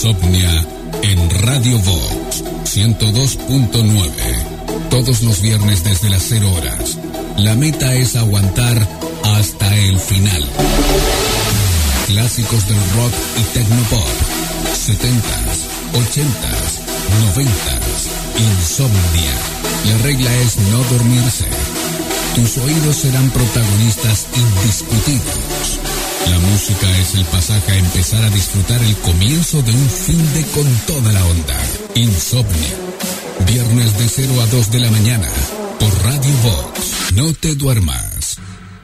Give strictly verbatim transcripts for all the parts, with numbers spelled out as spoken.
Insomnia en Radio Vox ciento dos punto nueve. Todos los viernes desde las cero horas. La meta es aguantar hasta el final. Clásicos del rock y tecnopop. setentas, ochentas, noventas. Insomnia. La regla es no dormirse. Tus oídos serán protagonistas indiscutidos. La música es el pasaje a empezar a disfrutar el comienzo de un fin de con toda la onda. Insomnia. Viernes de cero a dos de la mañana. Por Radio Vox. No te duermas.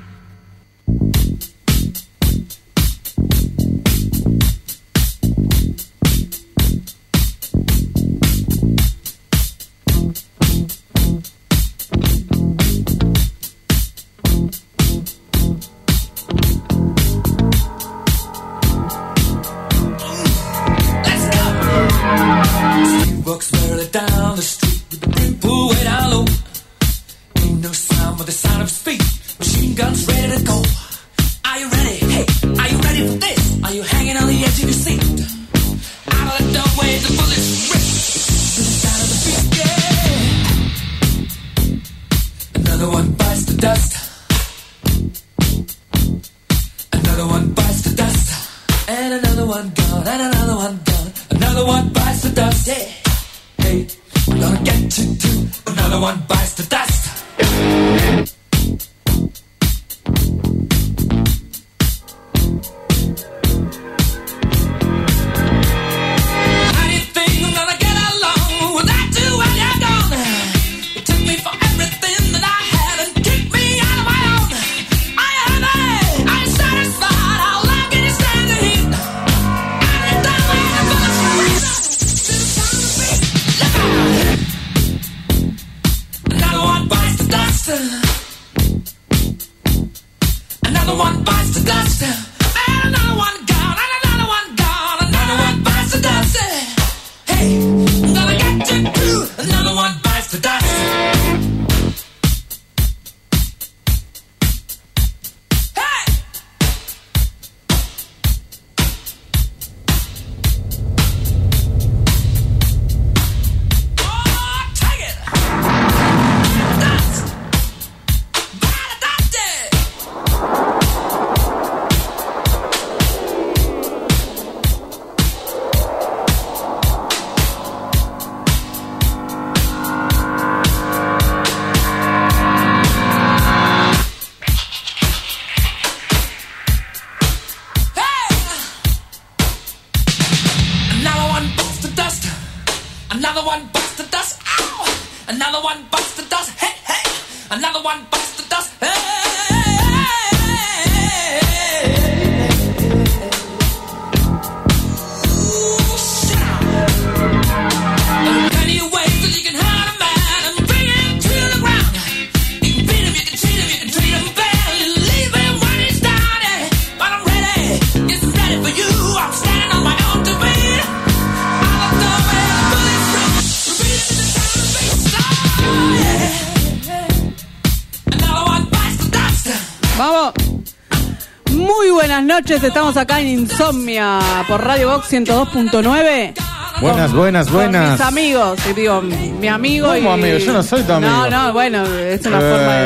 Estamos acá en Insomnia por Radio Vox ciento dos punto nueve. Buenas, con, buenas, buenas. Con mis amigos, y digo, mi amigo. ¿Cómo y... amigo? Yo no soy tu amigo. No, no, bueno, es una eh... forma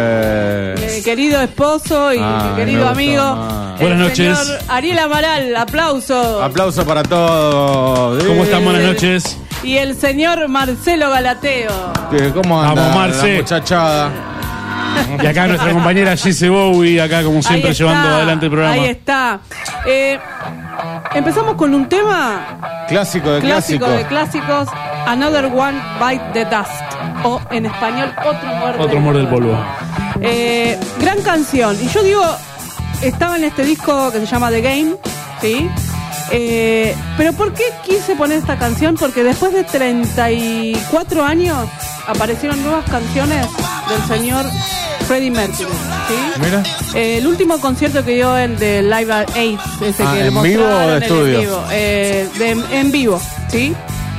de decir. Mi querido esposo y Ay, mi querido amigo. Más. Buenas noches. Señor Ariel Amaral, aplauso. Aplauso para todos. ¿Cómo están? Buenas noches. Y el señor Marcelo Galateo. ¿Cómo anda? Vamos, Marce. La muchachada. Y acá nuestra compañera Jesse Bowie, acá como siempre llevando adelante el programa. Ahí está. Eh, empezamos con un tema clásico de clásico clásicos. de clásicos, Another One Bite the Dust, o en español Otro Muerde Otro Muerde del Polvo. Eh, gran canción. Y yo digo, estaba en este disco que se llama The Game, ¿sí? Eh, pero ¿por qué quise poner esta canción? Porque después de treinta y cuatro años aparecieron nuevas canciones del señor Freddie Mercury, ¿sí? Mira. Eh, el último concierto que dio el de Live at Aid, ese ah, que ¿en le vivo o de en estudio? En vivo, eh, de, en vivo, ¿sí?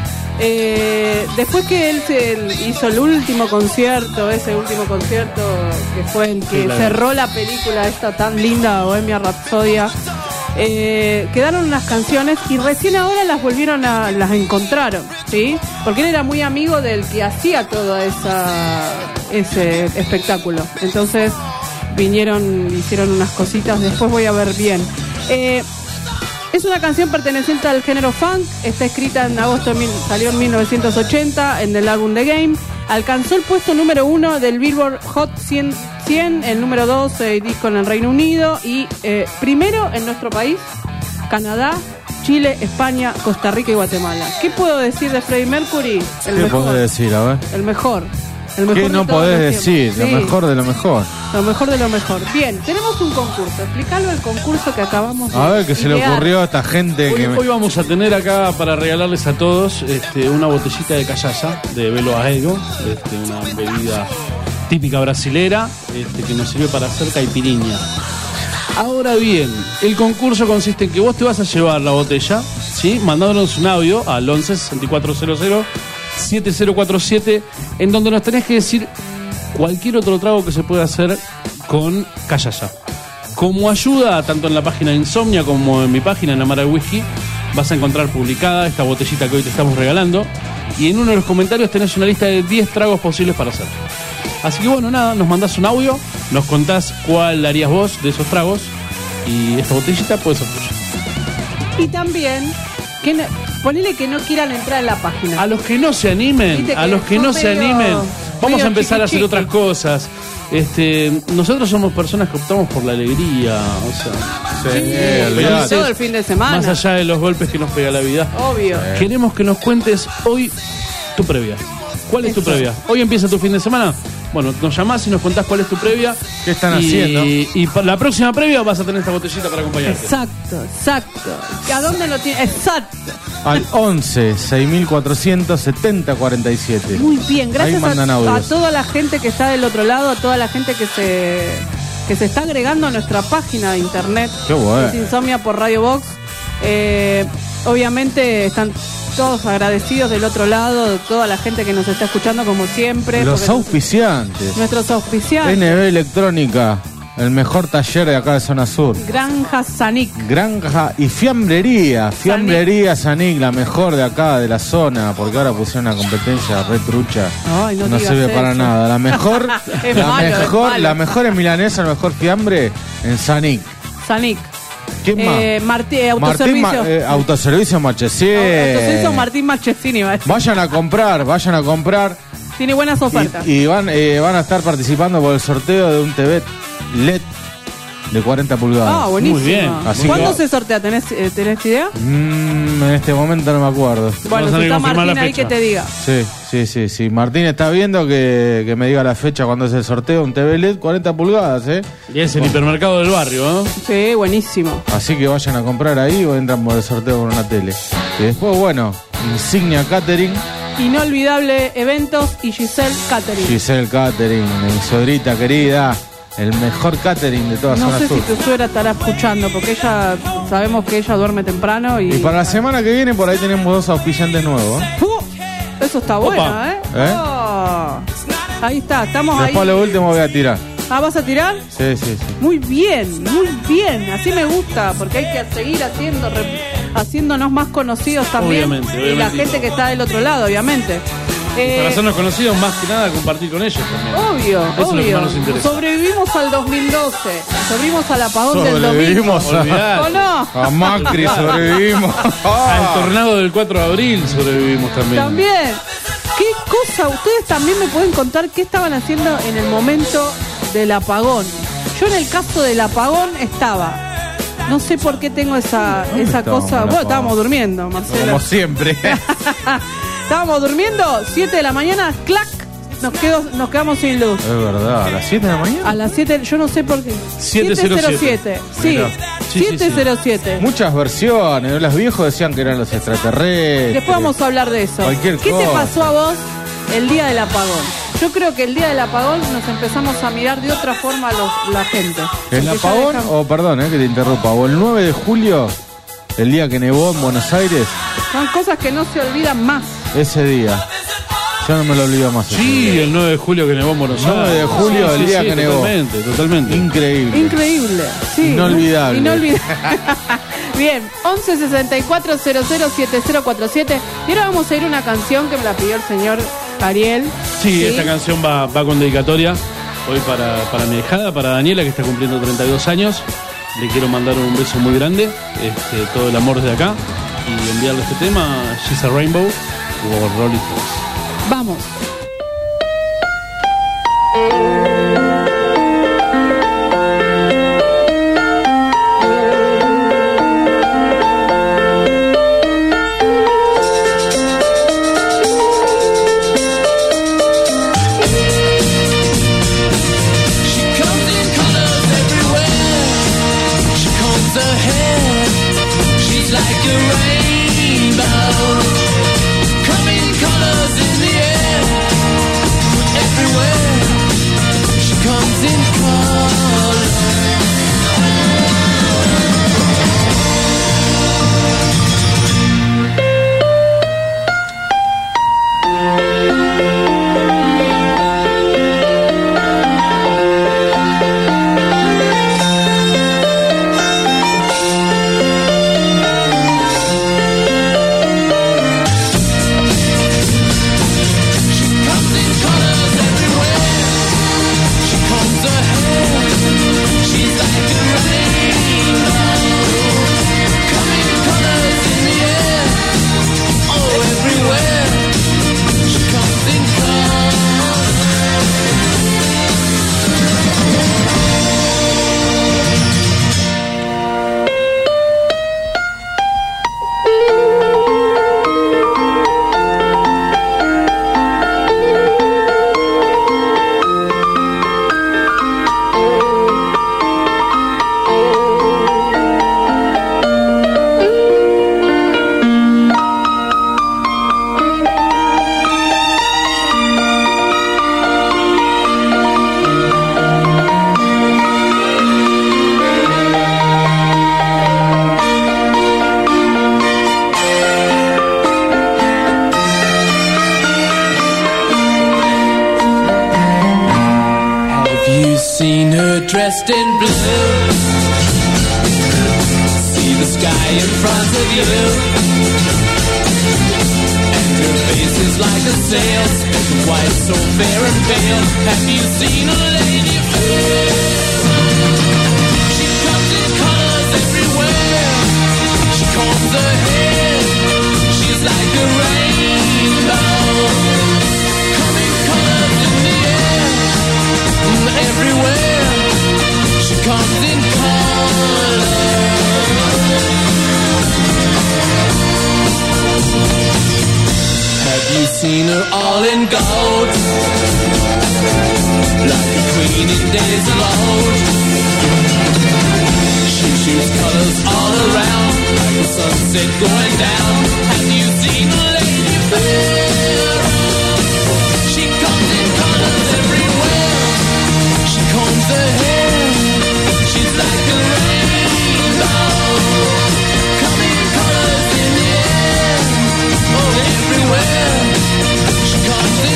Eh, después que él se hizo el último concierto, ese último concierto que fue el que Sí, la cerró la película esta tan linda, Bohemia Rhapsodia, Eh, quedaron unas canciones y recién ahora las volvieron a, las encontraron, ¿sí? Porque él era muy amigo del que hacía todo esa, ese espectáculo. Entonces vinieron, hicieron unas cositas, después voy a ver bien. Eh, es una canción perteneciente al género funk, está escrita en agosto, de mil, salió en mil novecientos ochenta en el álbum The Game. Alcanzó el puesto número uno del Billboard Hot cien, cien el número dos eh, disco en el Reino Unido y eh, primero en nuestro país, Canadá, Chile, España, Costa Rica y Guatemala. ¿Qué puedo decir de Freddie Mercury? El ¿Qué mejor. podés decir? A ver. El mejor. El mejor ¿Qué de no todos podés los decir? tiempos. Lo Sí, mejor de lo mejor. lo mejor de lo mejor. Bien, tenemos un concurso. Explícalo el concurso que acabamos de A ver qué se le idear. ocurrió a esta gente Hoy, que me... hoy vamos a tener acá para regalarles a todos este, una botellita de cachaça de Belo Aego, este, una bebida típica brasilera este, que nos sirve para hacer caipirinha. Ahora bien, el concurso consiste en que vos te vas a llevar la botella, ¿sí? Mandándonos un audio al once sesenta y cuatro cero cero siete cero cuatro siete, en donde nos tenés que decir cualquier otro trago que se pueda hacer con cachaça. Como ayuda, tanto en la página de Insomnia como en mi página, en la Mara del Whisky, vas a encontrar publicada esta botellita que hoy te estamos regalando. Y en uno de los comentarios tenés una lista de diez tragos posibles para hacer. Así que bueno, nada, nos mandás un audio, nos contás cuál harías vos de esos tragos y esta botellita puede ser tuya. Y también, que no, ponele que no quieran entrar en la página. A los que no se animen, Viste a que los que son no se medio- animen, vamos medio a empezar a hacer chiqui otras chiqui. cosas. Este, nosotros somos personas que optamos por la alegría, o sea, Sí, Y olvidate. todo el fin de semana. más allá de los golpes que nos pega la vida. Obvio. Queremos que nos cuentes hoy tu previa. ¿Cuál es tu Eso. previa? ¿Hoy empieza tu fin de semana? Bueno, nos llamás y nos contás cuál es tu previa. ¿Qué están y, haciendo? Y para la próxima previa vas a tener esta botellita para acompañarte. Exacto, exacto. ¿A dónde lo tiene? Exacto. Al once seis mil cuatrocientos setenta cuarenta y siete. Muy bien, gracias Ahí mandan a, a audios. toda la gente que está del otro lado, a toda la gente que se que se está agregando a nuestra página de internet. Qué bueno. Es Insomnia por Radio Box. Eh, obviamente están todos agradecidos del otro lado, toda la gente que nos está escuchando como siempre. Los porque auspiciantes. nuestros auspiciantes. N B Electrónica, el mejor taller de acá de Zona Sur. Granja Sanic. Granja y fiambrería. Fiambrería Sanic, la mejor de acá, de la zona, porque ahora pusieron una competencia re trucha. Ay, no no digas sirve para eso. nada. La mejor, Es la malo, es mejor, malo. la mejor en milanesa, el mejor fiambre en Sanic. Sanic. ¿Quién más? Eh, Martí, eh, Martín, autoservicio. Ma- eh, autoservicio Marchesier. Autoservicio Martín Marchesini. va. Vayan a comprar, vayan a comprar. Tiene buenas ofertas. Y, y van, eh, van a estar participando por el sorteo de un T V L E D de cuarenta pulgadas. Ah, buenísimo. Muy bien. Así ¿Cuándo que- se sortea? ¿Tenés, eh, ¿tenés idea? Mm, en este momento no me acuerdo. Bueno, a si tener que está confirmar Martín la ahí fecha. que te diga. Sí, sí, sí, sí. Martín está viendo que, que me diga la fecha cuando es el sorteo, un T V L E D cuarenta pulgadas, ¿eh? Y es el hipermercado del barrio, ¿eh? Sí, buenísimo. Así que vayan a comprar ahí o entran por el sorteo con una tele. Y después, bueno, Insignia Catering, Inolvidable Eventos y Giselle Catering. Giselle Catering, mi suegrita querida, el mejor catering de toda No Zona sé si Sur. tu suegra estará escuchando, porque ella, sabemos que ella duerme temprano y... Y para la semana que viene por ahí tenemos dos auspiciantes nuevos, ¿eh? ¡Uh! Eso está bueno, ¿eh? ¿Eh? Oh. Ahí está, estamos ahí. Después lo último voy a tirar. Ah, ¿vas a tirar? Sí, sí, sí. Muy bien, muy bien. Así me gusta, porque hay que seguir haciendo, re- haciéndonos más conocidos también. Obviamente, Y la obviamente. gente que está del otro lado, obviamente. Eh, Para hacernos conocidos, más que nada, compartir con ellos también. Obvio, Eso es lo que obvio. más nos interesa. Sobrevivimos al dos mil doce. Sobrevivimos al apagón del domingo. Sobrevivimos a, Olvidate. ¿O no? a Macri, sobrevivimos. Al tornado del cuatro de abril sobrevivimos también. También. ¿Qué cosa? Ustedes también me pueden contar qué estaban haciendo en el momento del apagón. Yo en el caso del apagón estaba. No sé por qué tengo esa, ¿Dónde esa estábamos cosa. en el Bueno, apagón? estábamos durmiendo, Marcelo. Como siempre. Estábamos durmiendo, siete de la mañana, clac, nos, quedo, nos quedamos sin luz. Es verdad, a las siete de la mañana. A las siete, yo no sé por qué. siete cero siete. Sí, Mirá. Sí, sí, siete cero siete. Muchas versiones. Los viejos decían que eran los extraterrestres. Después vamos a hablar de eso. Cualquier ¿Qué te cosa. pasó a vos el día del apagón? Yo creo que el día del apagón nos empezamos a mirar de otra forma a los- la gente. ¿El Porque ya apagón, dejan- o perdón, eh, que te interrumpa, o el nueve de julio, el día que nevó en Buenos Aires, Son cosas que no se olvidan más. ese día, Yo no me lo olvido más. Sí, el nueve de julio que nevó en Buenos Aires. nueve de julio, Sí, el sí, día sí, que nevó. Totalmente, totalmente. Increíble. Increíble. Sí, Inolvidable. Inolvidable. Bien, once sesenta y cuatro cero cero siete cero cuatro siete. Y ahora vamos a ir a una canción que me la pidió el señor Ariel. Sí, esta canción va, va con dedicatoria. Hoy para, para mi hijada, para Daniela, que está cumpliendo treinta y dos años. Le quiero mandar un beso muy grande. Este, todo el amor desde acá. Y enviarle este tema, She's a Rainbow, o Rolling Stones. Vamos. Dressed in blue, see the sky in front of you, and her face is like a sail, spoken white, so fair and pale. Have you seen a lady fair? She comes in colors everywhere, she combs her hair, she's like a rainbow, coming colors in the air, everywhere. Comes in color. Have you seen her all in gold, like a queen in days of old? She shoots colors all around, like the sunset going down. Have you seen a lady fair? She comes in colors everywhere. She combs her hair. She's like a rainbow, coming colors in the air, all everywhere. She comes in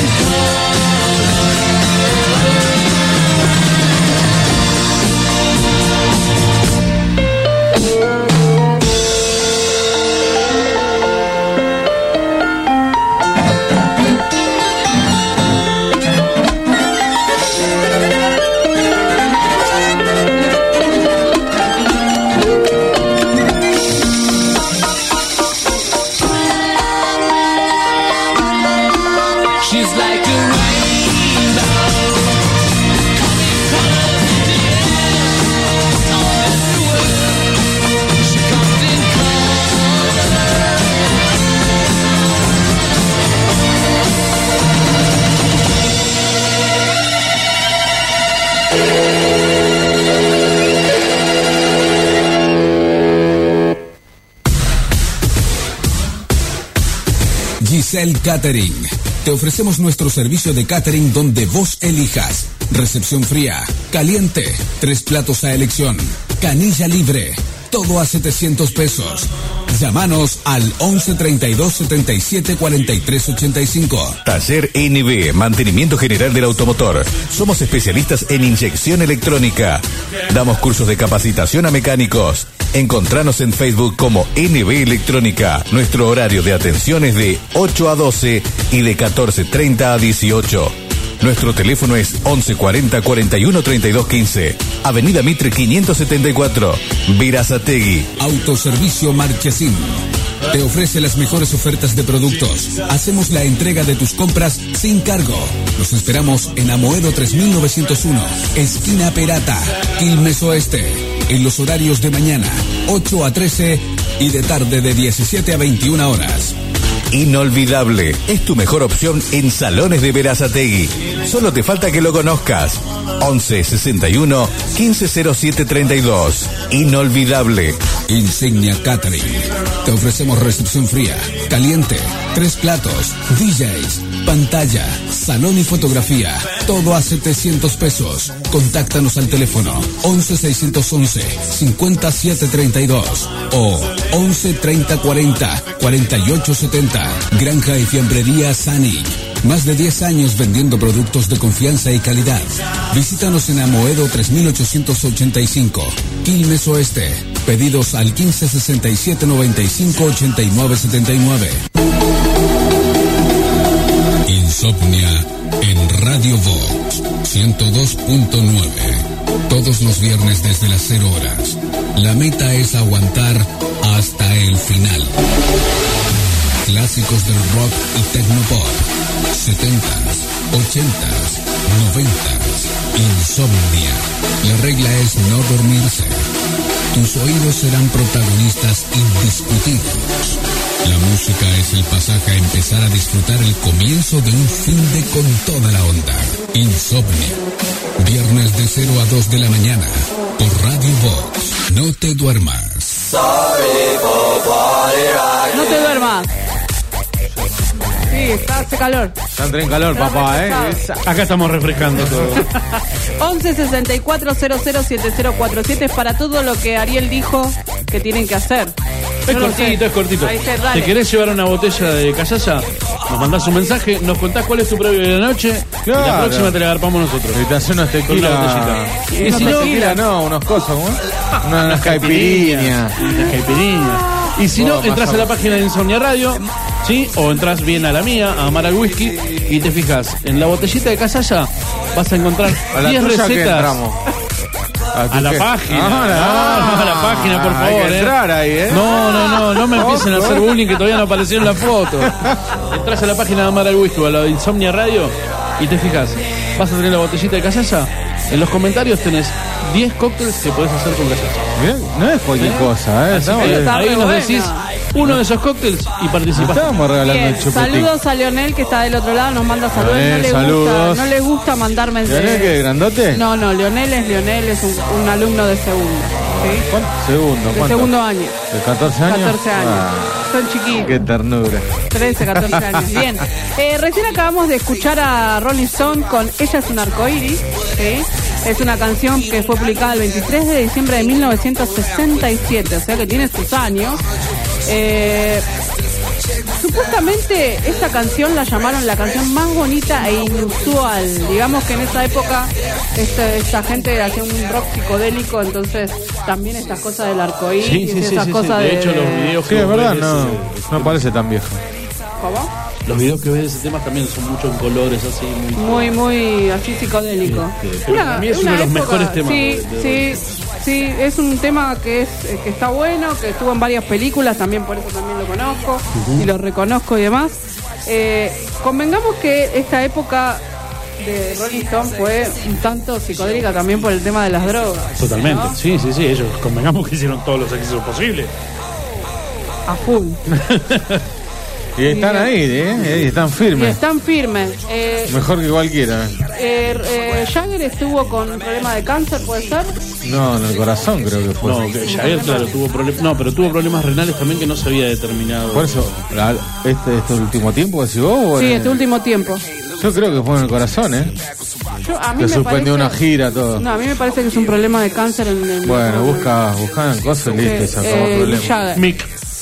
Giselle Catering. Te ofrecemos nuestro servicio de catering donde vos elijas. Recepción fría, caliente, tres platos a elección, canilla libre, todo a setecientos pesos. Llámanos al once treinta y dos setenta y siete cuarenta y tres ochenta y cinco. Taller N B, mantenimiento general del automotor. Somos especialistas en inyección electrónica. Damos cursos de capacitación a mecánicos. Encontranos en Facebook como N B Electrónica. Nuestro horario de atención es de ocho a doce y de catorce treinta a dieciocho. Nuestro teléfono es once cuarenta cuarenta y uno treinta y dos quince. Avenida Mitre quinientos setenta y cuatro, Berazategui. Autoservicio Marchesín te ofrece las mejores ofertas de productos. Hacemos la entrega de tus compras sin cargo. Los esperamos en Amoedo tres mil novecientos uno, esquina Perata, Quilmes Oeste. En los horarios de mañana, ocho a trece y de tarde de diecisiete a veintiuna horas. Inolvidable, es tu mejor opción en Salones de Berazategui. Solo te falta que lo conozcas. once sesenta y uno quince cero siete treinta y dos. Inolvidable. Insignia Catering. Te ofrecemos recepción fría, caliente, tres platos, D Js, pantalla, salón y fotografía. Todo a setecientos pesos. Contáctanos al teléfono once seiscientos once cincuenta y siete treinta y dos o once treinta cuarenta cuarenta y ocho setenta. Granja y Fiambrería Sanic. Más de diez años vendiendo productos de confianza y calidad. Visítanos en Amoedo tres mil ochocientos ochenta y cinco, Quilmes Oeste. Pedidos al quince sesenta y siete noventa y cinco ochenta y nueve setenta y nueve. Insomnia en Radio Vox ciento dos punto nueve. Todos los viernes desde las cero horas. La meta es aguantar hasta el final. Clásicos del rock y tecnopop. setentas, ochentas, noventas. Insomnia. La regla es no dormirse. Tus oídos serán protagonistas indiscutidos. La música es el pasaje a empezar a disfrutar el comienzo de un fin de con toda la onda. Insomnia. Viernes de cero a dos de la mañana. Por Radio Vox. No te duermas. No te duermas. Sí, está, hace calor. Ya entré en calor, Está papá, ¿eh? refrescado. Esa- Acá estamos refrescando todo. once sesenta y cuatro cero cero siete cero cuatro siete es para todo lo que Ariel dijo que tienen que hacer. Es Yo no cortito, sé. es cortito. Ahí está, dale. ¿Te querés llevar una botella de casalla? Nos mandás un mensaje, nos contás cuál es tu previo de la noche y la Claro. próxima te la agarpamos nosotros. Y te hace unos Con una tequila. botellita. Y Y si si no, no, tequila, no, unos cosas, ¿cómo? Una, unas caipiriñas. Unas caipiriñas. Y si no, Oh, entras más a la o- página de Insomnia Radio, ¿sí? O entras bien a la mía, a Amar al Whisky, y te fijas, en la botellita de casalla vas a encontrar A la diez tuya que recetas. entramos. A la qué? página. Ah, No, no, a la página, por hay favor. que eh. entrar ahí, ¿eh? No, no, no, no me empiecen a hacer bullying que todavía no apareció en la foto. Entras a la página de Amar al Whisky o a la de Insomnia Radio y te fijas, vas a tener la botellita de casalla. En los comentarios tenés diez cócteles que podés hacer con casalla. Bien, no es cualquier cosa, ¿eh? Así Estamos, que está ahí re nos bueno. decís uno de esos cócteles y participás. estamos regalando Bien, el chupetín. saludos a Leonel que está del otro lado, nos manda saludos. Leonel, no, le saludos. Gusta, no le gusta mandar mensajes. ¿Leonel qué, grandote? No, no, Leonel es Leonel, es un, un alumno de segundo. ¿Sí? ¿Cuánto? Segundo, De ¿cuánto? segundo año. ¿De catorce años? catorce años. Ah, Son chiquitos. qué ternura. trece, catorce años. Bien. Eh, recién acabamos de escuchar a Rolling Stone con Ella es un arcoíris. ¿Sí? Es una canción que fue publicada el veintitrés de diciembre de mil novecientos sesenta y siete, o sea que tiene sus años. Eh, supuestamente esta canción la llamaron la canción más bonita e inusual. Digamos que en esa época esta, esta gente hacía un rock psicodélico, entonces también estas cosas del arcoíris, Sí, sí, sí, esas sí, sí. cosas De hecho, los videos Sí, que es vos verdad, ves, no, eh, no parece tan viejo. ¿Cómo? los videos que ves de ese tema también son mucho en colores así muy, Muy, muy así psicodélico. Este, pero para mí es uno de los mejores temas Sí, de- de- sí, sí, es un tema que es eh, que está bueno, que estuvo en varias películas, también por eso también lo conozco y lo reconozco y demás. Eh, convengamos que esta época de Rolling Stone fue un tanto psicodélica también por el tema de las drogas. Totalmente, ¿no? sí, sí, sí, ellos convengamos que hicieron todos los ejercicios posibles. A full. Y están Bien. ahí, ¿eh? Y están Y firmes. están firmes. Eh, Mejor que cualquiera. eh, eh, Jagger estuvo con un problema de cáncer, ¿puede ser? No, en el corazón creo que fue. No, que Jagger, claro, tuvo problemas, no, pero tuvo problemas renales también que no se había determinado. Por eso, la- este, este último tiempo, decís vos, o Sí, en- este último tiempo. Yo creo que fue en el corazón, ¿eh? Yo, a mí Que me suspendió parece- una gira, todo. No, a mí me parece que es un problema de cáncer en el. Bueno, busca, buscaban cosas y listo, se acabó el eh, problema. Jagger. Mick.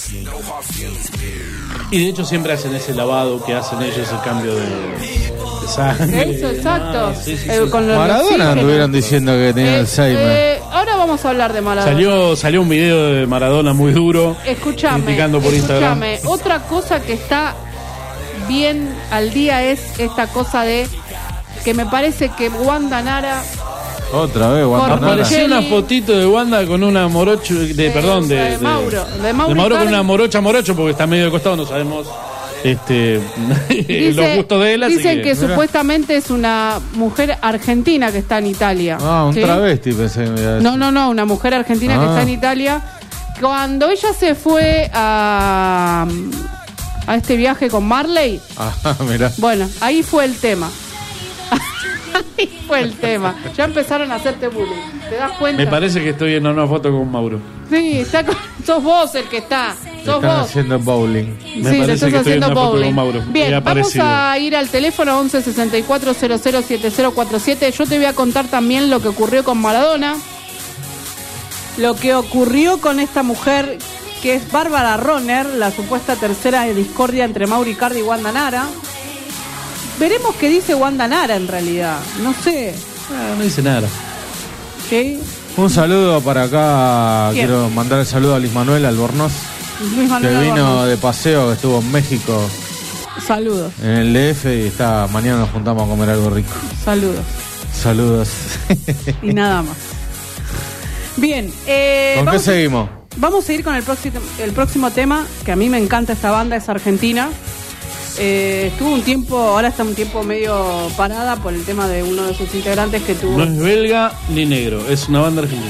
Y de hecho siempre hacen ese lavado que hacen ellos, el cambio de, de sangre. Eso, exacto. Ah, sí, sí, Eh, sí. con lo- Maradona oxígeno. anduvieron diciendo que tenía Eh, Alzheimer. eh, ahora vamos a hablar de Maradona. Salió, salió un video de Maradona muy duro. Escúchame, criticando por Instagram. escúchame. Otra cosa que está bien al día es esta cosa de que me parece que Wanda Nara Otra vez, Wanda Por- Nara. Apareció una Kelly. fotito de Wanda con una morocho, de, perdón, de, de Mauro, de Mauro con Icardi. una morocha morocho porque está medio de costado, no sabemos este dice- los gustos de él, así dicen que, que, Mirá. supuestamente es una mujer argentina que está en Italia. Ah, un ¿sí? travesti pensé que me iba a decir. No, no, no, una mujer argentina que Ah. está en Italia. Cuando ella se fue a, a este viaje con Marley, Ah, mirá. bueno, ahí fue el tema. Ahí fue el tema. Ya empezaron a hacerte bullying. ¿Te das cuenta? me parece que estoy en una foto con Mauro. Sí, está con- sos vos el que está. Sos Están vos. haciendo bowling. Me Sí, le parece estás que estoy en haciendo una foto bowling. con Mauro. Bien, He vamos aparecido. a ir al teléfono once sesenta y cuatro cero cero siete cero cuatro siete. Yo te voy a contar también lo que ocurrió con Maradona. Lo que ocurrió con esta mujer que es Bárbara Roner, la supuesta tercera de discordia entre Mauro Icardi y Wanda Nara. Veremos qué dice Wanda Nara en realidad. No sé. Ah, no dice nada. ¿Sí? Un saludo para acá. ¿Quién? Quiero mandar el saludo a Luis Manuel Albornoz, Luis que Manuel vino Albornoz. de paseo, que estuvo en México, Saludos, en el D F, y está, mañana nos juntamos a comer algo rico. saludos. Saludos. Y nada más. Bien, eh, ¿Con qué vamos, seguimos? vamos a ir con el próximo, el próximo tema, que a mí me encanta esta banda, es argentina. Eh, estuvo un tiempo, ahora está un tiempo medio parada por el tema de uno de sus integrantes que tuvo... No es belga ni negro, es una banda argentina.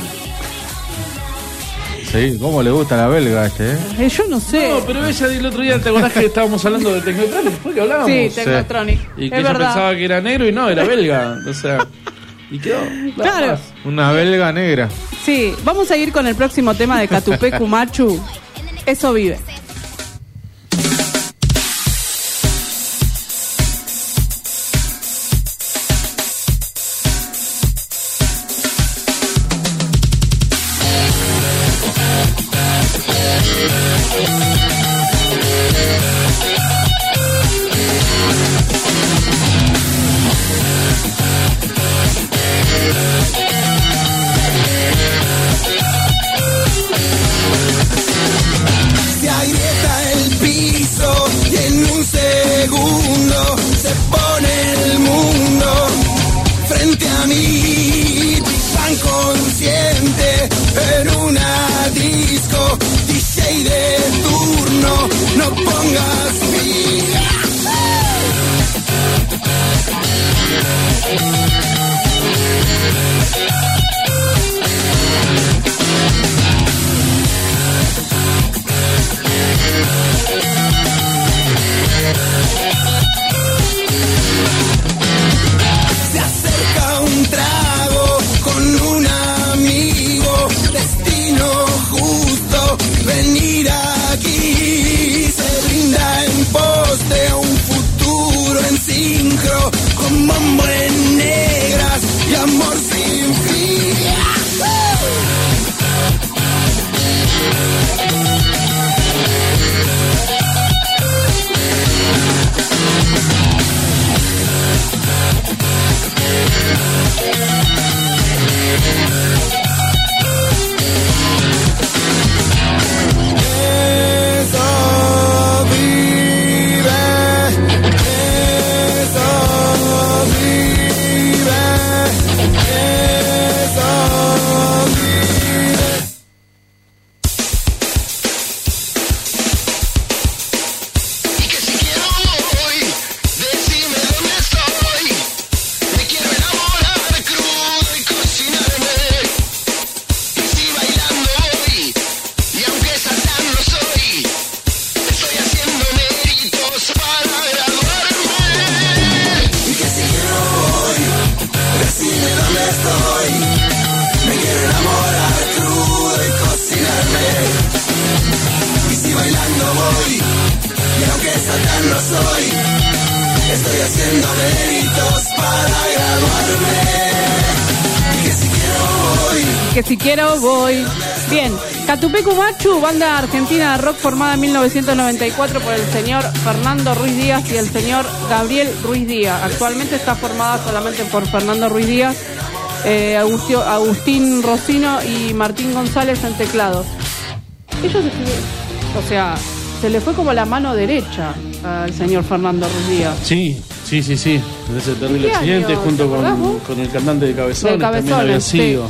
Sí, ¿cómo le gusta la belga a este, eh? Eh, yo no sé. No, pero ella el otro día, ¿te acordás que estábamos hablando de Technotronic? ¿Fue que hablábamos? Sí, Technotronic. Y que es ella verdad. pensaba que era negro y no, era belga. O sea, y quedó. nada Claro. más. Una belga negra. Sí, vamos a ir con el próximo tema de Catupecu Machu. Eso vive. Se agrieta el piso y en un segundo se pone el mundo frente a mí, tan consciente en una disco, D J de turno, no pongas fin. Se acerca un trago con un amigo, destino justo, venir aquí. Se brinda en pos de un futuro en sincro, con bombo en negras y amor sin fin. Eso vive, eso vive, eso vive. Y que si quiero hoy, decime dónde estoy. Me quiero enamorar crudo y cocinarme. Y si bailando voy, y aunque satán no soy, estoy haciendo méritos para graduarme. Y que si quiero hoy, decime dónde estoy. Me quiero enamorar crudo y cocinarme. Y si bailando voy, y aunque satán no soy, Estoy haciendo méritos para graduarme. Y que si quiero voy. Que si quiero voy. Bien, Catupecu Machu, banda argentina de rock formada en mil novecientos noventa y cuatro por el señor Fernando Ruiz Díaz y el señor Gabriel Ruiz Díaz. Actualmente está formada solamente por Fernando Ruiz Díaz, eh, Agustio, Agustín Rocino y Martín González en teclados. Ellos escribieron, o sea, se le fue como la mano derecha al señor Fernando Ruiz Díaz. Sí, sí, sí, sí. En ese terrible ¿En qué accidente año? junto ¿Te con, acordás vos? con el cantante de Cabezones, De Cabezones, también había sí. sido.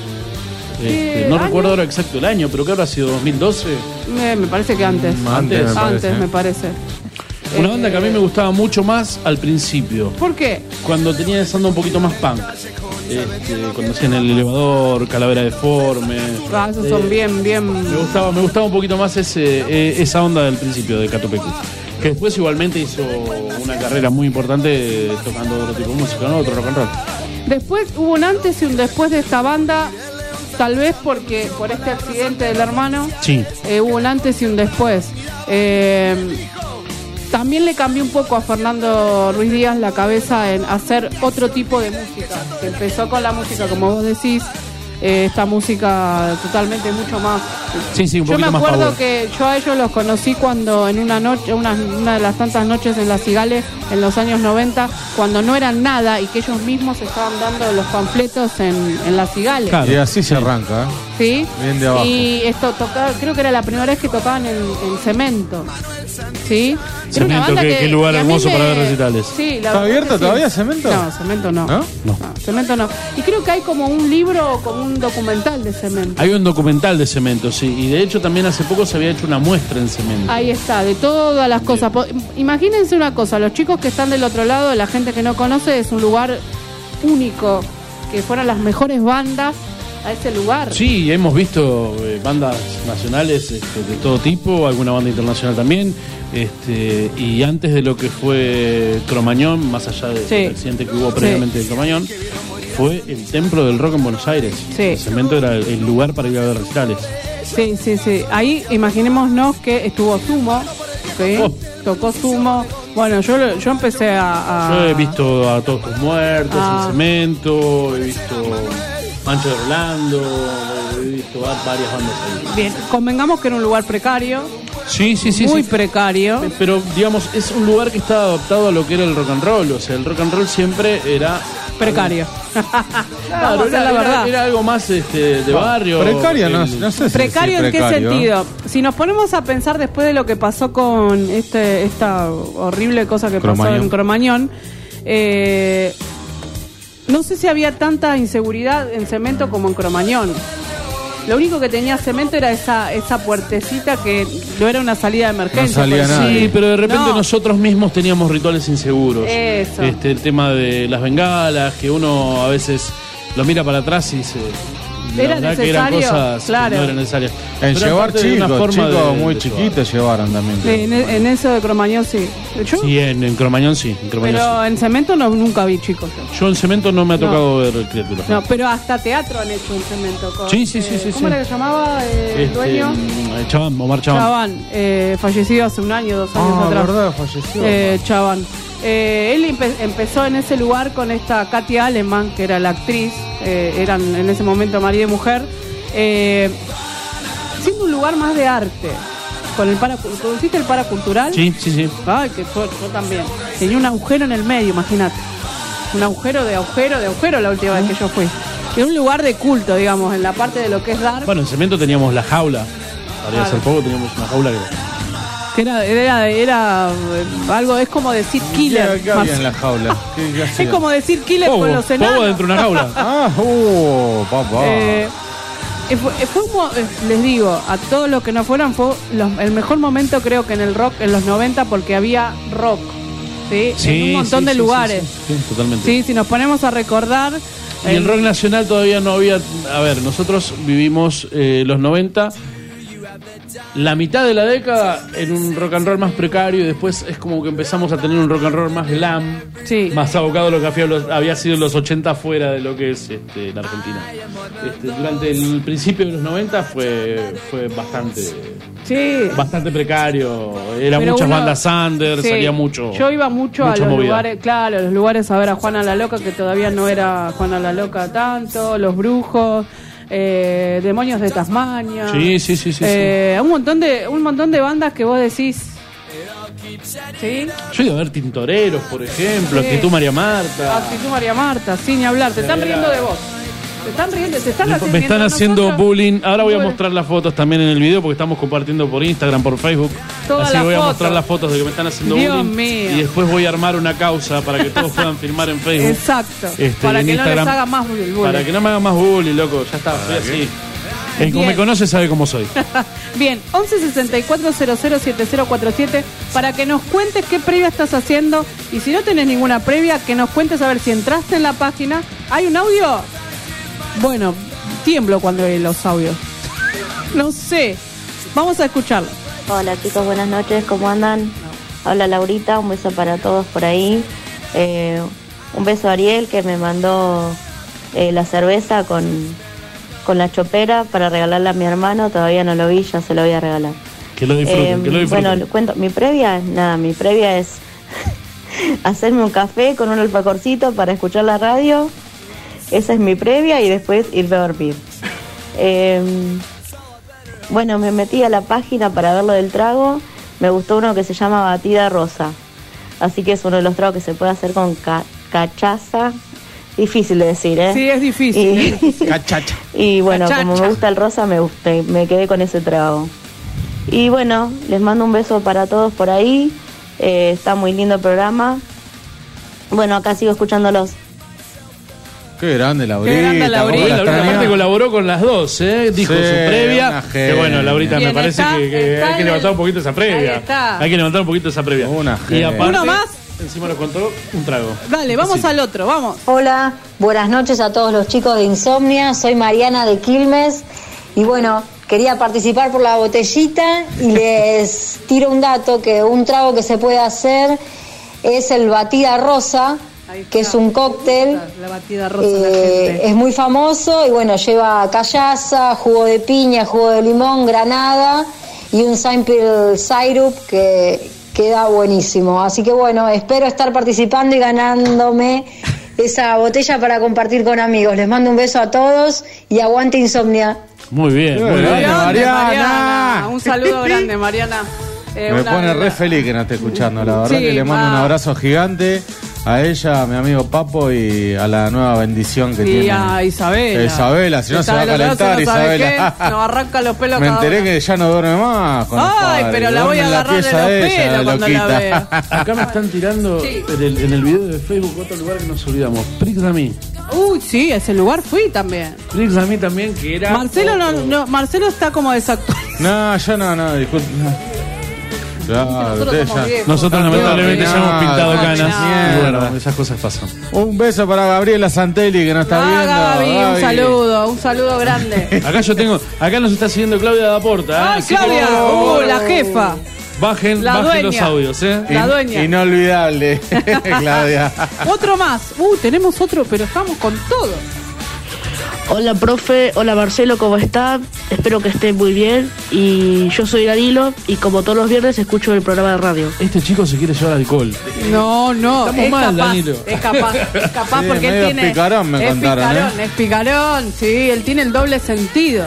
Este, ¿Qué no año? recuerdo ahora exacto el año, pero ¿qué habrá sido? ¿dos mil doce? Me, me parece que antes. Antes, me Antes, parece. me parece. Una Eh, banda que a mí me gustaba mucho más al principio, ¿Por qué? cuando tenía esa onda un poquito más punk. Este, cuando hacían el elevador, Calavera Deforme. Ah, esos Eh, son bien, bien. Me gustaba, me gustaba un poquito más ese, eh, esa onda del principio de Catupecu. Que después igualmente hizo una carrera muy importante eh, tocando otro tipo de música, ¿no? Otro rock and roll. Después hubo un antes y un después de esta banda, tal vez porque por este accidente del hermano, Sí. eh, hubo un antes y un después. Eh, también le cambió un poco a Fernando Ruiz Díaz la cabeza en hacer otro tipo de música. Que empezó con la música, como vos decís, eh, esta música totalmente mucho más. Sí, sí, un Yo me poquito más acuerdo power. que yo a ellos los conocí cuando en una noche, una, una de las tantas noches en la Cigale, en los años noventa, cuando no eran nada y que ellos mismos estaban dando los panfletos en, en la Cigale. Claro. Y así se arranca, ¿eh? ¿Sí? Bien de abajo. Y esto tocaba, creo que era la primera vez que tocaban en, en Cemento. ¿Sí? Era Cemento, una banda qué- que- qué lugar que a mí hermoso me- para ver recitales. Sí, la ¿Está verdad abierto que sí. todavía Cemento? No, Cemento no. ¿No? No. Cemento no. Y creo que hay como un libro o como un documental de Cemento. Hay un documental de Cemento, sí. Y de hecho también hace poco se había hecho una muestra en Cemento. Ahí está, de todas las cosas. Po- Imagínense una cosa, los chicos que están del otro lado, la gente que no conoce, es un lugar único, que fueron las mejores bandas a ese lugar. Sí, hemos visto eh, bandas nacionales este, de todo tipo, alguna banda internacional también. Este, y antes de lo que fue Cromañón, más allá del Sí. accidente que hubo previamente de Cromañón, fue el templo del rock en Buenos Aires. Sí. El Cemento era el, el lugar para ir a ver recitales. Sí, sí, sí. Ahí imaginémonos que estuvo Sumo, ¿sí? Oh. Tocó Sumo. Bueno, yo, lo- yo empecé a, a- Yo he visto a Todos tus Muertos, Ah. el Cemento, he visto Mancho de Rolando, he visto va- varias bandas ahí. Bien, convengamos que era un lugar precario, Sí, sí, sí. muy sí. precario. Pero, digamos, es un lugar que está adaptado a lo que era el rock and roll. O sea, el rock and roll siempre era... Precario. Claro, Vamos a era, la era- verdad. era algo más este, de barrio. Precaria, no, El- no sé si ¿Precario decir en qué precario. sentido? Si nos ponemos a pensar después de lo que pasó con este esta horrible cosa que pasó Cromañón. en Cromañón, eh, no sé si había tanta inseguridad en Cemento como en Cromañón. Lo único que tenía Cemento era esa esa puertecita que no era una salida de emergencia. No salía por nadie. decir. Sí, pero de repente No. nosotros mismos teníamos rituales inseguros. Eso. Este, el tema de las bengalas, que uno a veces lo mira para atrás y dice... la Era verdad que eran necesario, cosas que claro. no eran necesarias. En Pero llevar aparte de una chicos, forma chicos de- muy de chiquitos llevaron también. Sí, en, en eso de Cromañón sí. Yo, Sí, en, en Cromañón sí. En Cromañón pero en Cemento no, nunca vi chicos. yo. sí. Yo en Cemento no me ha No. tocado ver criaturas. No, pero hasta teatro han hecho en Cemento. con, Sí, sí, sí, eh, sí, ¿Cómo sí. era que llamaba eh, el Este, dueño? mm, Chabán, Omar Chabán. Chabán, eh, fallecido hace un año, dos años Ah, atrás. verdad, falleció. Eh, Chabán. Eh, él empe- empezó en ese lugar con esta Katia Aleman, que era la actriz, eh, eran en ese momento marido y mujer, eh, siendo un lugar más de arte. Con el para, ¿conociste el paracultural? Sí, sí, sí. Ay, que yo, yo también. Tenía un agujero en el medio, imagínate. Un agujero de agujero de agujero la última vez que yo fui. Era un lugar de culto, digamos, en la parte de lo que es dark. Bueno, en Cemento teníamos la jaula. Para ir a hacer Claro. poco teníamos una jaula que... Que era, era, era eh, algo, es como decir killer. ¿Qué más- había en la jaula? ¿Qué- qué es hacía? como decir killer Pogo, con los enanos. pogo dentro de una jaula. Ah, uh, papá. Eh, eh, fue, eh, fue un mo- eh, les digo, a todos los que no fueran, fue los- el mejor momento creo que en el rock en los noventa porque había rock, ¿sí? en un montón sí, de sí, lugares. Sí, sí, sí, totalmente. Sí, si nos ponemos a recordar... Y el en- rock nacional todavía no había... A ver, nosotros vivimos eh, los noventa, la mitad de la década en un rock and roll más precario y después es como que empezamos a tener un rock and roll más glam, Sí. más abocado a lo que había, los- había sido en los ochenta fuera de lo que es este, la Argentina. Este, durante el principio de los noventa fue, fue bastante Sí. bastante precario. Era Pero muchas uno- bandas under, sí. salía mucho. Yo iba mucho a mucha los movida. lugares, claro, a los lugares a ver a Juana la Loca, que todavía no era Juana la Loca tanto, Los Brujos, eh, Demonios de Tasmania. Sí, sí, sí, sí, Eh, Un montón de un montón de bandas que vos decís. ¿Sí? Yo iba a ver Tintoreros, por ejemplo, Sí. Actitud María Marta. Actitud María Marta, sin ni hablar. Te están riendo de vos. Te están riendo, se están haciendo. Me están mientras haciendo nosotros- bullying. Ahora voy a Bueno, mostrar las fotos también en el video porque estamos compartiendo por Instagram, por Facebook. Todas Así las que voy a fotos. mostrar las fotos de que me están haciendo Dios bullying. mío. Y después voy a armar una causa para que todos puedan filmar en Facebook. Exacto. Este, para en que no Instagram. les haga más bullying. Para que no me haga más bullying, loco. Ya está, soy así. El que Bien. me conoce sabe cómo soy. Bien, once sesenta y cuatro cero cero siete cero cuatro siete para que nos cuentes qué previa estás haciendo y si no tenés ninguna previa, que nos cuentes a ver si entraste en la página. ¿Hay un audio? Bueno, tiemblo cuando hay los audios. No sé. Vamos a escucharlo. Hola chicos, buenas noches, ¿cómo andan? Habla Laurita, un beso para todos por ahí. Eh, un beso a Ariel que me mandó eh, la cerveza con, con la chopera para regalarle a mi hermano, todavía no lo vi, ya se lo voy a regalar. Que lo disfruten, Eh, que lo disfruten. Bueno, cuento, mi previa, nada, mi previa es hacerme un café con un alfajorcito para escuchar la radio. Esa es mi previa y después irme a dormir. Eh, bueno, me metí a la página para ver lo del trago. Me gustó uno que se llama Batida Rosa. Así que es uno de los tragos que se puede hacer con ca- cachaza. Difícil de decir, ¿eh? Sí, es difícil. Y, Cachacha. y bueno, Cachacha. como me gusta el rosa, me, gusta, me quedé con ese trago. Y bueno, les mando un beso para todos por ahí. Eh, está muy lindo el programa. Bueno, acá sigo escuchándolos. Qué grande Laurita. Qué grande Laurita. ¿cómo la Laurita extrañaba? aparte colaboró con las dos, ¿eh? Dijo Sí, su una previa. genia. Que bueno, Laurita, Bien, me parece está- que, que está hay que en levantar el- un poquito esa Ahí previa. está. Hay que levantar un poquito esa previa. Una y genia. aparte, Uno más. encima nos contó un trago. Dale, vamos Sí. al otro, vamos. Hola, buenas noches a todos los chicos de Insomnia, soy Mariana de Quilmes y bueno, quería participar por la botellita y les tiro un dato que un trago que se puede hacer es el Batida Rosa, Ahí está. que es un cóctel, La batida rosa de la eh, gente. es muy famoso y bueno, lleva callaza, jugo de piña, jugo de limón, granada y un simple syrup que queda buenísimo. Así que bueno, espero estar participando y ganándome esa botella para compartir con amigos. Les mando un beso a todos y aguante Insomnia. Muy bien, Qué muy bien. grande. Grande, Mariana. Un saludo grande, Mariana. Eh, Me una- pone re feliz que no esté escuchando. La verdad Sí, que le mando un va. abrazo gigante a ella, a mi amigo Papo y a la nueva bendición que Y tiene. a Isabela. Isabela, si no se va a Isabela, calentar, no sabe Isabela. qué, nos arranca los pelos Me cada enteré una. que ya no duerme más con los Ay, padres, pero la voy duerme a en agarrar de pieza los de ella, pelos cuando la loquita. vea. Acá me están tirando Sí. en, el, en el video de Facebook otro lugar que nos olvidamos. Prix Rami. Uy, sí, a ese lugar fui también. Prix Rami también, que era. Marcelo no, otro- no, Marcelo está como desactualizado. No, yo no, no, disculpe. no. Claro, Nosotros ustedes somos ya- viejos. Nosotros lamentablemente ya hemos pintado Mierda, canas. mierda. Y bueno, esas cosas pasan. Un beso para Gabriela Santelli que nos está Ah, viendo. Gaby, un Gaby. saludo, un saludo grande. Acá yo tengo, acá nos está siguiendo Claudia Daporta. ¿eh? Ay, Así que, Claudia, por favor, uh, la jefa. Bajen, La bajen los dueña. audios, ¿eh? La In- dueña. Inolvidable, Claudia. Otro más. Uh, tenemos otro, pero estamos con todo. Hola profe, hola Marcelo, ¿cómo está? Espero que esté muy bien. Y yo soy Danilo y como todos los viernes escucho el programa de radio. Este chico se quiere llevar alcohol. No, no, Estamos es mal, capaz, Danilo. es capaz, es capaz Sí, porque él medio tiene picarón, me es contaron, picarón, ¿eh? es picarón, sí, él tiene el doble sentido.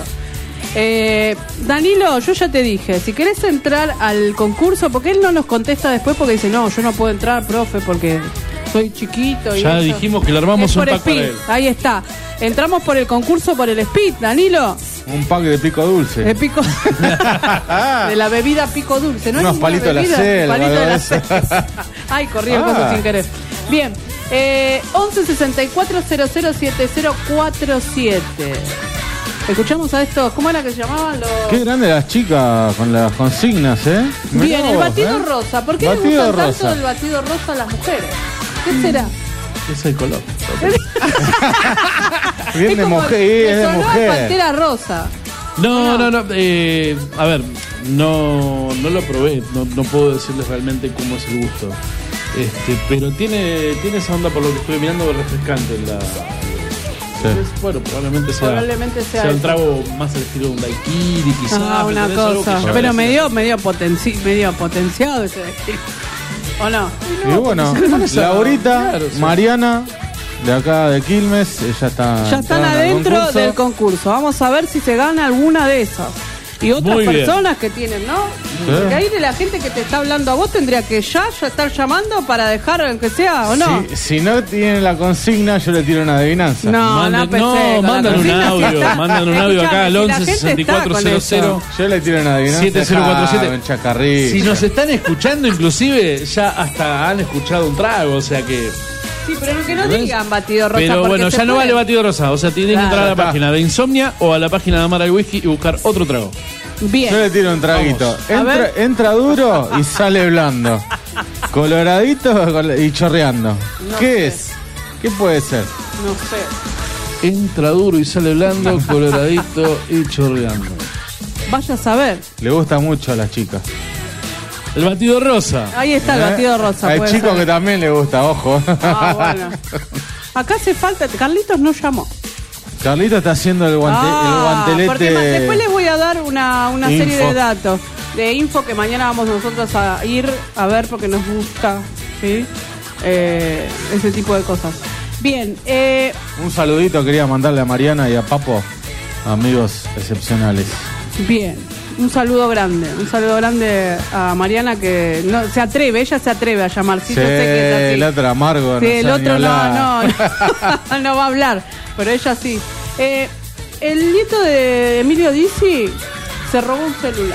Eh, Danilo, yo ya te dije, si querés entrar al concurso, porque él no nos contesta después porque dice, no, yo no puedo entrar, profe, porque soy chiquito. Y Ya eso". dijimos que le armamos Es un por pack para Speed, él. ahí está. Entramos por el concurso por el Speed, Danilo, Un pack de pico dulce. de pico de la bebida pico dulce, ¿no? hay Unos ninguna palitos de la bebida? selva, Palito de algo la de eso. selva. Ay, corrí el Ah. coso sin querer. Bien, eh, once sesenta y cuatro cero cero siete cero cuatro siete. Escuchamos a estos, ¿cómo era que se llamaban los? Qué grande las chicas con las consignas, ¿eh? Mirá Bien, el vos, batido ¿eh? rosa. ¿Por qué le Batido gustan rosa. tanto el batido rosa a las mujeres? ¿Qué será? Es el color. Bien Es de como- mujer, me es de sonó a mujer. Pantera rosa. No, no, no. eh, a ver, no, no lo probé. No, no puedo decirles realmente cómo es el gusto. Este, pero tiene, tiene esa onda por lo que estuve mirando refrescante la, Entonces, bueno, probablemente sea, Probablemente sea sea un eso. trago más al estilo de un daiquiri, quizás. Ah, ¿me una entendés? Algo que cosa. ya Pero parece- medio, medio, potenci medio potenciado ese daiquiri. ¿O no? Y bueno, Laurita, Claro, sí. Mariana, de acá de Quilmes, ella está. Ya están entrando al adentro concurso. del concurso. Vamos a ver si se gana alguna de esas. Y otras Muy bien. personas que tienen, ¿no? Porque ahí de la gente que te está hablando a vos tendría que ya, ya estar llamando para dejar aunque sea, ¿o no? Si, si no tienen la consigna, yo le tiro una adivinanza. No, Manden- no, no, pensé, con la mandan un consigna sí audio, está. mandan un audio acá al Escuchame, si la once gente sesenta y está cuatro con cero eso. Yo le tiro una adivinanza. siete cero cuatro siete. Dejame un chacarrillo. Si nos están escuchando, inclusive, ya hasta han escuchado un trago, o sea que... Sí, pero no, que no ¿Ves? digan batido rosa. Pero porque bueno, se ya no puede- vale batido rosado, o sea, tienen que Claro, entrar a la está. página de Insomnia o a la página de Amar al Whisky y buscar otro trago. Bien. Yo le tiro un traguito. Vamos. A Entra, ver. entra duro y sale blando. Coloradito y chorreando. No ¿Qué sé. es? ¿Qué puede ser? No sé. Entra duro y sale blando, coloradito y chorreando. Vaya a saber. Le gusta mucho a las chicas. El batido rosa. Ahí está el ¿Eh? batido rosa. Hay puede chicos ser. que también le gusta, ojo. Ah, bueno. Acá hace falta. Carlitos no llamó. Carlito está haciendo el, guante, Ah, el guantelete. porque ma- después les voy a dar una, una Info. serie de datos, de info que mañana vamos nosotros a ir a ver porque nos gusta, ¿sí? Eh, ese tipo de cosas. Bien, eh, Un saludito quería mandarle a Mariana y a Papo, amigos excepcionales. bien. Un saludo grande, un saludo grande a Mariana que no se atreve, ella se atreve a llamar. Sí, Sí, yo sé que es así. el otro amargo. Sí, no el sabe otro ni no, hablar. no, no, no va a hablar, pero ella sí. Eh, el nieto de Emilio Dizzi se robó un celular.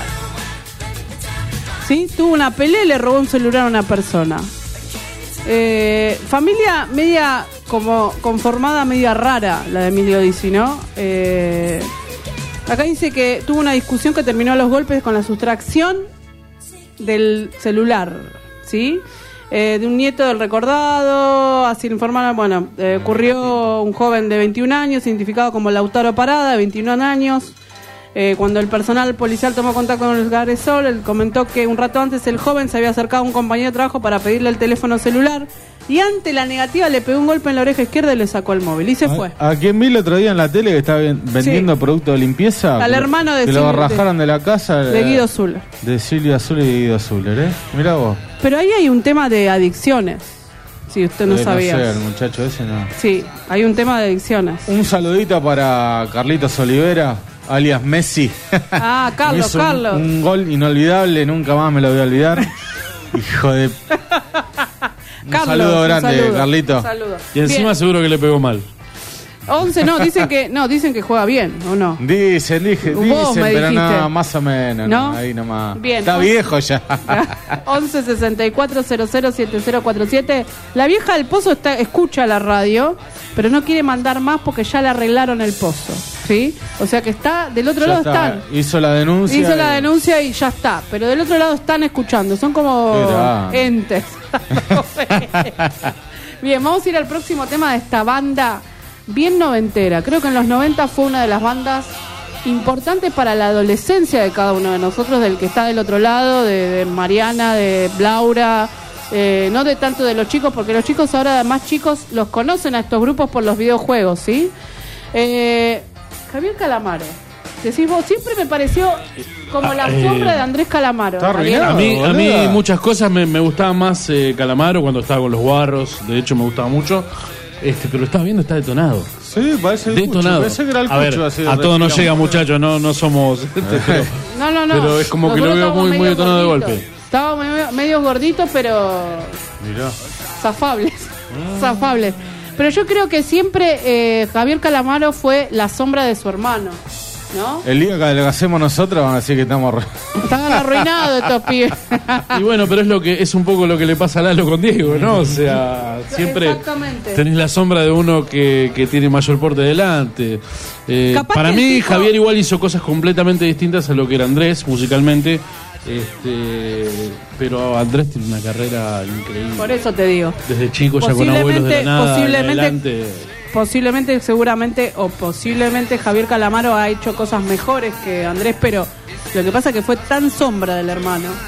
¿Sí? Tuvo una pelea y le robó un celular a una persona. Eh, familia media como conformada, media rara, la de Emilio Dizzi, ¿no? Eh, acá dice que tuvo una discusión que terminó a los golpes con la sustracción del celular, ¿sí? Eh, de un nieto del recordado, así lo informaron, bueno, eh, ocurrió un joven de veintiún años, identificado como Lautaro Parada, de veintiún años. Eh, cuando el personal policial tomó contacto con el agresor, él comentó que un rato antes el joven se había acercado a un compañero de trabajo para pedirle el teléfono celular y ante la negativa le pegó un golpe en la oreja izquierda y le sacó el móvil y se fue. A, a quien vi el otro día en la tele que estaba ven- vendiendo Sí. productos de limpieza. Al que- hermano de Que lo Sil- rajaron de la casa. De eh, Guido Zuller. De Silvia Zuller y Guido Zuller, ¿eh? Mirá vos. Pero ahí hay un tema de adicciones, si usted no Eh, sabía. sé, el muchacho ese no. Sí, hay un tema de adicciones. Un saludito para Carlitos Olivera, alias Messi. Ah, Carlos, Hizo un- Carlos. Un, gol inolvidable, nunca más me lo voy a olvidar. Hijo de. Un Carlos, saludo un grande, saludo, Carlito. un saludo. Y encima Bien. seguro que le pegó mal. once, no, dicen que no, dicen que juega bien, ¿o no? Dicen, dije, Vos dicen, me pero dijiste. no, más o menos. ¿No? No, ahí nomás. Bien, Está once. viejo ya. once sesenta y cuatro cero cero siete cero cuatro siete. La vieja del pozo está, escucha la radio, pero no quiere mandar más porque ya le arreglaron el pozo, ¿sí? O sea que está, del otro Ya lado está, están. hizo la denuncia. Hizo la y- denuncia y ya está. Pero del otro lado están escuchando. Son como Qué grande. entes. Bien, vamos a ir al próximo tema de esta banda bien noventera. Creo que en los noventa fue una de las bandas importantes para la adolescencia de cada uno de nosotros, del que está del otro lado, de, de Mariana, de Laura. Eh, no de tanto de los chicos, porque los chicos ahora, más chicos, los conocen a estos grupos por los videojuegos, ¿sí? Eh, Javier Calamaro. Decís vos, siempre me pareció como la eh, sombra de Andrés Calamaro. está Ariel. arruinado. A mí, a mí boluda. muchas cosas me, me gustaba más eh, Calamaro cuando estaba con los Guarros. De hecho, me gustaba mucho. Este, pero lo estaba viendo, está detonado. Sí, parece el Cucho. Detonado. Pensé que era el A ver, Cucho, así de a todos nos retirado. llega, muchachos, no, no somos. este, pero, No, no, no. Pero es como que Nosotros lo veo estábamos muy- muy medio detonado de gorditos. golpe. Estábamos medio, medio gorditos, pero Mirá. zafables. Zafables. Pero yo creo que siempre eh, Javier Calamaro fue la sombra de su hermano, ¿no? El día que adelgacemos nosotros van a decir que estamos. re- Estaban arruinados estos pibes. y bueno, pero es lo que es un poco lo que le pasa a Lalo con Diego, ¿no? O sea, siempre Exactamente. tenés la sombra de uno que, que tiene mayor porte delante. Eh, Capaz para que el mí, tipo- Javier igual hizo cosas completamente distintas a lo que era Andrés musicalmente. Este, pero Andrés tiene una carrera increíble. Por eso te digo. Desde chico ya con abuelos de la nada. posiblemente, en adelante. posiblemente, seguramente, o posiblemente Javier Calamaro ha hecho cosas mejores que Andrés, pero lo que pasa es que fue tan sombra del hermano,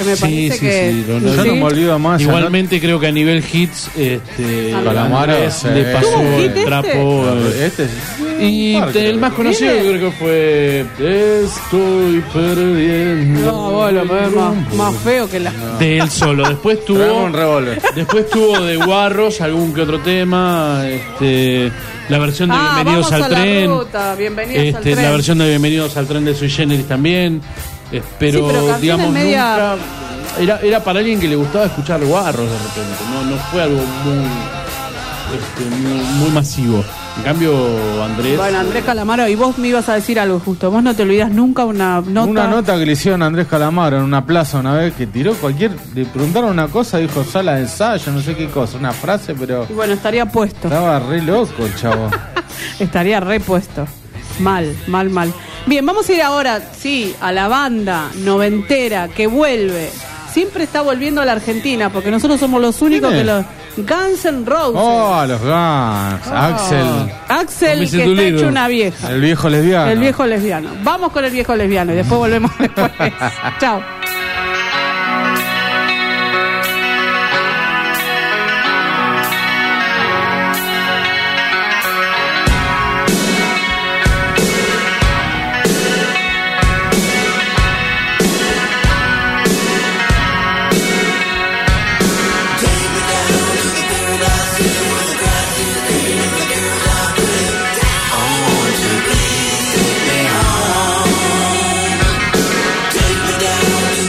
que me Sí, parece sí, que... sí, lo- lo- Yo no me olvido más. Igualmente creo que a nivel hits, este, Calamaro, Andrés sí. le pasó ¿Tuvo un hit el este? trapo. eh, Este Y Parque, el más conocido ¿Tiene? creo que fue Estoy perdiendo. No, bueno, pero es más, más feo que la... De él solo. Después tuvo Traemos un revólver. Después tuvo de Guarros algún que otro tema, este, la versión de Ah, Bienvenidos vamos al a la Tren, ruta, Bienvenidos al este, Tren. la versión de Bienvenidos al Tren de Sui Generis también, eh, pero, Sí, pero canciones digamos media- nunca era, era para alguien que le gustaba escuchar Guarros de repente, no, no fue algo muy, este, muy, muy masivo. En cambio Andrés, Bueno, Andrés Calamaro, y vos me ibas a decir algo justo. Vos no te olvidás nunca una nota... Una nota que le hicieron a Andrés Calamaro en una plaza una vez que tiró cualquier. Le preguntaron una cosa, dijo sala de ensayo, no sé qué cosa, una frase, pero Y bueno, estaría puesto. estaba re loco el chavo. Estaría repuesto. Mal, mal, mal. Bien, vamos a ir ahora, sí, a la banda noventera que vuelve. Siempre está volviendo a la Argentina, porque nosotros somos los únicos ¿Quién que es? los... Guns N' Roses. Oh, los Guns, Axel, Axel, Con que Vicente está Ulido. hecho una vieja. el viejo lesbiano. El viejo lesbiano. Vamos con el viejo lesbiano y después volvemos después. Chao. Take me down to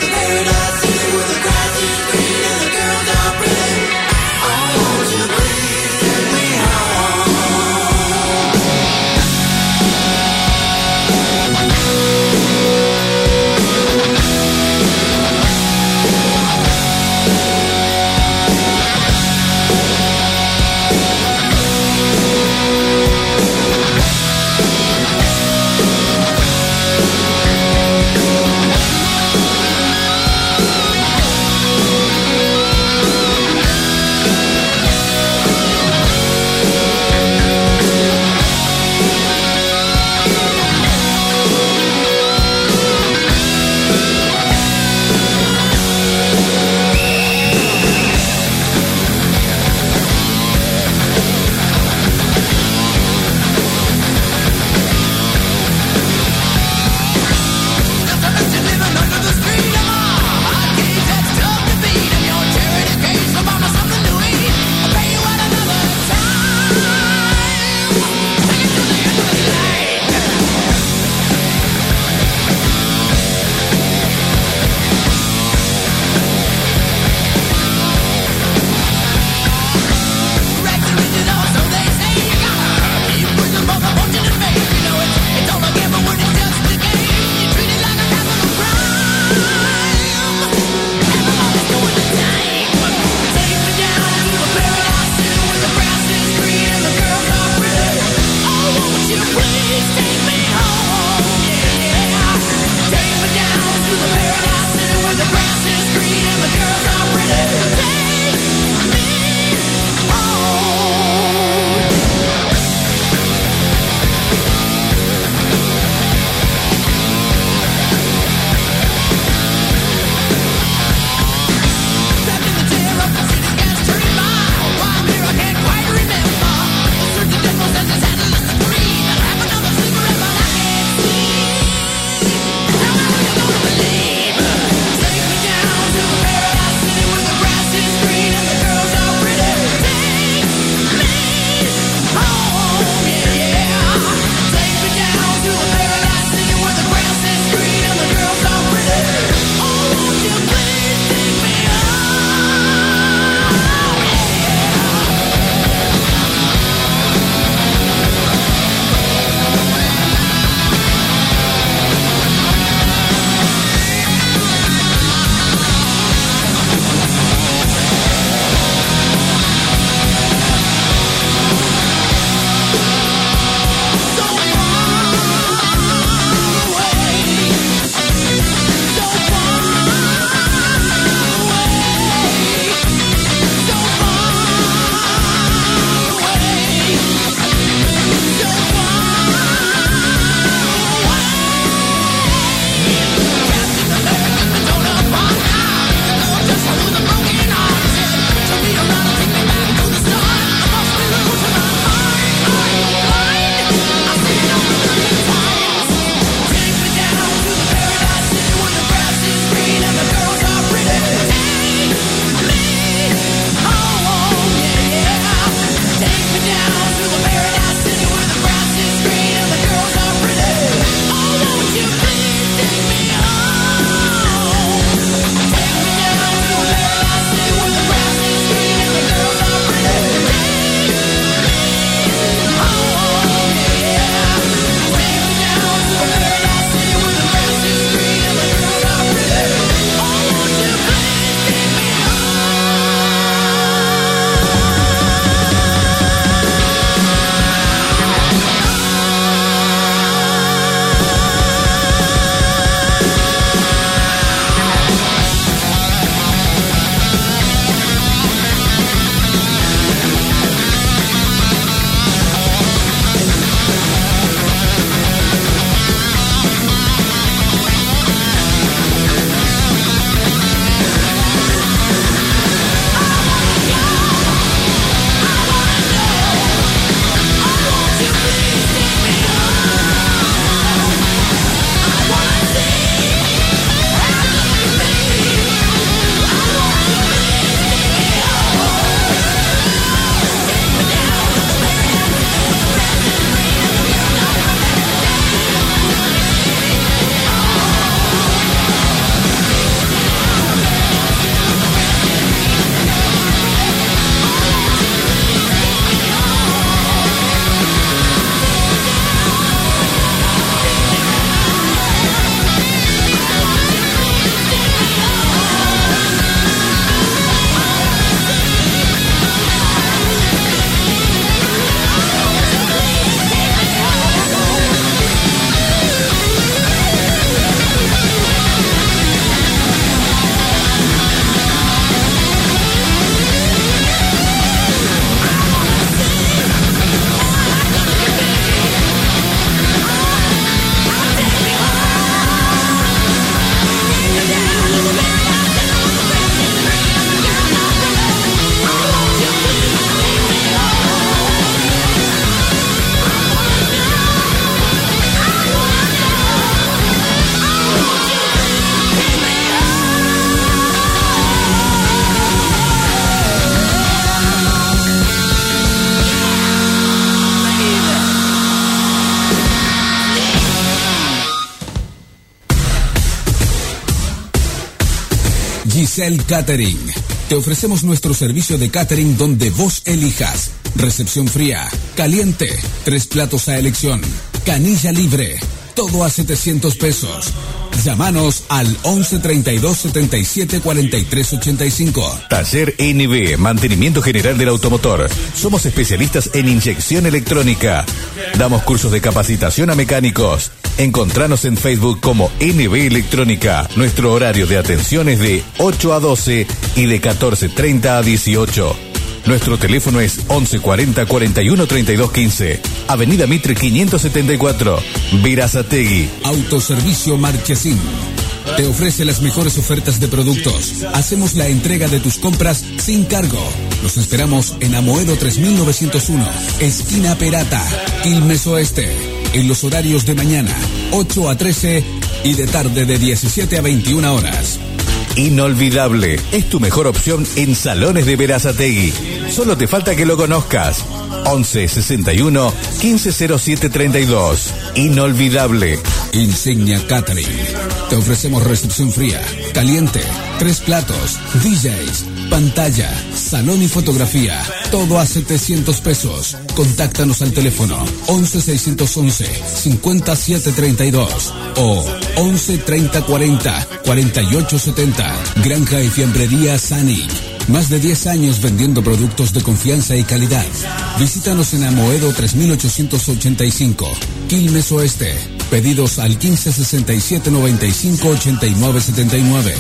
Giselle Catering. Te ofrecemos nuestro servicio de catering donde vos elijas. Recepción fría, caliente, tres platos a elección, canilla libre, todo a setecientos pesos. Llámanos al once treinta y dos setenta y siete cuarenta y tres ochenta y cinco. Taller N B, mantenimiento general del automotor. Somos especialistas en inyección electrónica. Damos cursos de capacitación a mecánicos. Encontranos en Facebook como N B Electrónica. Nuestro horario de atención es de ocho a doce y de catorce treinta a dieciocho. Nuestro teléfono es once cuarenta cuarenta y uno treinta y dos quince. Avenida Mitre quinientos setenta y cuatro, Berazategui. Autoservicio Marchesín. Te ofrece las mejores ofertas de productos. Hacemos la entrega de tus compras sin cargo. Los esperamos en Amoedo tres mil novecientos uno, esquina Perata, Quilmes Oeste. En los horarios de mañana, ocho a trece y de tarde de diecisiete a veintiuna horas. Inolvidable, es tu mejor opción en Salones de Berazategui. Solo te falta que lo conozcas. once sesenta y uno quince cero siete treinta y dos. Inolvidable. Insignia Catering. Te ofrecemos recepción fría, caliente, tres platos, D Js, pantalla, salón y fotografía. Todo a setecientos pesos. Contáctanos al teléfono once seiscientos once cincuenta y siete treinta y dos o once treinta cuarenta cuarenta y ocho setenta. Granja y Fiambrería Sanic. Más de diez años vendiendo productos de confianza y calidad. Visítanos en Amoedo tres mil ochocientos ochenta y cinco, Quilmes Oeste. Pedidos al quince sesenta y siete noventa y cinco ochenta y nueve setenta y nueve.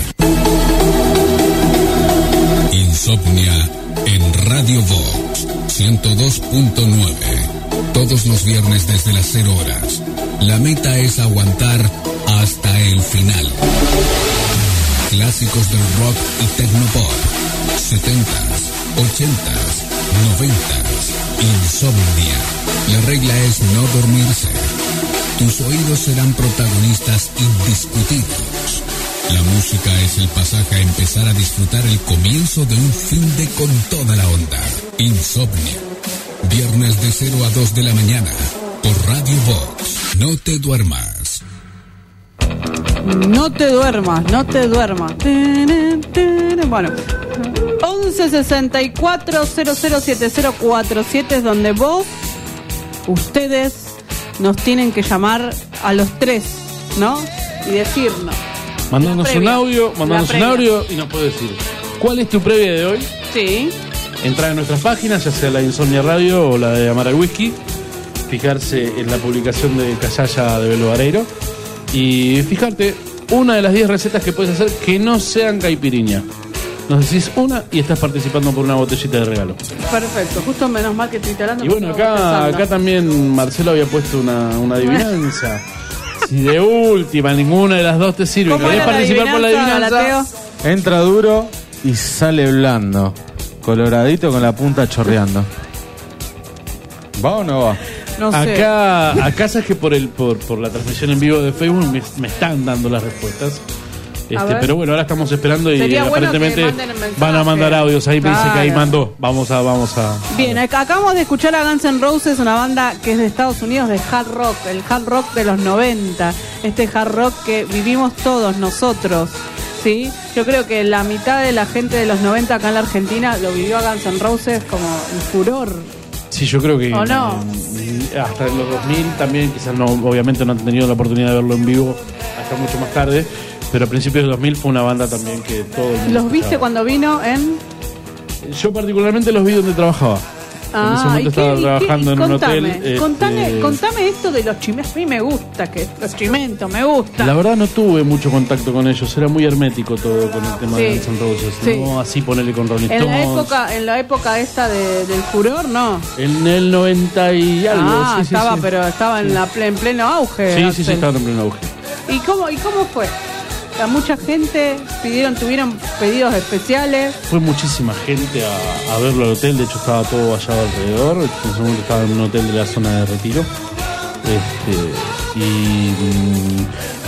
Insomnia en Radio Vox ciento dos punto nueve. Todos los viernes desde las cero horas. La meta es aguantar hasta el final. Clásicos del rock y tecnopop. setentas, ochentas, noventas. Insomnia. La regla es no dormirse. Tus oídos serán protagonistas indiscutidos. La música es el pasaje a empezar a disfrutar el comienzo de un fin de con toda la onda. Insomnia. Viernes de cero a dos de la mañana. Por Radio Vox. No te duermas. No te duermas, no te duermas. Bueno, once sesenta y cuatro cero cero siete cero cuatro siete es donde vos, ustedes, nos tienen que llamar a los tres, ¿no? Y decirnos. Mandanos un audio, mandanos un audio y nos puedes decir ¿cuál es tu previa de hoy? Sí. Entrar en nuestras páginas, ya sea la de Insomnia Radio o la de Amar al Whisky, fijarse en la publicación de Callaya de Belo Vareiro y fijarte una de las diez recetas que puedes hacer que no sean caipiriña. Nos decís una y estás participando por una botellita de regalo. Perfecto, justo menos mal que estoy instalando. Y bueno, acá, acá también Marcelo había puesto una, una adivinanza. Si de última ninguna de las dos te sirve, ¿querés participar por la adivinanza? Galateo? Entra duro y sale blando. Coloradito con la punta chorreando. ¿Va o no va? No sé. Acá, acá sabes que por el por, por la transmisión en vivo de Facebook me, me están dando las respuestas. Este, pero bueno, ahora estamos esperando y Sería aparentemente bueno van a mandar audios. Ahí claro. Me dice que ahí mandó. Vamos a, vamos a. Bien, acá acabamos de escuchar a Guns N' Roses, una banda que es de Estados Unidos, de hard rock, el hard rock de los noventa, este hard rock que vivimos todos nosotros, ¿sí? Yo creo que la mitad de la gente de los noventa acá en la Argentina lo vivió a Guns N' Roses como un furor. Sí, yo creo que ¿O no? eh, hasta en los dos mil también, quizás no, obviamente no han tenido la oportunidad de verlo en vivo hasta mucho más tarde, pero a principios del dos mil fue una banda también que todo el mundo ¿Los viste escuchaba. cuando vino en...? Yo particularmente los vi donde trabajaba. Ah, en ese momento ¿y qué- estaba y qué- trabajando y en un contame, hotel. este, Contame, contame esto de los chimentos. A mí me gusta, que los chimentos, me gusta. La verdad no tuve mucho contacto con ellos, era muy hermético todo con el tema Sí, de Guns N' Roses. sí. No así ponerle con Rolling En la Stones. época, en la época esta de- del furor, no. En el noventa y algo. Ah, sí, sí, estaba, sí. pero estaba en la ple- en pleno auge. Sí, sí, Axel. sí, estaba en pleno auge. ¿Y cómo, y cómo fue? O sea, mucha gente pidieron, tuvieron pedidos especiales. Fue muchísima gente a, a verlo al hotel, de hecho estaba todo allá alrededor, en ese momento estaba en un hotel de la zona de Retiro. Este, y mm,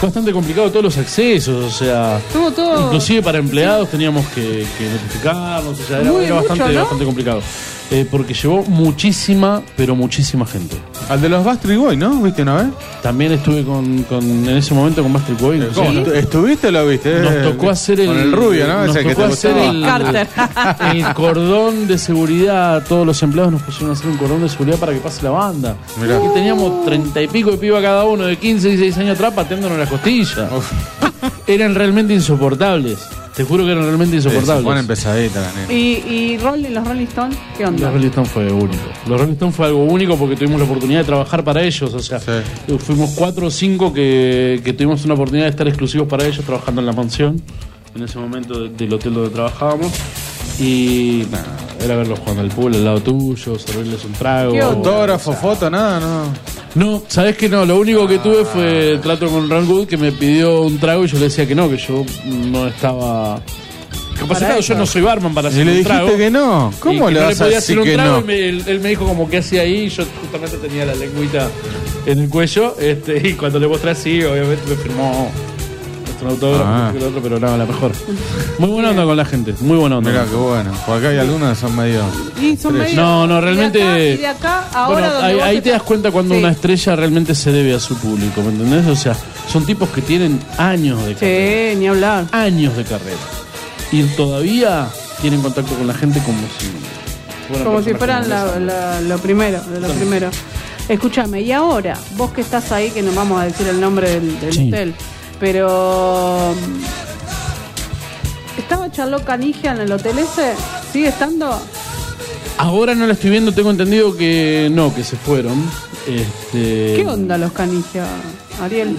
fue bastante complicado todos los accesos, o sea, Todo, todo. inclusive para empleados teníamos que, que notificarnos, o sea, era, Muy era mucho, bastante, ¿no? bastante complicado. Eh, porque llevó muchísima, pero muchísima gente. Al de los Backstreet Boys, ¿no? ¿Viste una vez? También estuve con, con en ese momento con Backstreet Boys. o sea, ¿Cómo? nos- ¿Estuviste o lo viste? Nos Eh, tocó hacer el. Con el rubio, ¿no? Nos Ese que tocó te hacer gustaba. el, Carter. el cordón de seguridad. Todos los empleados nos pusieron a hacer un cordón de seguridad para que pase la banda. Mirá. Y teníamos treinta y pico de piba cada uno, de quince y dieciséis años atrás, pateándonos las costillas. Eran realmente insoportables. Te juro que eran realmente Sí, se insoportables. ponen pesaditas la nena. ¿Y, y Rolling, los Rolling Stones? ¿Qué onda? Los Rolling Stones fue único. Los Rolling Stones fue algo único porque tuvimos la oportunidad de trabajar para ellos. O sea, Sí. fuimos cuatro o cinco que, que tuvimos una oportunidad de estar exclusivos para ellos trabajando en la mansión, en ese momento de- del hotel donde trabajábamos. Y nada, era verlos jugando al pool al lado tuyo, servirles un trago. ¿Qué onda? Autógrafo, foto, nada, no. No, ¿sabés que no? Lo único que tuve fue trato con Ron Good, que me pidió un trago y yo le decía que no, que yo no estaba capacitado. Yo no soy barman para Y hacer le un dijiste trago. que no. Y ¿Cómo que le no vas a podía decir hacer un que trago no? y me- él, él me dijo como que hacía ahí y yo justamente tenía la lengüita en el cuello este, y cuando le mostré así obviamente me firmó nuestro autógrafo Ah. y el otro, pero no, la mejor. Muy buena onda con la gente, muy buena onda. Mirá, qué bueno. Por acá hay algunos que son medio. Y son medio- No, no, realmente- Y de acá, y de acá ahora Bueno, donde ahí, vos ahí te estás- das cuenta cuando Sí. una estrella realmente se debe a su público, ¿me entendés? O sea, son tipos que tienen años de carrera, Sí, ni hablar. años de carrera, y todavía tienen contacto con la gente como si fueran Como si personas fueran la- comunes. la- lo primero, de lo primero. Escúchame, y ahora, vos que estás ahí, que no vamos a decir el nombre del, del Sí. hotel, pero... mm, ¿estaba Charlotte Canigia en el hotel ese? ¿Sigue estando? Ahora no la estoy viendo, tengo entendido que no, que se fueron. Este, ¿Qué onda los Canigia, Ariel?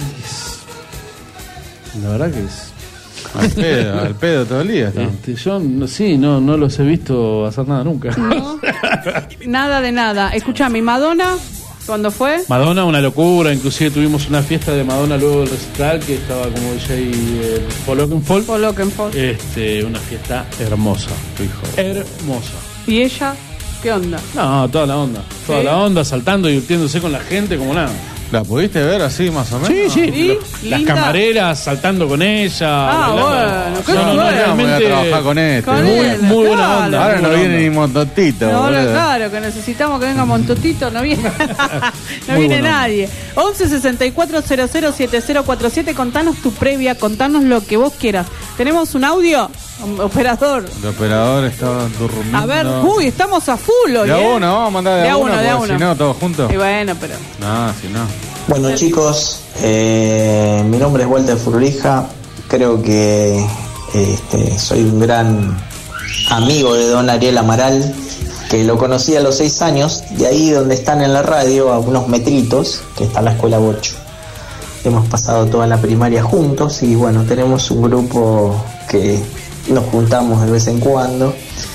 La verdad que es. Al pedo, al pedo todo el día. está. Este, yo no, sí, no, no los he visto hacer nada nunca. No, nada de nada. Escúchame, ¿y Madonna? ¿Cuándo fue? Madonna, una locura, inclusive tuvimos una fiesta de Madonna luego del recital que estaba como D J eh, Paul Oakenfold. Paul Oakenfold. Este, una fiesta hermosa, hermosa. ¿Y ella? ¿Qué onda? No, toda la onda, toda ¿Sí? la onda, saltando, divirtiéndose con la gente como nada. ¿La pudiste ver así más o menos? Sí, sí, ¿Y? lo- las ¿Linda? camareras saltando con ella. Ah, bailando. bueno, qué no, no, no, bueno. Voy a realmente trabajar con este. Con Muy- él, muy buena claro. onda. Ahora muy no buena viene onda. ni Montotito. No, no, boludo. claro, que necesitamos que venga Montotito, no viene, no Muy viene bueno. nadie. once sesenta y cuatro cero cero siete cero cuatro siete, contanos tu previa, contanos lo que vos quieras. ¿Tenemos un audio? Um, Operador. El operador estaba durmiendo. A ver, uy, estamos a full hoy, De a ¿eh? uno, vamos a mandar de, De a a uno, uno, de a porque uno. si no, todos juntos. Y bueno, pero... No, si no. Bueno chicos, eh, mi nombre es Walter Furlija, creo que este, soy un gran amigo de don Ariel Amaral, que lo conocí a los seis años, de ahí donde están en la radio, a unos metritos, que está la escuela Bocho. Hemos pasado toda la primaria juntos y bueno, tenemos un grupo que nos juntamos de vez en cuando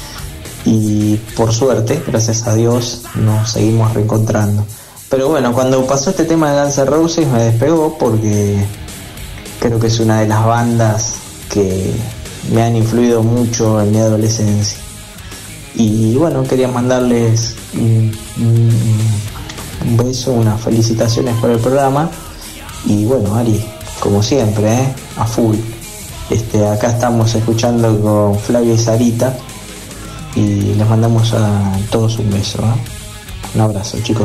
y por suerte, gracias a Dios, nos seguimos reencontrando. Pero bueno, cuando pasó este tema de Guns N' Roses me despegó porque creo que es una de las bandas que me han influido mucho en mi adolescencia. Y bueno, quería mandarles un, un- un beso, unas felicitaciones por el programa. Y bueno, Ari, como siempre, ¿eh? A full. Este, acá estamos escuchando con Flavia y Sarita y les mandamos a todos un beso, ¿eh? Un abrazo, chicos.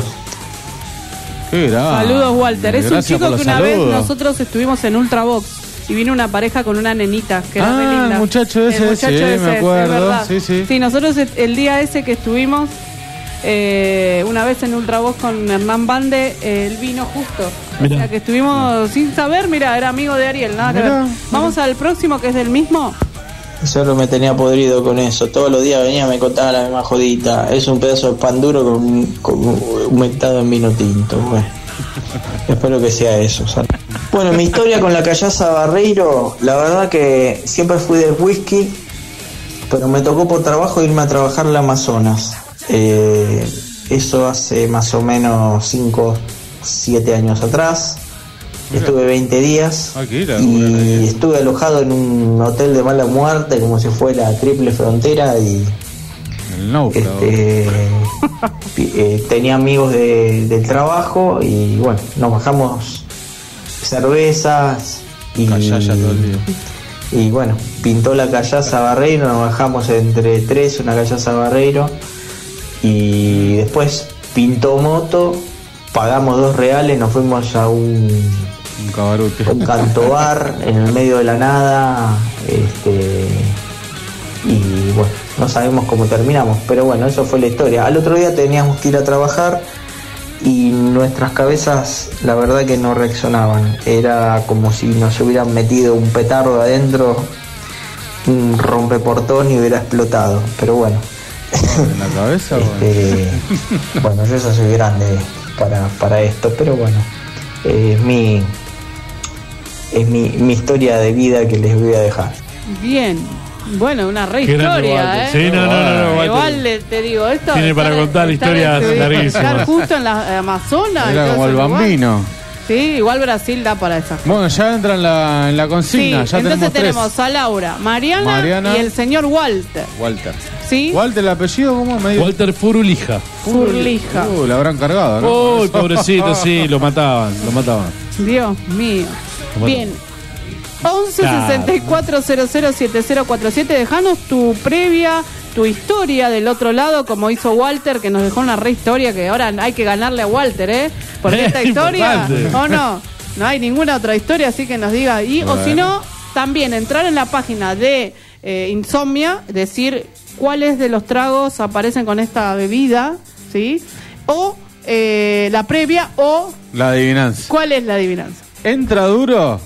Qué grande. Saludos, Walter. Es un Gracias chico por que los una vez saludos. nosotros estuvimos en Ultravox y vino una pareja con una nenita que era Ah, re linda. el muchacho ese, sí, me es acuerdo. verdad. Sí, sí. nosotros el- el día ese que estuvimos, eh, una vez en Ultravox con Hernán Bande, eh, él vino justo. Mirá. O sea que estuvimos sin saber, mira, era amigo de Ariel, nada que Mirá, ver. Vamos al próximo que es del mismo. Solo me tenía podrido con eso. Todos los días venía y me contaba la misma jodita. Es un pedazo de pan duro con, con humectado en vino tinto. Bueno, espero que sea eso. ¿sabes? Bueno, mi historia con la callaza Barreiro, la verdad que siempre fui del whisky, pero me tocó por trabajo irme a trabajar en la Amazonas. Eh, eso hace más o menos cinco, siete años atrás. Estuve veinte días Ah, qué la- y estuve alojado en un hotel de mala muerte como si fuera Triple Frontera y El náufrago. este, pi- eh, tenía amigos de- del trabajo y bueno, nos bajamos cervezas y, Callaya todo el día. y bueno, pintó la callaza Barreiro, nos bajamos entre tres una callaza Barreiro y después pintó moto, pagamos dos reales, nos fuimos a un, Un cabarute. un cantobar en el medio de la nada, este, y bueno, no sabemos cómo terminamos, pero bueno, eso fue la historia. Al otro día teníamos que ir a trabajar y nuestras cabezas la verdad que no reaccionaban, era como si nos hubieran metido un petardo adentro, un rompeportón y hubiera explotado, pero bueno. ¿En la cabeza? Este, bueno, yo ya soy grande para, para esto, pero bueno, eh, es mi es mi, mi historia de vida que les voy a dejar. Bien. Bueno, una re Qué grande historia, Walter. ¿eh? Sí, no, no, no, no, Walter. Igual le- te digo, esto. Tiene para estar- contar estar- historias estar- larguísimas. Estar justo en la Amazonas. y Era todo como el ese lugar. Bambino. Sí, igual Brasil da para esa. Bueno, ya entra en la, en la Sí, consigna. ya entonces tenemos tres. tenemos a Laura, Mariana, Mariana. y el señor Walter. Walter. ¿Sí? Walter, el apellido, ¿cómo me dijo? Walter Furulija. Furlija. Uh, la habrán cargado, ¿no? Uy, pobrecito, sí, lo mataban, lo mataban. Dios mío. Bueno. Bien. once Claro. sesenta y cuatro cero cero siete cero cuatro siete. Dejanos tu previa, tu historia del otro lado, como hizo Walter, que nos dejó una re historia que ahora hay que ganarle a Walter, ¿eh? Porque esta Es historia, importante. o no, no hay ninguna otra historia, así que nos diga. Y, o Bueno. si no, también entrar en la página de eh, Insomnia, decir cuáles de los tragos aparecen con esta bebida, ¿sí? O eh, la previa, o La adivinanza. cuál es la adivinanza. Entra duro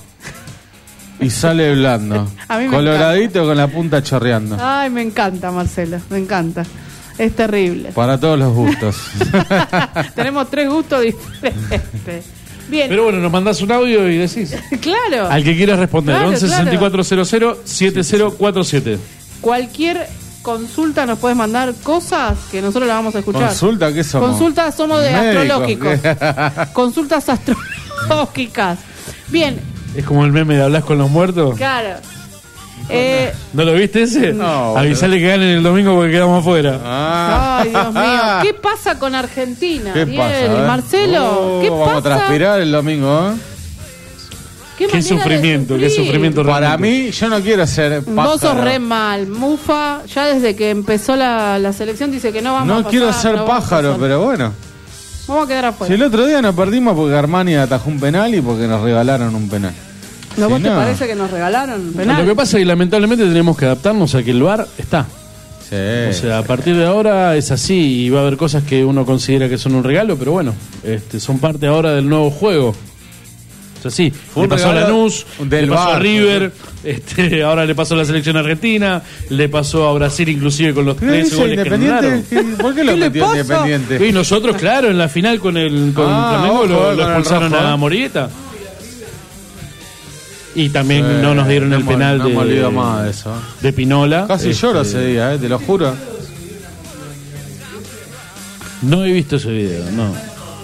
y sale blando. A mí me Coloradito con la punta chorreando. Ay, me encanta, Marcelo, me encanta. Es terrible. Para todos los gustos. Tenemos tres gustos diferentes. Bien, Pero bueno, nos mandás un audio y decís. claro. Al que quieras responder, Claro, once sesenta y cuatro cero cero siete cero cuatro siete. Cualquier consulta nos puedes mandar cosas que nosotros la vamos a escuchar. ¿Consulta qué somos? Consultas somos de Médicos. astrológicos. Consultas astrológicas. Bien, Es como el meme de hablas con los muertos. claro. Eh, ¿No lo viste ese? No, Avisale que ganen el domingo porque quedamos afuera. Ah. ay, Dios mío. ¿Qué pasa con Argentina? ¿Qué Ariel pasa? y A ver. Marcelo, Oh, ¿qué vamos pasa? a transpirar el domingo, ¿eh? ¿Qué, Qué manera de sufrimiento, qué sufrir? sufrimiento Para realmente. mí, yo no quiero ser pájaro. Vos sos re mal, Mufa, ya desde que empezó la, la selección dice que no vamos a No pasar, quiero ser no vamos a pájaro, pasar. pero bueno. Vamos a quedar Si afuera. el otro día nos perdimos porque Armani atajó un penal y porque nos regalaron un penal. ¿No Si vos te no- parece que nos regalaron penal? Lo que pasa es que lamentablemente tenemos que adaptarnos a que el V A R está. Sí. O sea, a partir de ahora es así y va a haber cosas que uno considera que son un regalo, pero bueno, este, son parte ahora del nuevo juego. O sea, sí, Fue le un pasó a regalo Lanús, del le pasó V A R, a River, este, ahora le pasó a la selección argentina, le pasó a Brasil inclusive con los ¿Qué tres dice goles que Independiente? anularon. ¿Qué- ¿Por qué lo ¿Qué le metió pasa? Independiente? Y nosotros, claro, en la final con el con Ah, Flamengo ojo, lo, con lo el expulsaron rojo, a ¿eh? Morieta. Y también Sí, no nos dieron no el hemos- penal no de, hemos olvidado más de eso. de Pinola. Casi Este, lloro ese día, eh, te lo juro. No he visto ese video, no.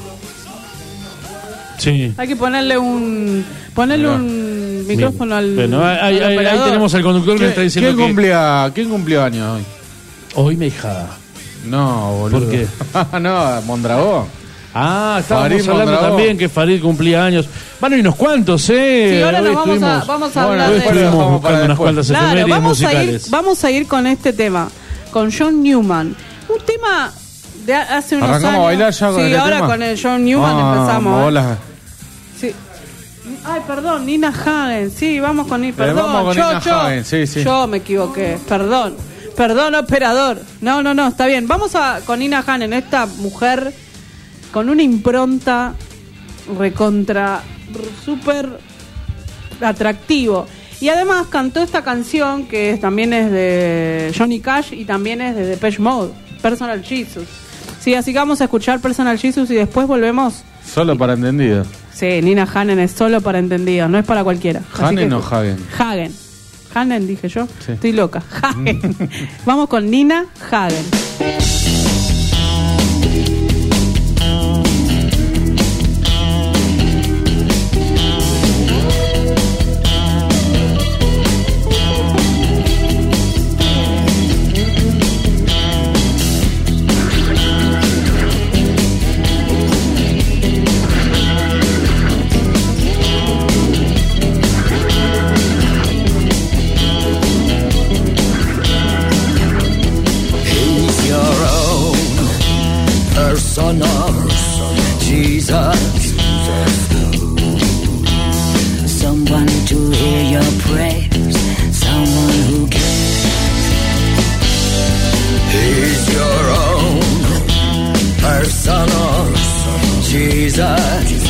Sí. Hay que ponerle un ponerle un micrófono al, Bueno, ahí, al ahí- ahí operador. tenemos al conductor que ¿Quién, está diciendo quién que cumplía, ¿Quién cumplió años hoy? hoy me hijada. No, boludo. ¿Por qué? no, Mondragón. Ah, estábamos Farid hablando Mondragón. también que Farid cumplía años. Bueno, y unos cuantos, ¿eh? Sí, ahora Hoy nos vamos a, estuvimos- vamos a Bueno, hablar hoy de después eso. lo estuvimos dejamos para buscando unas después. cuantas Claro, efemérides vamos a, ir, musicales. vamos a ir con este tema, con John Newman. Un tema de hace unos ¿Arrancamos años. a bailar ya con Sí, este ahora tema? con el John Newman Ah, empezamos. ¿eh? bola. Sí. Ay, perdón, Nina Hagen. Sí, vamos con Nina. Perdón, vamos con yo, Nina yo, Hagen, sí, sí. yo me equivoqué. Perdón. Perdón, operador. No, no, no, está bien. Vamos a con Nina Hagen, esta mujer con una impronta recontra súper atractivo. Y además cantó esta canción que es- también es de Johnny Cash y también es de Depeche Mode, Personal Jesus. Sí, así que vamos a escuchar Personal Jesus y después volvemos. Solo para entendido. Sí, Nina Hagen es solo para entendidos, no es para cualquiera. Así ¿Hagen que- o Hagen? Hagen. Hagen dije yo. Sí. Estoy loca. Hagen. Vamos con Nina Hagen. Thank son of Jesus. Someone to hear your prayers, someone who cares. He's your own personal Jesus.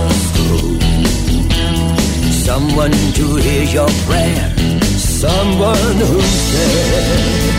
Someone to hear your prayer, someone who cares.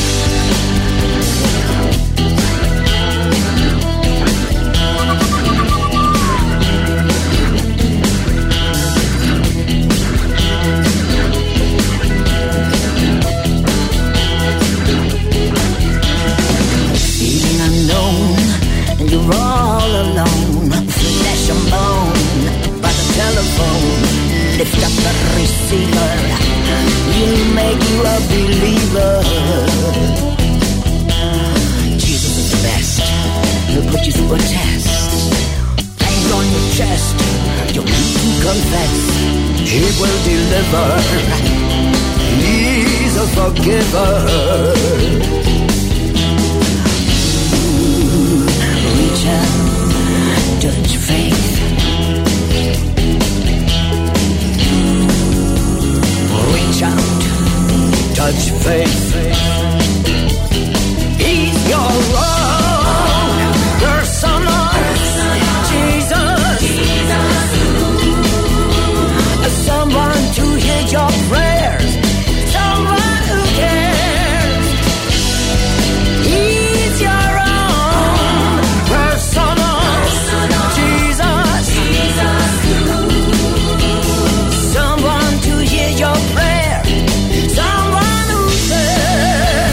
You're all alone, flesh and bone, by the telephone. Lift up the receiver, he'll make you a believer. Jesus is the best, he'll put you through a test. Hang on your chest, you'll need to confess. He will deliver, he's a forgiver. Reach out, touch faith. Reach out, touch faith. He's your own personal Jesus. Someone to hear your prayers, someone who cares. He's your own personal Jesus. Someone to hear your prayer, someone who cares.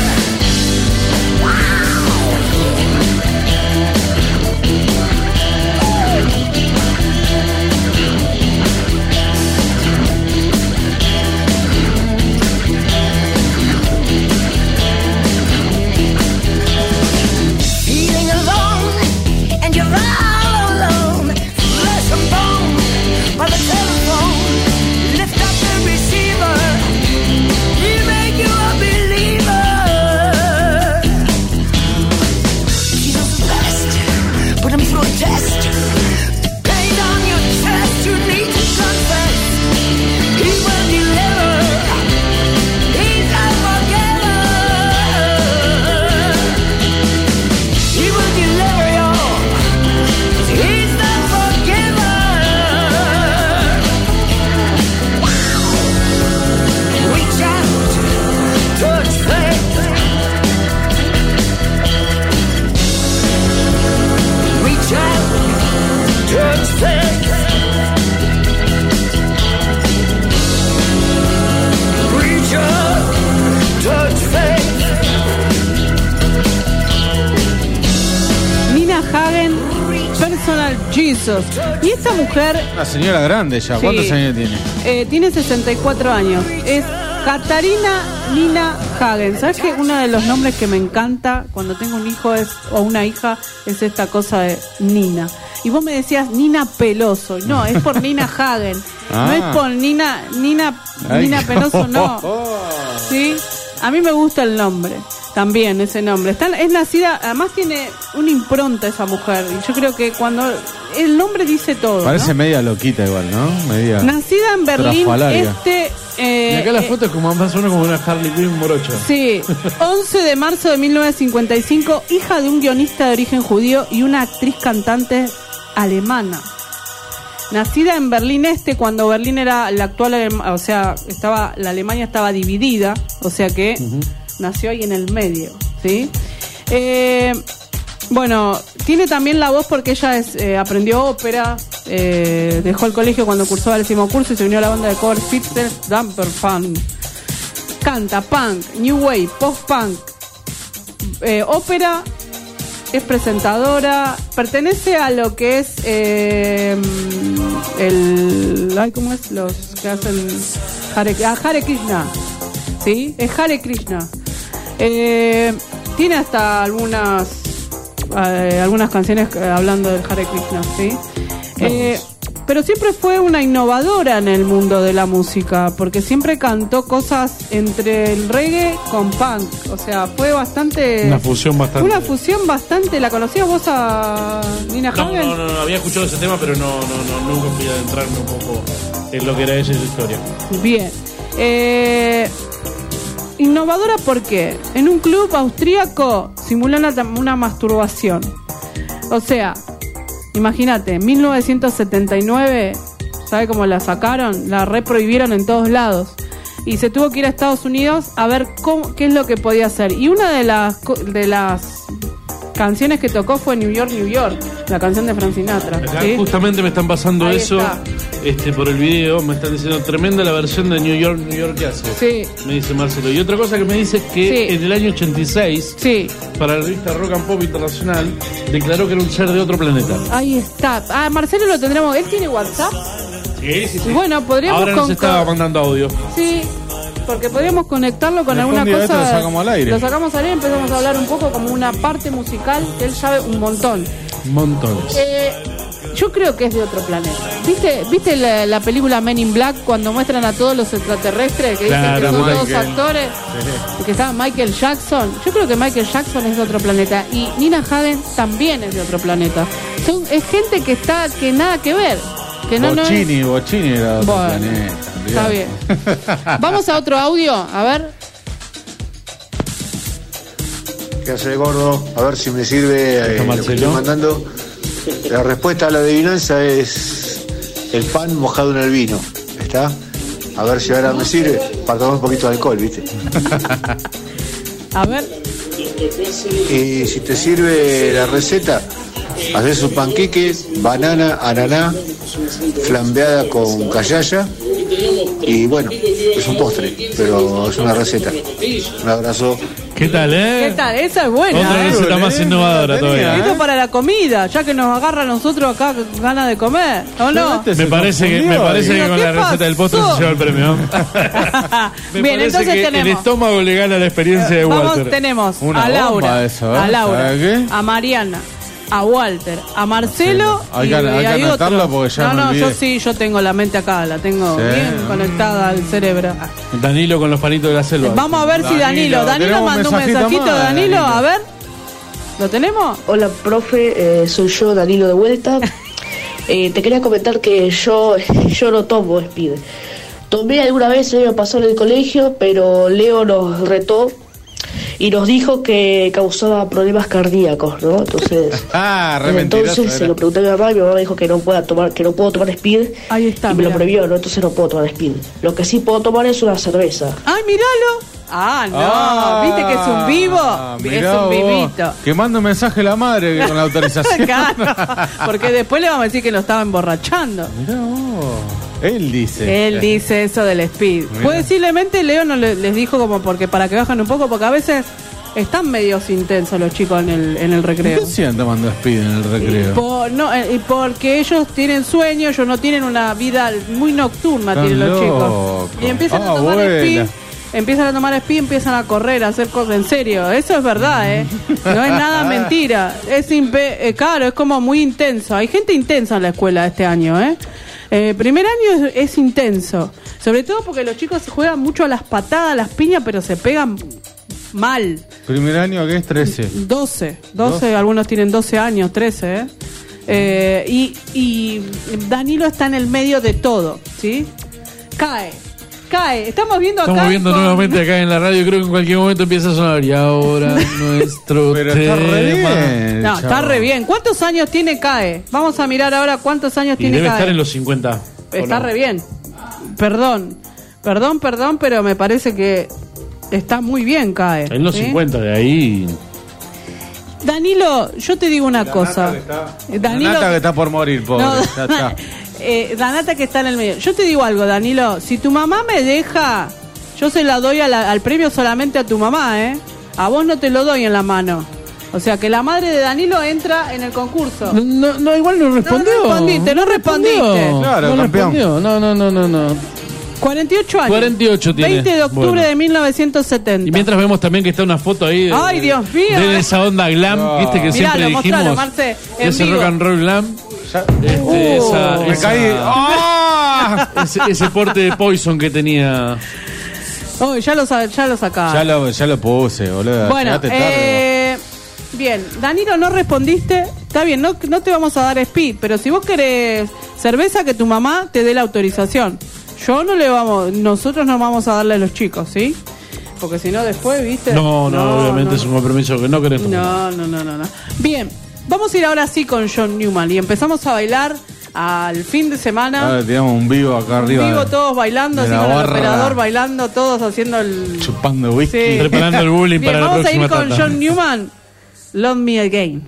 Feeling alone, and you're all alone, flesh and bone, by the telephone. Lift up the receiver, he'll make you a believer. Jesus is best, put him through a test. Lay down your chest, you need to confess. He will deliver, he's a forgiver. He will deliver you, he's the forgiver. Reach out, touch faith. Reach out, touch faith. Reach out, touch faith. Nina Hagen, Personal Jesus. Y esta mujer Una señora grande ya. Sí. ¿Cuántos años tiene? eh, tiene sesenta y cuatro años. Es Katarina Nina Hagen. ¿Sabes que uno de los nombres que me encanta cuando tengo un hijo es o una hija es esta cosa de Nina? Y vos me decías Nina Peloso. No, es por Nina Hagen. No Ah. es por Nina Nina Ay. Nina Peloso, no. ¿Sí? A mí me gusta el nombre. También ese nombre. Está, es nacida, además tiene una impronta esa mujer. Y yo creo que cuando el nombre dice todo. Parece ¿no? media loquita igual, ¿no? Media. Nacida en Berlín, Trafalaria. este. eh, Y acá la eh, foto es como más o menos como una Harley Quinn morocha. Sí, once de marzo de mil novecientos cincuenta y cinco, hija de un guionista de origen judío y una actriz cantante alemana. Nacida en Berlín Este, cuando Berlín era la actual, Alem- o sea, estaba la Alemania estaba dividida, o sea que nació ahí en el medio, ¿sí? Eh, bueno, tiene también la voz porque ella es, eh, aprendió ópera, eh, dejó el colegio cuando cursó el décimo curso y se unió a la banda de cover Fitzgerald Dumper Fun. Canta punk, new wave, post-punk, eh, ópera, es presentadora, pertenece a lo que es eh, el... Ay, ¿cómo es? Los que hacen Hare, ah, Hare Krishna, ¿sí? Es Hare Krishna. Eh, tiene hasta algunas eh, algunas canciones eh, hablando del Hare Krishna, ¿sí? Eh, pero siempre fue una innovadora en el mundo de la música, porque siempre cantó cosas entre el reggae con punk. O sea, fue bastante... Una fusión bastante... Una fusión bastante... ¿La conocías vos a Nina No, Hagen? no, no, no, había escuchado ese tema, pero no, no, no, nunca fui a adentrarme un poco en lo que era esa historia. Bien. Eh, innovadora, ¿por qué? En un club austríaco simuló una, una masturbación. O sea, imagínate, en mil novecientos setenta y nueve, ¿sabe cómo la sacaron? La reprohibieron en todos lados. Y se tuvo que ir a Estados Unidos a ver cómo, qué es lo que podía hacer. Y una de las de las canciones que tocó fue New York, New York, la canción de Frank Sinatra. Acá ¿sí? justamente me están pasando Ahí eso está. este por el video, me están diciendo tremenda la versión de New York, New York que hace. Sí. Me dice Marcelo. Y otra cosa que me dice es que Sí. en el año ochenta y seis, Sí. para la revista Rock and Pop Internacional, declaró que era un ser de otro planeta. Ahí está. Ah, Marcelo lo tendremos. ¿Él tiene WhatsApp? Sí, sí, Y bueno, podríamos Ahora nos con- estaba mandando audio. Sí, porque podríamos conectarlo con Después alguna un día de cosa. esto lo sacamos al aire. Lo sacamos al aire y empezamos a hablar un poco como una parte musical que él sabe un montón. Montones. Eh, yo creo que es de otro planeta. ¿Viste, ¿viste la, la película Men in Black cuando muestran a todos los extraterrestres que Claro, dicen que son todos Michael. actores? Y que estaba Michael Jackson. Yo creo que Michael Jackson es de otro planeta y Nina Hagen también es de otro planeta. Son, es gente que está que nada que ver. Que no, no es- Bocini, Bocini era de otro Bueno, planeta. Está olvidate. bien. Vamos a otro audio, a ver. ¿Qué hace, gordo? A ver si me sirve eh, lo que Marcelo. estoy mandando. La respuesta a la adivinanza es el pan mojado en el vino. ¿Está? A ver si ahora me sirve para tomar un poquito de alcohol, ¿viste? A ver. Y si te sirve la receta, haces un panqueque, banana, ananá, flambeada con cayaya. Y bueno, es un postre, pero es una receta. Un abrazo. ¿Qué tal, eh? ¿Qué tal? Esa es buena. Otra ¿eh? receta más innovadora todavía. Esto para la comida, ya que nos agarra a nosotros acá ganas de comer, ¿o no? Este Me se parece que, me confundió parece ahí. que con ¿Qué la receta del postre pasó? se lleva el premio. Me Bien, parece entonces que el tenemos. estómago le gana la experiencia de Vamos, Walter. tenemos Una a Laura, bomba eso, ¿eh? a Laura, ¿Sabe qué? a Mariana, a Walter, a Marcelo. Hay y, que- hay y que hay anotarlo otros. porque ya No, me no, olvidé. yo sí, yo tengo la mente acá, la tengo Sí. bien conectada al cerebro. Danilo con los palitos de la selva. Vamos a ver si Danilo, Danilo, Danilo tenemos mandó un un mensajito mensajito, más, Danilo, Danilo. a ver. ¿Lo tenemos? Hola, profe, eh, soy yo, Danilo de vuelta. Eh, te quería comentar que yo, yo no tomo Speed. Tomé alguna vez el año pasado en el colegio, pero Leo nos retó y nos dijo que causaba problemas cardíacos, ¿no? Entonces, Ah, re desde mentiroso entonces se era. lo pregunté a mi mamá y mi mamá me dijo que no pueda tomar, que no puedo tomar Speed. Ahí está, y me lo mirá. prohibió, ¿no? Entonces no puedo tomar Speed. Lo que sí puedo tomar es una cerveza. ¡Ay, míralo! Ah, no, Ah, viste que es un vivo. mirá Es un vos, vivito. Que manda un mensaje a la madre con la autorización. Claro, porque después le vamos a decir que lo estaba emborrachando. Mirá vos. Él dice. Él dice eso del speed. Mirá. Posiblemente Leo no le- les dijo como porque para que bajen un poco, porque a veces están medios intensos los chicos en el, en el recreo. ¿Qué hacían tomando speed en el recreo? Por- no, eh, y porque ellos tienen sueño, ellos no tienen una vida muy nocturna, Están tienen los locos. chicos. Y empiezan Ah, a tomar abuela. speed. Empiezan a tomar speed, empiezan a correr, a hacer cosas en serio. Eso es verdad, ¿eh? No es nada mentira. Es impe- eh, claro, es como muy intenso. Hay gente intensa en la escuela este año, ¿eh? Eh, primer año es, es intenso. Sobre todo porque los chicos se juegan mucho a las patadas, a las piñas, pero se pegan mal. Primer año que es trece. doce, doce, doce. algunos tienen doce años, trece, ¿eh? Eh, y, y Danilo está en el medio de todo, ¿sí? Cae, cae. Estamos viendo acá. Estamos viendo con- nuevamente acá en la radio, creo que en cualquier momento empieza a sonar. Y ahora nuestro Pero está re tema. bien. No, está chavo. re bien. ¿Cuántos años tiene Cae? Vamos a mirar ahora cuántos años Y tiene debe Cae. estar en los cincuenta. ¿o Está no? re bien. Perdón, perdón, perdón, pero me parece que está muy bien Cae. En los ¿sí? cincuenta, de ahí. Danilo, yo te digo una cosa. La Danilo, nata que está por morir, pobre. No, Ya está. eh, la nata que está en el medio. Yo te digo algo, Danilo. Si tu mamá me deja, yo se la doy a la- al premio solamente a tu mamá, ¿eh? A vos no te lo doy en la mano. O sea que la madre de Danilo entra en el concurso. No, no, no, igual no respondió. No respondiste, no respondiste. Claro, no campeón. respondió. No, no, no, no, no. cuarenta y ocho años. cuarenta y ocho tiene. veinte de octubre Bueno. de mil novecientos setenta. Y mientras vemos también que está una foto ahí de, Ay, Dios mío. de esa onda glam, No. viste que Miralo, siempre mostralo, dijimos Marce, de en ese vivo. rock and roll glam. Este, Uh, esa, Me esa- caí. ¡Ah! ese, ese porte de Poison que tenía. Oh, ya lo, sa- ya lo sacaron. Ya lo, ya lo puse, boludo. Bueno, Llegaste tarde. eh, bien, Danilo, no respondiste. Está bien, no, no te vamos a dar speed, pero si vos querés cerveza, que tu mamá te dé la autorización. Yo no le vamos, nosotros no vamos a darle a los chicos, ¿sí? Porque si no después, ¿viste? No, no, obviamente no. es un compromiso que no querés tomar. No, no, no, no, no. Bien, vamos a ir ahora sí con John Newman y empezamos a bailar al fin de semana. Ahora tiramos un vivo acá arriba. Vivo todos bailando, de así la con el barra. operador bailando, todos haciendo el... Chupando whisky. Sí. Preparando el bullying Bien, para la vamos a ir próxima con tanda. John Newman, Love Me Again.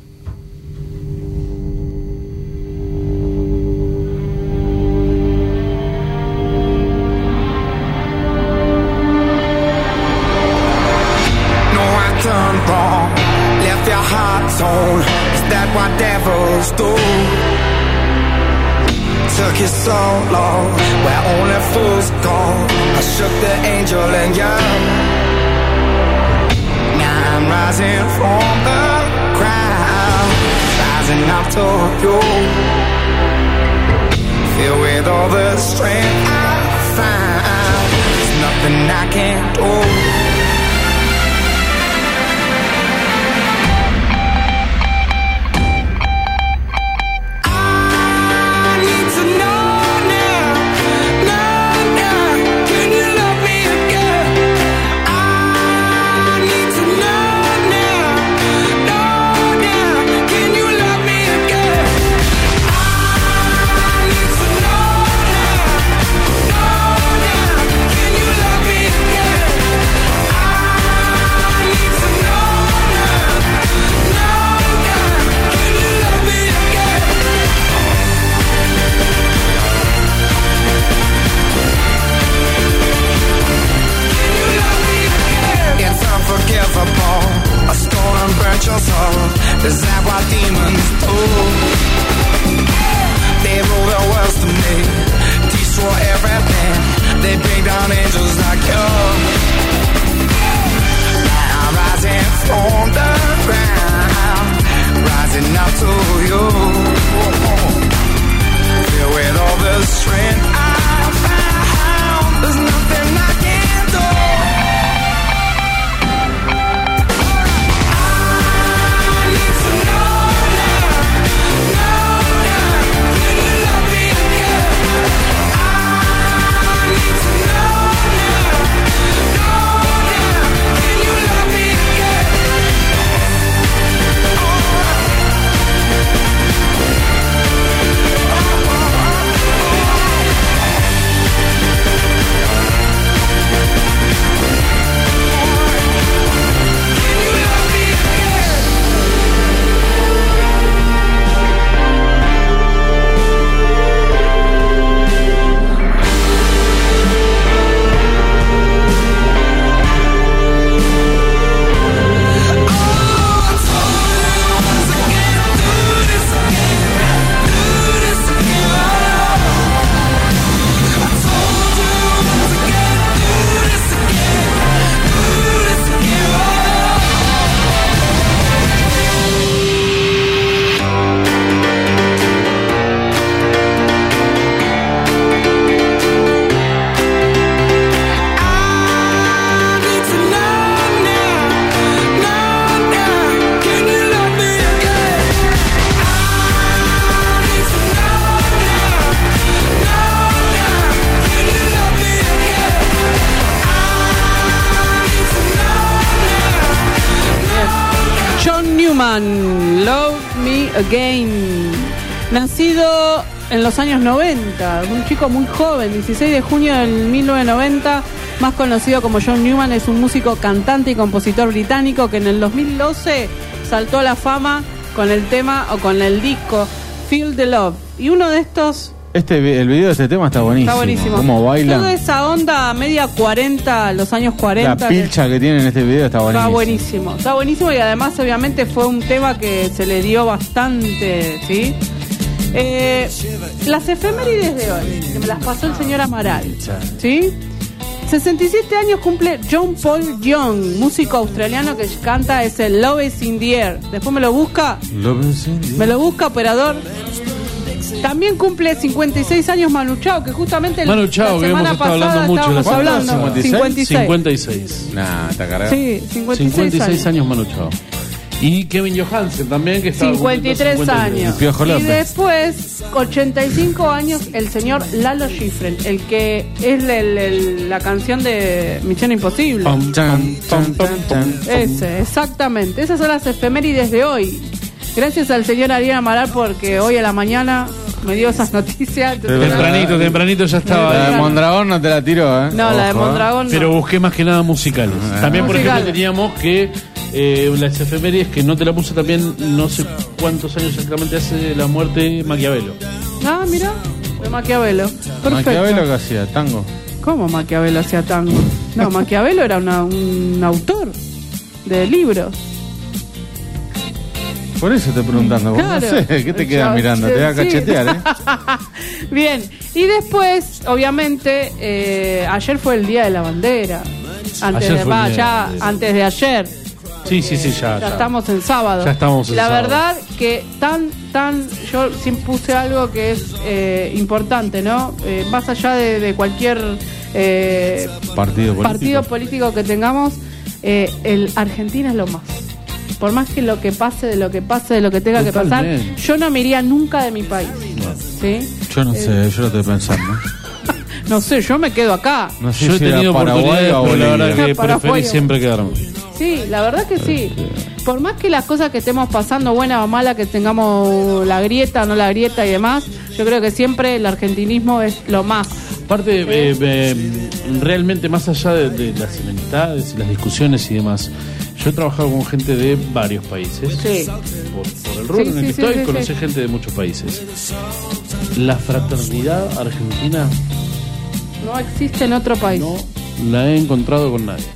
No, I turned wrong, left your heart torn. Is that what devils do? Took you so long, where only fools go. I shook the angel and young. Now I'm rising from the ground, rising up to you. Filled with all the strength I found, there's nothing I can't do. It's unforgivable. A stone and burnt your soul. Is that what demons do? They rule the world to me, destroy everything. They bring down angels like you. Now I'm rising from the ground, rising up to you. Filled with all the strength I found, there's nothing I can't do. John Newman, Love Me Again. Nacido en los años noventa, un chico muy joven, dieciséis de junio del mil novecientos noventa, más conocido como John Newman, es un músico, cantante y compositor británico que en el dos mil doce saltó a la fama con el tema o con el disco Feel the Love. Y uno de estos... Este, vi- el video de este tema está buenísimo. Está buenísimo. Cómo bailan. Toda esa onda media cuarenta, los años cuarenta. La pilcha que tiene en este video está buenísimo. Está buenísimo, está buenísimo y además obviamente fue un tema que se le dio bastante, ¿sí? Eh, las efemérides de hoy, que me las pasó el señor Amaral, ¿sí? sesenta y siete años cumple John Paul Young, músico australiano que canta ese Love is in the Air. Después me lo busca, me lo busca, operador. También cumple cincuenta y seis años Manu Chao, que justamente el- Manu Chao, la que semana hemos estado pasada hablando mucho. estábamos la hablando. semana cincuenta y seis. cincuenta y seis. Nah, está cargado. Sí, cincuenta y seis, cincuenta y seis años. años Manu Chao. Y Kevin Johansen también, que está cincuenta y tres años. El Piojo Y López. después, ochenta y cinco años, el señor Lalo Schifrin, el que es el- el- la canción de Misión Imposible. Pam, Chan, chan, chan, chan. Ese, exactamente. Esas son las efemérides de hoy. Gracias al señor Ariel Amaral porque hoy a la mañana me dio esas noticias. Entonces, Tempranito, tempranito ya estaba. La de ahí. Mondragón no te la tiró, ¿eh? No, la de Ojo, ¿eh? Mondragón no. Pero busqué más que nada musicales. También, por Musicales. ejemplo, teníamos que eh, las efemérides que no te la puse también, no sé cuántos años exactamente hace la muerte de Maquiavelo. Ah, mira, de Maquiavelo. Perfecto. Maquiavelo que hacía, tango. ¿Cómo Maquiavelo hacía tango? No, Maquiavelo era una- un autor de libros. Por eso estoy preguntando. porque Claro. No sé, ¿qué te quedas Ya, mirando? Te va a sí. cachetear, ¿eh? Bien, y después, obviamente, eh, ayer fue el Día de la Bandera. Antes Ayer de, fue el va, día ya, de- antes de ayer. Sí, sí, sí, ya. Ya ya. estamos en sábado. Ya estamos en La sábado. verdad que tan, tan, yo siempre puse algo que es eh, importante, ¿no? Eh, más allá de, de cualquier eh, Partido político. partido político que tengamos, eh, el Argentina es lo más. Por más que lo que pase, de lo que pase, de lo que tenga Totalmente. que pasar, yo no me iría nunca de mi país. ¿Sí? Yo no Eh, sé, yo lo estoy pensando. No sé, yo me quedo acá. No sé Yo he si era tenido Paraguay oportunidades, o pero la Bolivia. verdad que Paraguay preferí o- siempre quedarme. Sí, la verdad que sí. Por más que las cosas que estemos pasando, buena o mala, que tengamos la grieta o no la grieta y demás, yo creo que siempre el argentinismo es lo más. Aparte, eh, eh, realmente más allá de, de las enemistades y las discusiones y demás, yo he trabajado con gente de varios países. Sí. Por, por el rubro Sí, en el que sí, estoy, sí, sí, conocí sí. gente de muchos países. La fraternidad argentina No existe en otro país. no la he encontrado con nadie.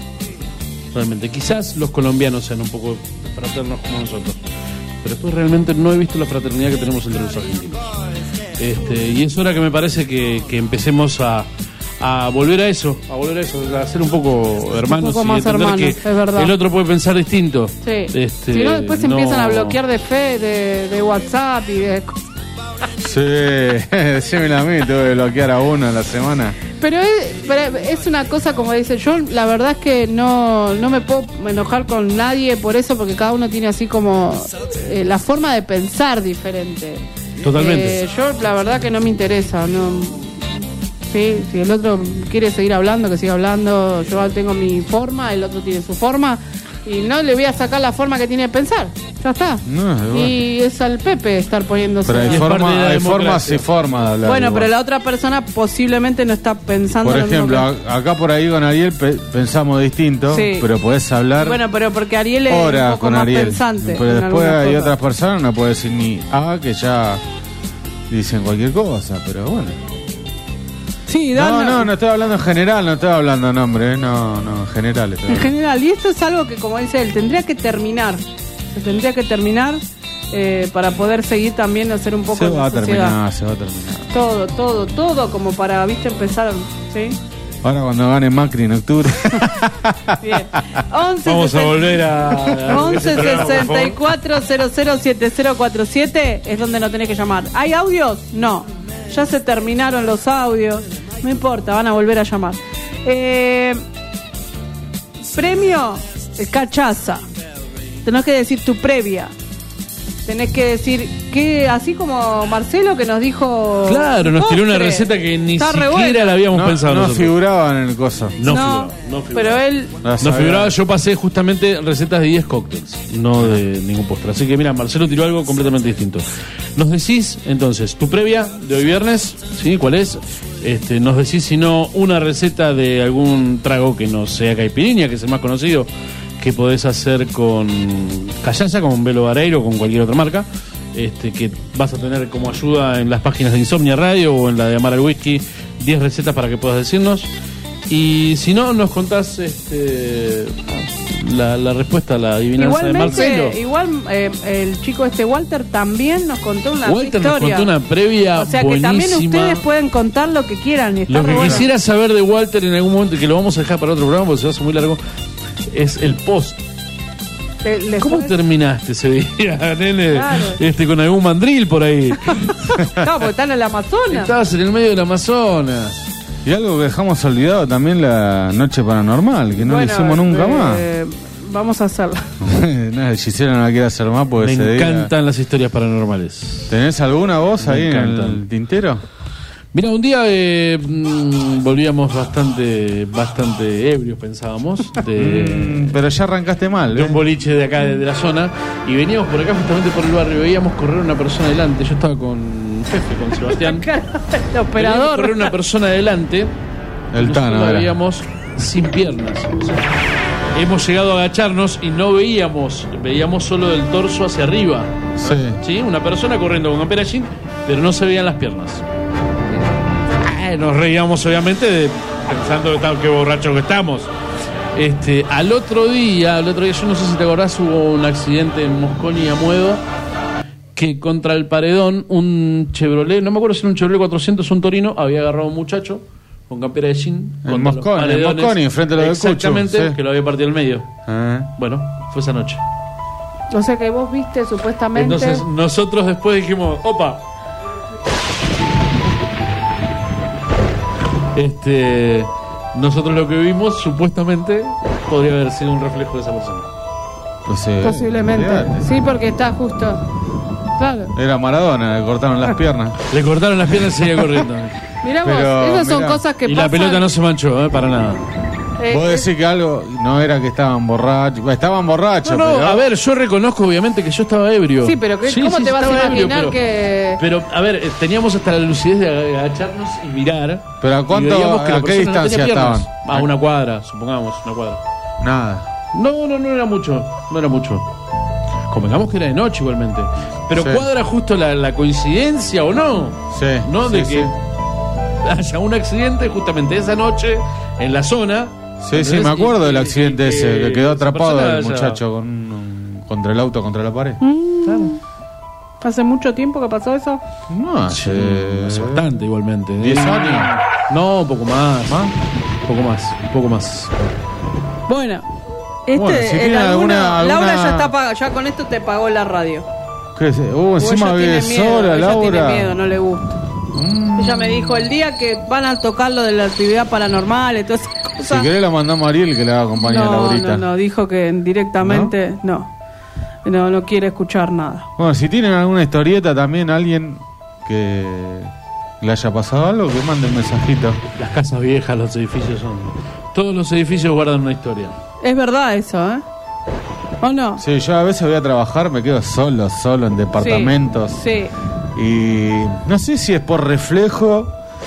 Realmente, quizás los colombianos sean un poco fraternos como nosotros, pero después realmente no he visto la fraternidad que tenemos entre los argentinos. Este, y es hora que me parece que, que empecemos a, a volver a eso, a volver a eso, a ser un poco hermanos Un poco y más entender hermanos, que es verdad. el otro puede pensar distinto. Sí. Este, si no, después se no- empiezan a bloquear de fe, de, de WhatsApp y de... Sí, decímelo a mí, tuve que bloquear a uno en la semana. Pero es, pero es una cosa, como dice, yo la verdad es que no, no me puedo enojar con nadie por eso, porque cada uno tiene así como eh, la forma de pensar diferente. Totalmente. Eh, yo la verdad que no me interesa, no. Sí, si el otro quiere seguir hablando, que siga hablando. Yo tengo mi forma, el otro tiene su forma y no le voy a sacar la forma que tiene de pensar. Ya está. No, es bueno. Y es al Pepe estar poniéndose. Pero hay, es parte de forma, la hay democracia. formas y formas de hablar. Bueno, igual. pero la otra persona posiblemente no está pensando Por lo mismo ejemplo, que- a- acá por ahí con Ariel pe- pensamos distinto, Sí. pero podés hablar Bueno, pero porque Ariel es un horas poco con más Ariel. pensante. Pero en después algunas hay cosas. otras personas, no puede decir ni A, que ya dicen cualquier cosa, pero bueno. Sí, No, Dan, no, no estoy hablando en general, no estoy hablando de nombre, ¿eh? no, no, en general. estoy en hablando. general. Y esto es algo que, como dice él, tendría que terminar. Se tendría que terminar eh, para poder seguir también a hacer un poco Se de va a sociedad. terminar, se va a terminar. Todo, todo, todo como para, viste, empezar, ¿sí? Ahora cuando gane Macri en octubre. Bien. once Vamos a volver a... a once ese programa, por sesenta y favor. cuatro cero cero siete cero cuatro siete es donde no tenés que llamar. ¿Hay audios? No. Ya se terminaron los audios. No importa, van a volver a llamar. Eh, premio eh, cachaza. Tenés que decir tu previa. Tenés que decir que, así como Marcelo que nos dijo. Claro, nos tiró una postre. receta que ni Está re siquiera buena. la habíamos No, pensado no nosotros. figuraba en el coso. No, No, figuraba, no figuraba. pero él. La No sabía. figuraba, yo pasé justamente recetas de diez cócteles, no de ningún postre. Así que mira, Marcelo tiró algo completamente distinto. Nos decís, entonces, tu previa de hoy viernes, ¿sí? ¿Cuál es? Este, nos decís, si no, una receta de algún trago que no sea caipirinha, que es el más conocido, que podés hacer con callaza, con Velo Vareiro o con cualquier otra marca. Este, que vas a tener como ayuda en las páginas de Insomnia Radio o en la de Amar al Whisky, diez recetas para que puedas decirnos. Y si no, nos contás este, la, la respuesta a la adivinanza de Marcelo. Igualmente, igual eh, el chico este Walter también nos contó una Walter nos historia. contó una previa O sea que también buenísima. ustedes pueden contar lo que quieran. Y está Lo re que bueno. quisiera saber de Walter en algún momento, que lo vamos a dejar para otro programa porque se hace muy largo, es el post te- les ¿Cómo podés- terminaste ese día, nene? Claro. Este, con algún mandril por ahí. No, porque están en el Amazonas. Estabas en el medio del Amazonas. Y algo que dejamos olvidado también, la noche paranormal, que no Bueno, lo hicimos nunca eh, Vamos a hacerla. más. Nada, Gisela no la quiere hacer más porque Me ese día- encantan las historias paranormales. ¿Tenés alguna voz Me ahí en encantan. el tintero? Mira, un día eh, mm, volvíamos bastante bastante ebrios, pensábamos, de, Mm, pero ya arrancaste mal, de ¿eh? un boliche de acá, de, de la zona, y veníamos por acá justamente por el barrio, veíamos correr una persona adelante. Yo estaba con Fefe, con Sebastián. El Veíamos operador. correr una persona adelante. El Nosotros Tano la era. veíamos sin piernas. O sea, hemos llegado a agacharnos y no veíamos, veíamos solo del torso hacia arriba. Sí. ¿Sí? Una persona corriendo con campera jean, pero no se veían las piernas. Eh, Nos reíamos obviamente de- pensando que tal- qué borrachos que estamos. Este, al otro día, al otro día, yo no sé si te acordás, hubo un accidente en Mosconi y Amuedo, que contra el paredón un Chevrolet, no me acuerdo si era un Chevrolet cuatrocientos o un Torino, había agarrado a un muchacho con campera de jean En contra los Mosconi, en paredones. Mosconi, enfrente de lo del Cucho, Exactamente, sí. que lo había partido al medio. Ah. Bueno, fue esa noche. O sea que vos viste supuestamente. Entonces nosotros después dijimos, opa. Este, nosotros lo que vimos supuestamente podría haber sido un reflejo de esa persona. Pues, eh, Posiblemente. olvidate. Sí, porque está justo. Claro. Era Maradona, le cortaron las piernas. Le cortaron las piernas y seguía corriendo. Mirá vos, Pero, esas son mirá. cosas que Y pasan. la pelota no se manchó, eh, para nada. eh, Vos decís que algo no era que estaban borrachos. Estaban borrachos, No, no, pero. a ver, yo reconozco obviamente que yo estaba ebrio. Sí, pero ¿qué- Sí, ¿cómo sí, te vas a estaba ebrio, imaginar pero- que.? Pero, a ver, eh, teníamos hasta la lucidez de agacharnos y mirar. ¿Pero a cuánto- y veíamos que a la qué persona no tenía distancia piernas. estaban? A una cuadra, supongamos, una cuadra. Nada. No, no, no era mucho, no era mucho. Convengamos que era de noche igualmente. Pero Sí. cuadra justo la, la coincidencia o no. Sí. ¿No? De sí, que sí. haya un accidente justamente esa noche en la zona. Sí, sí, ¿entendés? me acuerdo Y- del y- accidente y ese, que quedó esa atrapado persona el haya- muchacho con un- contra el auto, contra la pared. Mm, ¿Hace mucho tiempo que pasó eso? No, Sí, hace hace bastante igualmente. ¿eh? diez años. No, un poco más. ¿Más? Un poco más, un poco más. Bueno, este, Bueno, si el tiene alguna- alguna- Laura alguna- ya está apagada, ya con esto te pagó la radio. ¿Qué es? Uh, O encima ella vive tiene miedo, sola, ella Laura. tiene miedo, no le gusta. Ella me dijo el día que van a tocar lo de la actividad paranormal y todas esas Si cosas. querés la mandamos a Ariel que le va a acompañar a No, Laurita. no, no, dijo que directamente no. no, no quiere escuchar nada. Bueno, si tienen alguna historieta también, alguien que le haya pasado algo, que mande un mensajito. Las casas viejas, los edificios son. Todos los edificios guardan una historia. Es verdad eso, ¿eh? ¿O no? Sí, yo a veces voy a trabajar, me quedo solo, solo en departamentos. Sí. Y no sé si es por reflejo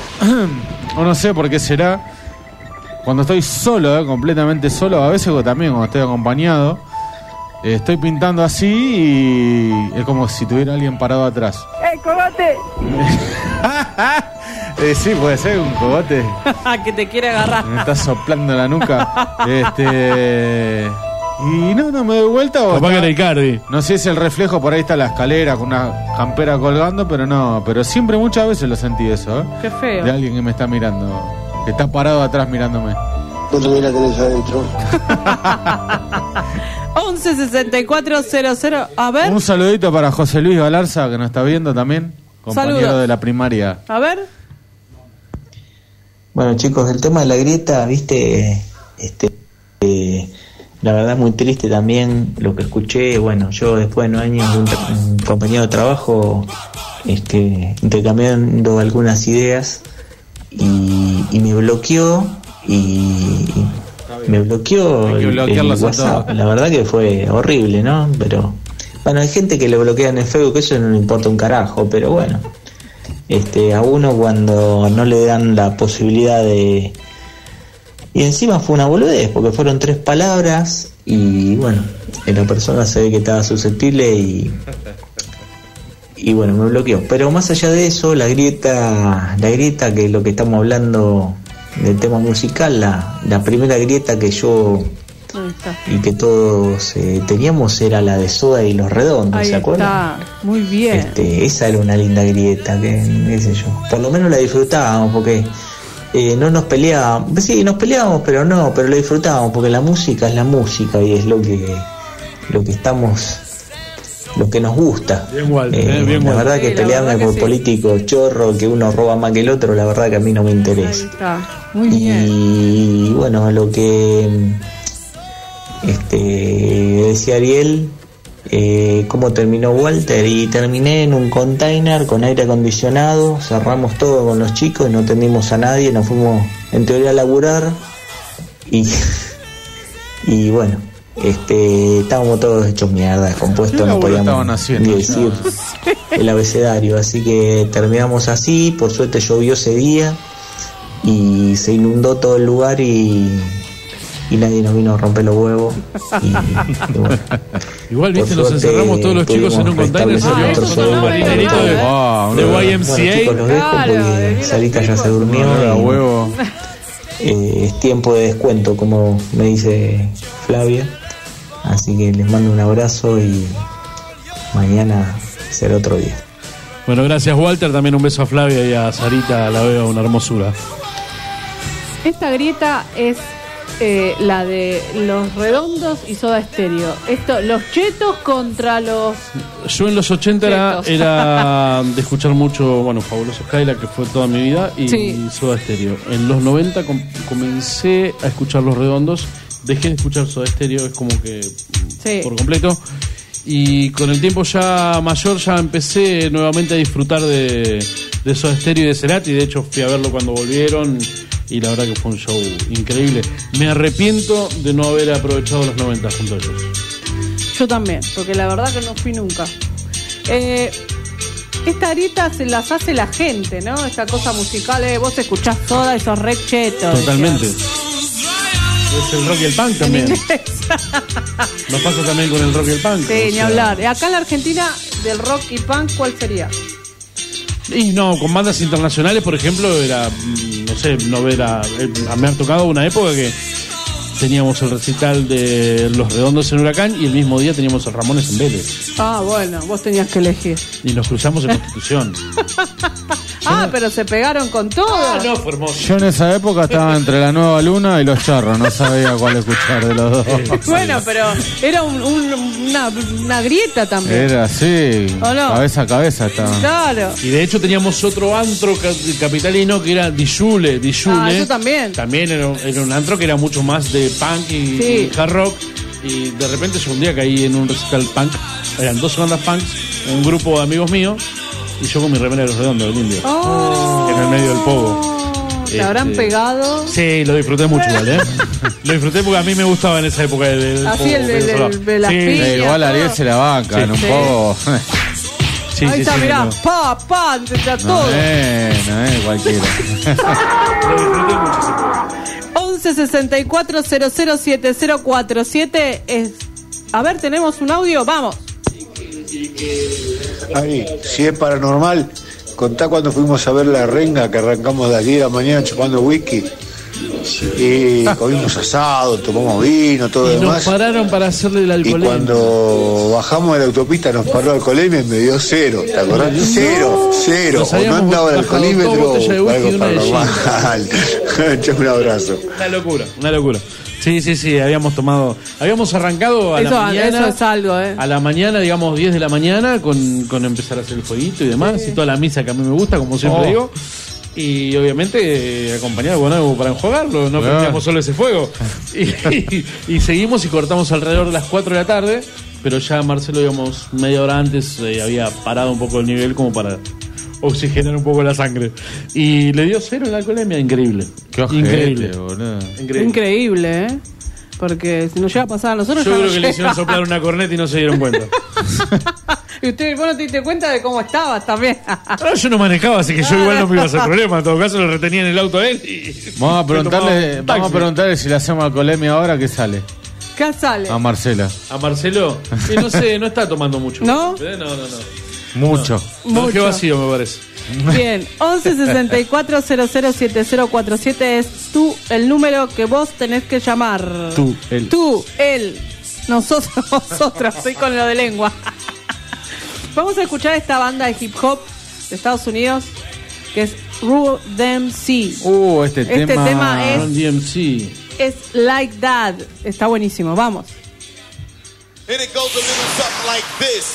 o no sé por qué será. Cuando estoy solo, eh, completamente solo, a veces también cuando estoy acompañado, eh, estoy pintando así y es como si tuviera alguien parado atrás. ¡Eh, cogote! Eh, sí, puede ser un cogote. Que te quiere agarrar. Me está soplando la nuca. Este. Y no, no me doy vuelta o. Capaz que está- era Icardi. No sé si es el reflejo, por ahí está la escalera con una campera colgando, pero no. Pero siempre muchas veces lo sentí eso, ¿eh? Qué feo. De alguien que me está mirando. Que está parado atrás mirándome. Vos también la tenés adentro. once sesenta y cuatro cero cero. A ver, Un saludito para José Luis Galarza, que nos está viendo también. Compañero Saludos. de la primaria. a ver. Bueno, chicos, el tema de la grieta, viste, este, eh, la verdad muy triste también lo que escuché. Bueno, yo después de nueve años de un, tra- un compañero de trabajo, este, intercambiando algunas ideas y, y me bloqueó y me bloqueó Hay que el, el bloquearlos a WhatsApp. todos. La verdad que fue horrible, ¿no? Pero bueno, hay gente que le bloquean en Facebook, eso no le importa un carajo, pero bueno. Este, a uno cuando no le dan la posibilidad de... Y encima fue una boludez, porque fueron tres palabras y bueno, la persona se ve que estaba susceptible y... Y bueno, me bloqueó. Pero más allá de eso, la grieta, la grieta que es lo que estamos hablando del tema musical, la, la primera grieta que yo Ahí está. y que todos eh, teníamos era la de Soda y los Redondos, Ahí ¿se acuerdan? está. Muy bien. Este, esa era una linda grieta, que qué sé yo. Por lo menos la disfrutábamos porque eh, no nos peleábamos. Sí, nos peleábamos, pero no, pero lo disfrutábamos porque la música es la música y es lo que lo que estamos, lo que nos gusta. Bien, Walter, Eh, eh, bien, la Walter. verdad que Sí, la pelearme verdad que por sí. políticos chorro, que uno roba más que el otro, la verdad que a mí no me interesa. Está. Muy bien. Y bueno, lo que este decía Ariel, eh, cómo terminó Walter, y terminé en un container con aire acondicionado, cerramos todo con los chicos, no atendimos a nadie, nos fuimos en teoría a laburar y, y bueno, este estábamos todos hechos mierda, compuestos, ¿Qué no laburo estaban podíamos haciendo? ni decir el abecedario, así que terminamos así, por suerte llovió ese día y se inundó todo el lugar y, y nadie nos vino a romper los huevos. Y, y bueno, Igual, viste, por nos suerte, encerramos todos los chicos en un pudimos container, restablecer salimos nuestro con un sueldo. marinerito de, Wow, de no, Y M C Bueno, chicos, los dejo Claro, porque de Sarita ya se durmió. a y, huevo. eh, es tiempo de descuento, como me dice Flavia. Así que les mando un abrazo y mañana será otro día. Bueno, gracias, Walter. También un beso a Flavia y a Sarita, la veo una hermosura. Esta grieta es eh, la de los redondos y Soda Stereo. Esto, los chetos contra los... Yo en los ochenta era, Chetos. era de escuchar mucho, bueno, Fabuloso Skylar, que fue toda mi vida, y Sí. Soda Stereo. En los noventa com- comencé a escuchar Los Redondos, dejé de escuchar Soda Stereo, es como que Sí. por completo. Y con el tiempo ya mayor ya empecé nuevamente a disfrutar de, de Soda Stereo y de Cerati. De hecho fui a verlo cuando volvieron y la verdad que fue un show increíble. Me arrepiento de no haber aprovechado los noventa junto a ellos. Yo también, porque la verdad que no fui nunca. Eh, esta grieta se las hace la gente, ¿no? Esta cosa musical, eh, vos escuchás Soda y sos re cheto. Totalmente. decían. Es el rock y el punk también. Nos pasa también con el rock y el punk. Sí, o ni sea. hablar. Y acá en la Argentina, del rock y punk, ¿cuál sería? Y no, con bandas internacionales, por ejemplo, era, mm, no sé, no ver a, eh, a- me ha tocado una época que teníamos el recital de Los Redondos en Huracán y el mismo día teníamos el Ramones en Vélez. Ah, bueno, vos tenías que elegir. Y nos cruzamos en Constitución. Ah, pero se pegaron con todo. Ah, no, fue hermoso. Yo en esa época estaba entre la Nueva Luna y los Charros, no sabía cuál escuchar de los dos. Bueno, pero era un- un- una, una grieta también. Era así, ¿O no? cabeza a cabeza estaba. Claro. Y de hecho teníamos otro antro ca- capitalino que era Dijule. Dijule. Ah, yo también. También era, un- era un antro que era mucho más de punk y, Sí. y hard rock. Y de repente yo un día caí en un recital punk. Eran dos bandas punks, un grupo de amigos míos. Y yo con mi remera de Los Redondos del Indio. Oh. En el medio del pogo. ¿Te habrán Este, pegado? Sí, lo disfruté mucho igual, ¿eh? Lo disfruté porque a mí me gustaba en esa época del, del Así pogo, el de- venezolano. del- de las Sí, piñas. Eh, igual Ariel se la banca Sí. en un Sí. poco. sí, Ahí sí, está, sí, mirá, no. pa, pa, está No todo. es, no es cualquiera. Lo disfruté mucho ese pogo. once sesenta y cuatro cero cero siete cero cuatro siete es... A ver, tenemos un audio, vamos. Ari, si es paranormal, contá cuando fuimos a ver la renga, que arrancamos de las diez de la mañana chupando whisky. Y comimos asado, tomamos vino, todo Y lo nos demás. pararon para hacerle el Y alcoholemia. cuando bajamos de la autopista nos paró el alcoholemia y me dio cero, ¿te acordás? Cero, cero. Nos O no habíamos andaba el bajado alcoholímetro dos botellas de o whisky y algo una de paranormal. Che, un abrazo. Una locura, una locura. Sí, sí, sí, habíamos tomado, habíamos arrancado a Eso, la mañana, eso es algo, ¿eh? a la mañana, digamos diez de la mañana, con, con empezar a hacer el fueguito y demás, y toda la misa que a mí me gusta, como siempre Oh. digo. Y obviamente eh, acompañado con algo para enjuagarlo, no Claro. prendíamos solo ese fuego. Y, y- y seguimos y cortamos alrededor de las cuatro de la tarde, pero ya Marcelo, digamos, media hora antes eh, había parado un poco el nivel como para oxigenar un poco la sangre. Y le dio cero en la alcoholemia, increíble. Qué ojete, increíble. boludo. Increíble. Increíble, ¿eh? Porque si nos llega a pasar a nosotros... Yo ya creo no que le hicieron llega. soplar una corneta y no se dieron cuenta. Y usted, vos no te diste cuenta de cómo estabas también. No, yo no manejaba, así que yo igual no me iba a hacer problema. En todo caso, lo retenía en el auto a él y. Vamos a preguntarle, me tomaba un vamos a taxi. preguntarle si le hacemos alcoholemia ahora, ¿qué sale? ¿Qué sale? A Marcela. A Marcelo, y no sé, no está tomando mucho. ¿No? ¿Eh? No, no, no. Mucho. No, Mucho. qué vacío me parece. Bien, once sesenta y cuatro cero cero siete cero cuatro siete es tú el número que vos tenés que llamar. Tú, él. Tú, él, nosotros, vosotros. Estoy con lo de lengua. Vamos a escuchar esta banda de hip hop de Estados Unidos que es Rule Them C. Uh, este, Este tema. tema es- Run D M C. Es Like That. Está buenísimo, vamos. And it goes a little something like this.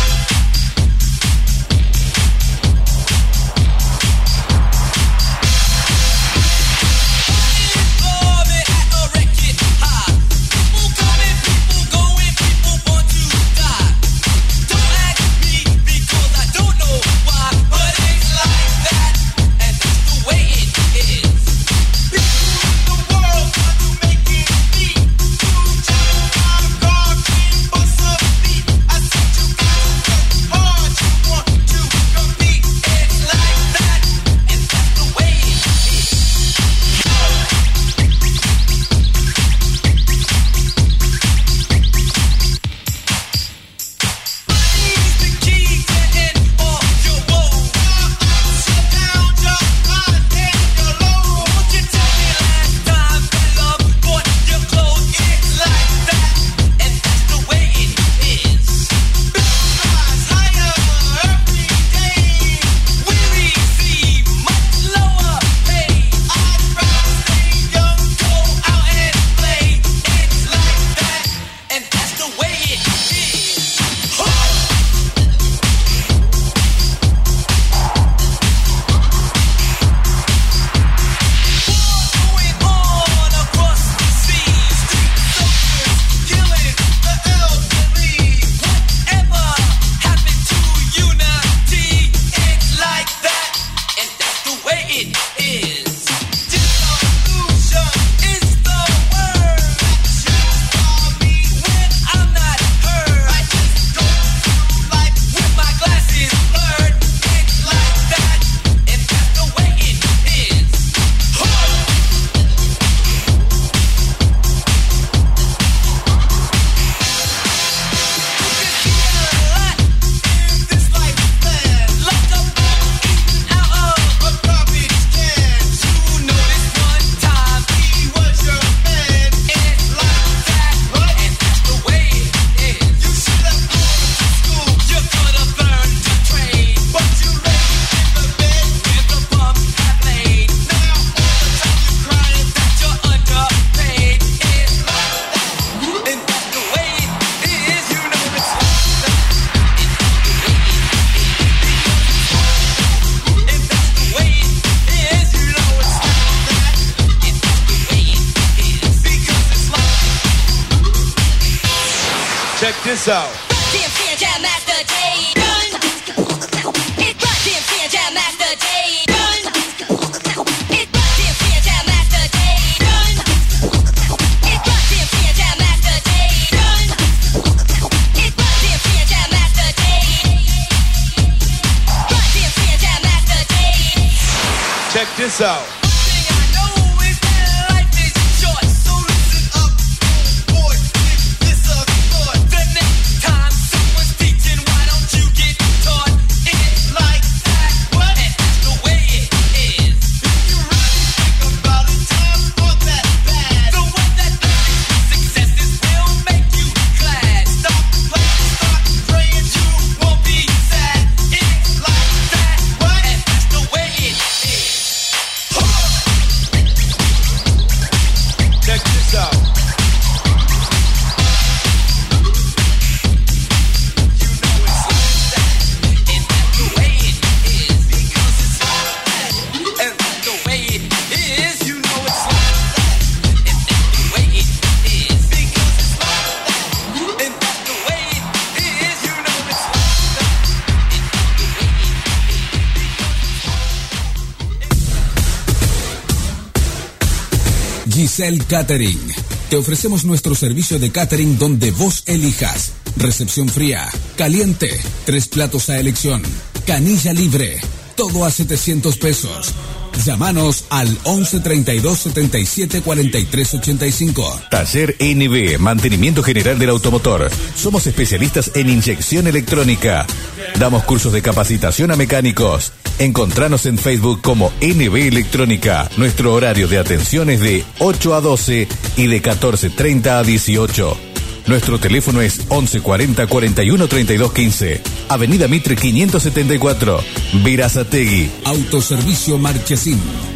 Check this out. Check this out. Giselle Catering. Te ofrecemos nuestro servicio de catering donde vos elijas. Recepción fría, caliente, tres platos a elección, canilla libre, todo a setecientos pesos. Llámanos al once treinta y dos setenta y siete cuarenta y tres ochenta y cinco. Taller N B, mantenimiento general del automotor. Somos especialistas en inyección electrónica. Damos cursos de capacitación a mecánicos. Encontranos en Facebook como N B Electrónica. Nuestro horario de atención es de ocho a doce y de catorce treinta a dieciocho. Nuestro teléfono es once cuarenta cuarenta y uno treinta y dos quince. Avenida Mitre quinientos setenta y cuatro, Verazategui. Autoservicio Marchesín.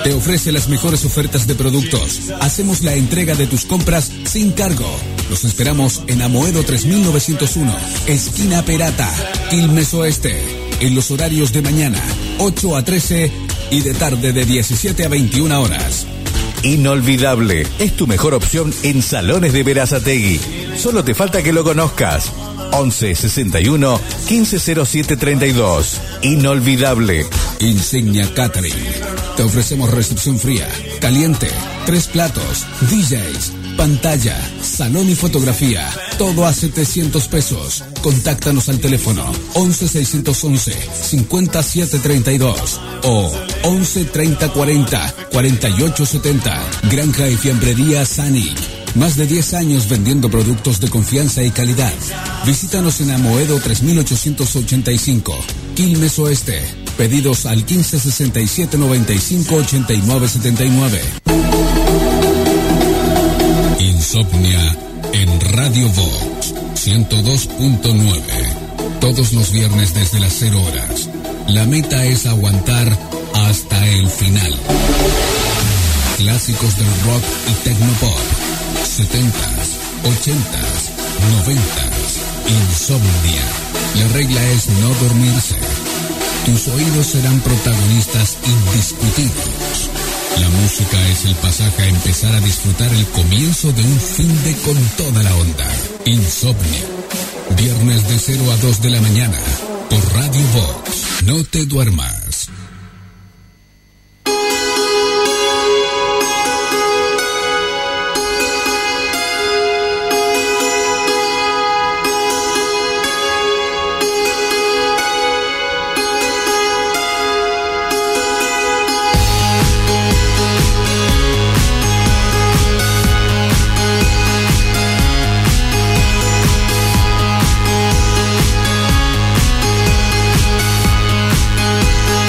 te ofrece las mejores ofertas de productos. Hacemos la entrega de tus compras sin cargo. Los esperamos en Amoedo tres mil novecientos uno, esquina Perata, Quilmes Oeste, en los horarios de mañana, ocho a trece y de tarde de diecisiete a veintiuna horas. Inolvidable, es tu mejor opción en Salones de Berazategui. Solo te falta que lo conozcas. once sesenta y uno quince cero siete treinta y dos. Inolvidable. Insignia Catering. Te ofrecemos recepción fría, caliente, tres platos, D Js, pantalla, salón y fotografía. Todo a setecientos pesos. Contáctanos al teléfono once seiscientos once cincuenta y siete treinta y dos o once treinta cuarenta cuarenta y ocho setenta. Granja y fiambrería Sanic. Más de diez años vendiendo productos de confianza y calidad. Visítanos en Amoedo tres mil ochocientos ochenta y cinco, Quilmes Oeste. Pedidos al quince sesenta y siete noventa y cinco ochenta y nueve setenta y nueve. Insomnia en Radio Vox ciento dos punto nueve. Todos los viernes desde las cero horas. La meta es aguantar hasta el final. Clásicos del rock y tecnopop. setentas, ochentas, noventas. Insomnia. La regla es no dormirse. Tus oídos serán protagonistas indiscutidos. La música es el pasaje a empezar a disfrutar el comienzo de un fin de con toda la onda. Insomnia. Viernes de cero a dos de la mañana. Por Radio Vox. No te duermas. Thank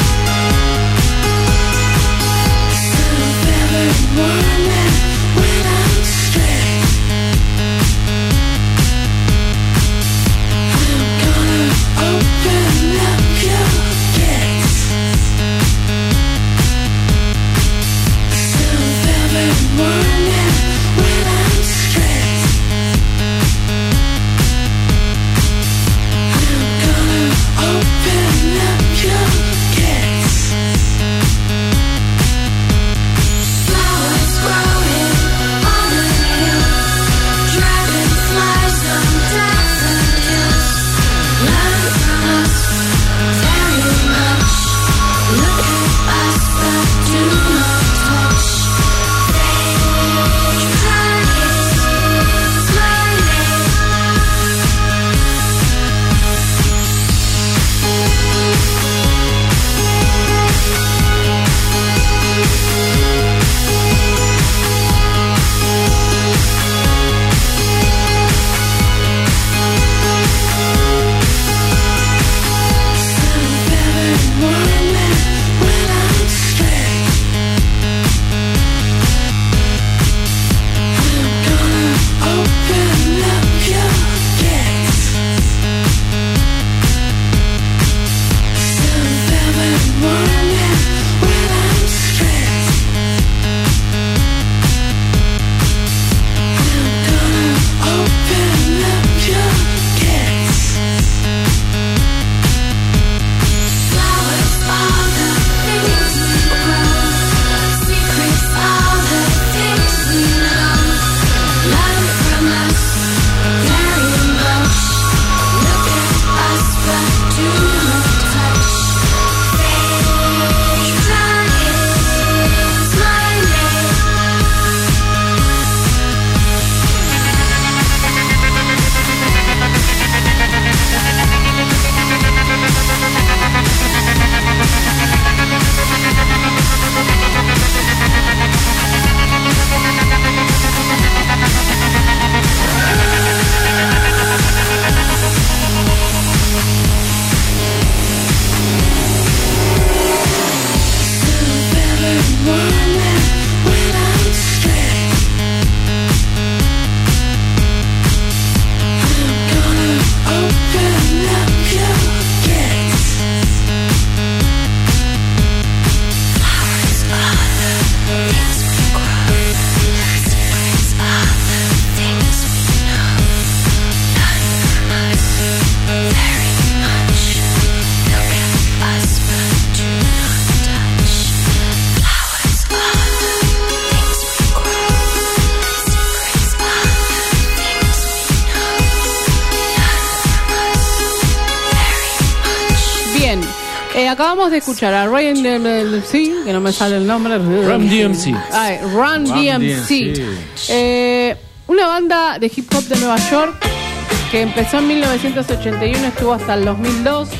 Eh, acabamos de escuchar a Ryan D M C, que no me sale el nombre. Run D M C. Ay, Run D M C. Eh, una banda de hip hop de Nueva York que empezó en mil novecientos ochenta y uno, estuvo hasta el dos mil dos.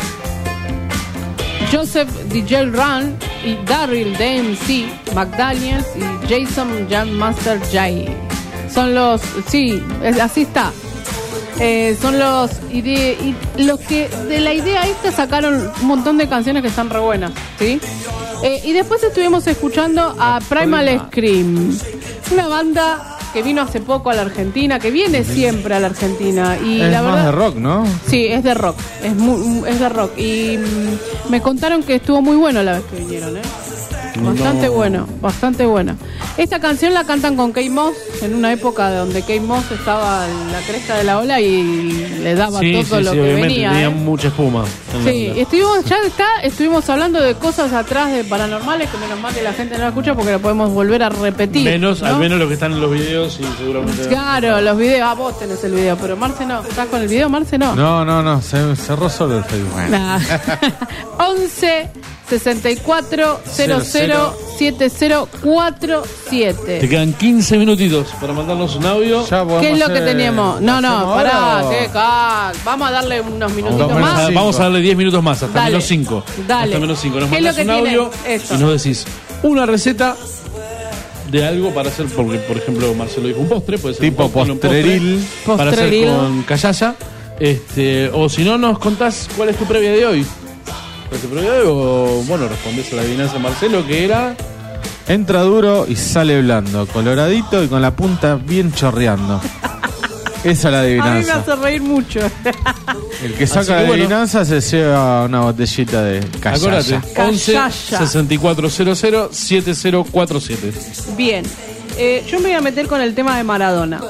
Joseph D J Run y Daryl D M C McDaniels y Jason Jam Master Jay. Son los, sí, es, así está. Eh, son los ide- y los que de la idea esta sacaron un montón de canciones que están re buenas, ¿sí? Eh, y después estuvimos escuchando a Primal Scream, una banda que vino hace poco a la Argentina, que viene siempre a la Argentina y Es la más verdad, de rock, ¿no? sí, es de rock, es muy, es de rock y mm, me contaron que estuvo muy bueno la vez que vinieron, ¿eh? Bastante No. bueno, bastante bueno. Esta canción la cantan con Kate Moss en una época donde Kate Moss estaba en la cresta de la ola y le daba Sí, todo sí, lo sí, que obviamente venía. tenía ¿eh? mucha espuma. en la Sí, onda. estuvimos, ya está, estuvimos hablando de cosas atrás de paranormales que menos mal que la gente no la escucha porque lo podemos volver a repetir. Menos, ¿no? al menos lo que están en los videos y seguramente. Claro, los videos, ah, vos tenés el video, pero Marce no. ¿Estás con el video, Marce? No. No, no, no, se cerró solo el Facebook. Nah. once sesenta y cuatro cero cero siete cero cuatro Te siete. quedan quince minutitos para mandarnos un audio. ¿Qué es lo que teníamos? No, no, ¿hacemos pará, ahora o- qué ca- vamos a darle unos minutitos Vamos más. a, vamos a darle diez minutos más, hasta Dale. menos cinco. Dale. Hasta menos cinco. Nos ¿Qué es lo mandas que un tiene audio esto? y nos decís una receta de algo para hacer, porque por ejemplo Marcelo dijo un postre, puede ser Tipo un postre, un postreril. postre para hacer Postreril. con callaya. Este, o si no, nos contás cuál es tu previa de hoy. ¿Cuál es tu previa de hoy? O bueno, respondés a la adivinanza de Marcelo, que era. Entra duro y sale blando, coloradito y con la punta bien chorreando. Esa es la A mí me adivinanza. hace reír mucho. El que Así saca que la bueno. adivinanza se lleva una botellita de Acordate, callaya. once Callaya. sesenta y cuatro cero cero siete cero cuatro siete. Bien, eh, yo me voy a meter con el tema de Maradona.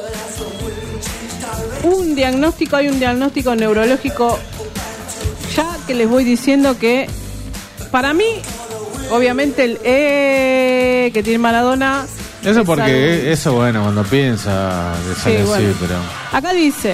Un diagnóstico, hay un diagnóstico neurológico ya que les voy diciendo que para mí, obviamente el E que tiene Maradona. Eso es porque algo- eso bueno, cuando piensa le sale Sí, así, bueno. pero Acá dice,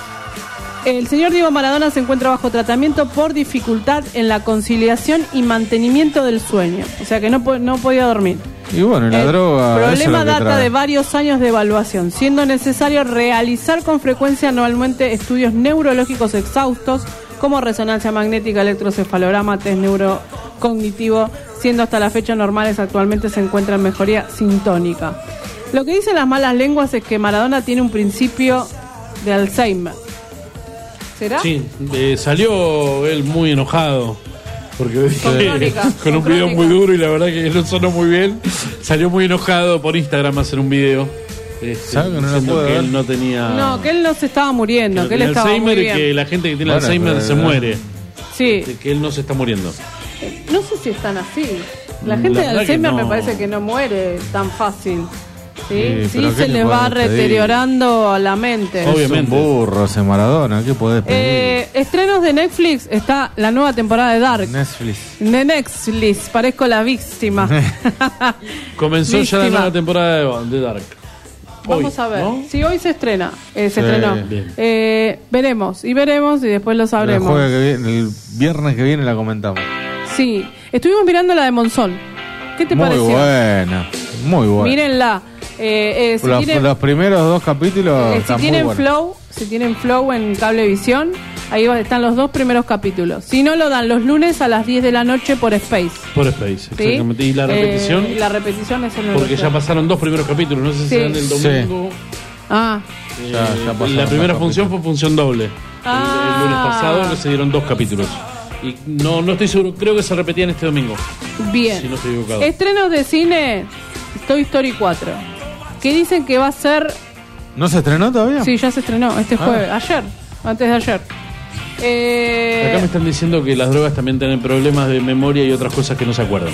el señor Diego Maradona se encuentra bajo tratamiento por dificultad en la conciliación y mantenimiento del sueño. O sea que no, po- no podía dormir. y bueno, y la El droga eso es problema lo que data trae. de varios años de evaluación, siendo necesario realizar con frecuencia anualmente estudios neurológicos exhaustos como resonancia magnética, electrocefalograma, test neurocognitivo, siendo hasta la fecha normales, actualmente se encuentra en mejoría sintónica. Lo que dicen las malas lenguas es que Maradona tiene un principio de Alzheimer. ¿Será? Sí, eh, salió él muy enojado. Porque Con crónica, con un con video crónica. muy duro y la verdad que no sonó muy bien. Salió muy enojado por Instagram a hacer un video. Este, ¿Sabe que no lo diciendo puedo que ver? él no tenía. No, que él no se estaba muriendo, que que él tenía estaba muy Alzheimer y bien. que la gente que tiene Bueno, Alzheimer pero- se muere. Sí, De que él no se está muriendo. no sé si están así. La Mm, gente la de verdad Alzheimer que no. me parece que no muere tan fácil. Sí, Sí, sí, pero ¿qué se le les va podemos pedir? deteriorando la mente. Es un burro ese Maradona, ¿qué podés pedir? Eh, estrenos de Netflix, está la nueva temporada de Dark. Netflix. De Netflix, parezco la víctima. Comenzó ya la Víctima. nueva temporada de, de Dark. Vamos Hoy, a ver. ¿no? Si hoy se estrena, eh, se Sí. estrenó. Bien. Eh, veremos y veremos y después lo El, sabremos. jueves que viene, el viernes que viene la comentamos. Sí, estuvimos mirando la de Monzón. ¿Qué te Muy pareció? buena, muy buena. Mírenla. Eh, eh, si los, tienen- los primeros dos capítulos Eh, si están muy tienen buenos. Flow, si tienen Flow en Cablevisión, ahí va- están los dos primeros capítulos. Si no, lo dan los lunes a las diez de la noche por Space. Por Space, ¿sí? exactamente. Y la repetición, Eh, la repetición es en el porque ya otro. pasaron dos primeros capítulos, no sé si Sí. serán del domingo. Ah, Eh, Ya- ya pasaron la dos primera capítulos. función fue función doble. El- Ah. El, lunes pasado que se dieron dos capítulos. Y no, no estoy seguro, creo que se repetían este domingo. bien. Si no estoy equivocado. Estrenos de cine, Toy Story cuatro. Que dicen que va a ser... ¿No se estrenó todavía? Sí, ya se estrenó, este Ah. jueves, ayer, antes de ayer. Eh, Acá me están diciendo que las drogas también tienen problemas de memoria y otras cosas que no se acuerdan.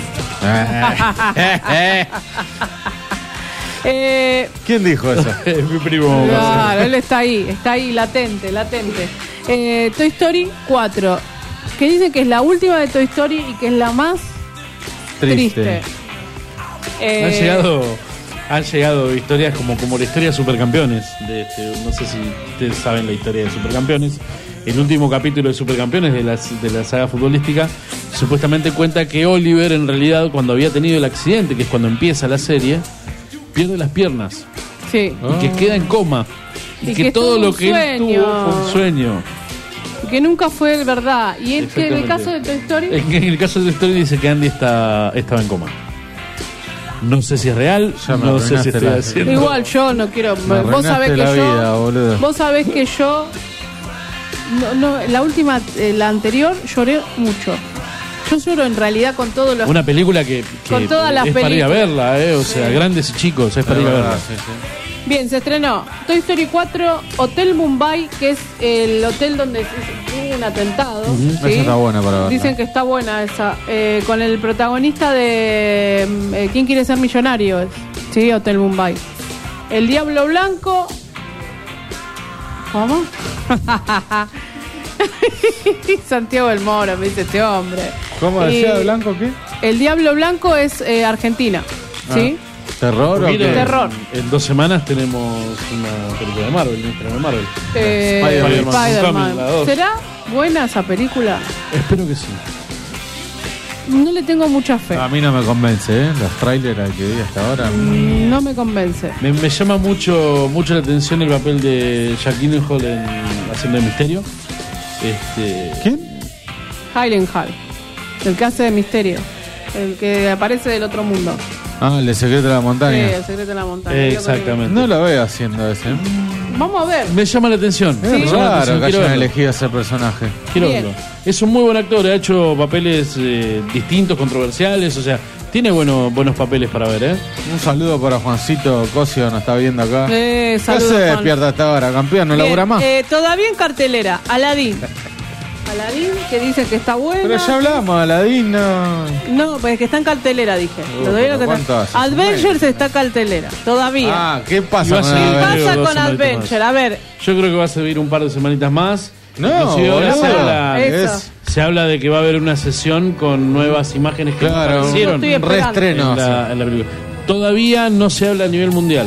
eh, ¿Quién dijo eso? Es mi primo. Claro, él está ahí, está ahí, latente, latente. Eh, Toy Story cuatro, que dicen que es la última de Toy Story y que es la más triste. Triste. Eh, Han llegado, han llegado historias como, como la historia de Supercampeones. De este, no sé si ustedes saben la historia de Supercampeones. el último capítulo de Supercampeones de la, de la saga futbolística, supuestamente cuenta que Oliver en realidad cuando había tenido el accidente, que es cuando empieza la serie, pierde las piernas. Sí. Y que queda en coma. Y, y que, que todo lo que él tuvo fue un sueño. Que nunca fue verdad. Y es que en el caso de Toy Story. En el caso de Toy Story dice que Andy está, estaba en coma. No sé si es real, no sé si estoy haciendo. Igual yo no quiero. Me vos sabés que la yo. vida, boludo. Vos sabés que yo. No, no, la última, eh, la anterior, lloré mucho. Yo lloro en realidad con todos los. Una película que, que con todas las es para ir a películas. verla, eh, o sea, sí. Grandes y chicos, es para ir a verla. Sí, sí. Bien, se estrenó Toy Story cuatro, Hotel Mumbai, que es el hotel donde hubo un atentado. Uh-huh. ¿sí? Esa está buena para verla. Dicen que está buena esa. Eh, con el protagonista de eh, ¿Quién quiere ser millonario? Es, sí, Hotel Mumbai. El Diablo Blanco. ¿Cómo? Santiago del Moro, me dice este hombre. ¿Cómo decía Y Blanco qué? El Diablo Blanco es eh, Argentina. Ah. ¿Sí? ¿Terror o qué? Terror. En dos semanas tenemos una película de Marvel, un estreno de Marvel. Eh, Spider-Man. Spider-Man. Homecoming, la dos. ¿Será buena esa película? Espero que sí. No le tengo mucha fe. A mí no me convence, ¿eh? Los trailers que vi hasta ahora. Mm, No me convence. Me, me llama mucho mucho la atención el papel de Jack Gyllenhaal en Haciendo de Misterio. Este, ¿Quién? Gyllenhaal, el que hace de Misterio, el que aparece del otro mundo. Ah, el de Secreto de la Sí, Montaña. el secreto de la montaña. Exactamente. No lo veo haciendo ese. Vamos a ver. Me llama la atención. Es Me llama la raro atención, que quiero hayan verlo. elegido ese personaje. Quiero Bien. verlo. Es un muy buen actor, ha hecho papeles eh, distintos, controversiales, o sea, tiene bueno, buenos papeles para ver, ¿eh? Un saludo para Juancito Cosio, nos está viendo acá. Eh, ¿Qué saludos, se Juan. despierta hasta ahora, campeón? ¿No Bien, labura más? eh, todavía en cartelera, Aladdin. Aladdin, que dice que está buena. Pero ya hablamos, Aladín, no. No, pues que está en cartelera, dije. Uh, Todavía pero no ¿cuánto está- hace? Adventures está cartelera, todavía. Ah, ¿qué pasa Iba a con seguir, ¿Qué Adventures? pasa dos con semanitas Adventure? A ver, Yo creo que va a servir un par de semanitas más. No, Inclusive ahora se boludo. habla, Eso. Es- se habla de que va a haber una sesión con nuevas imágenes que Claro, aparecieron Yo estoy esperando. reestreno. en la, en la película. Todavía no se habla a nivel mundial.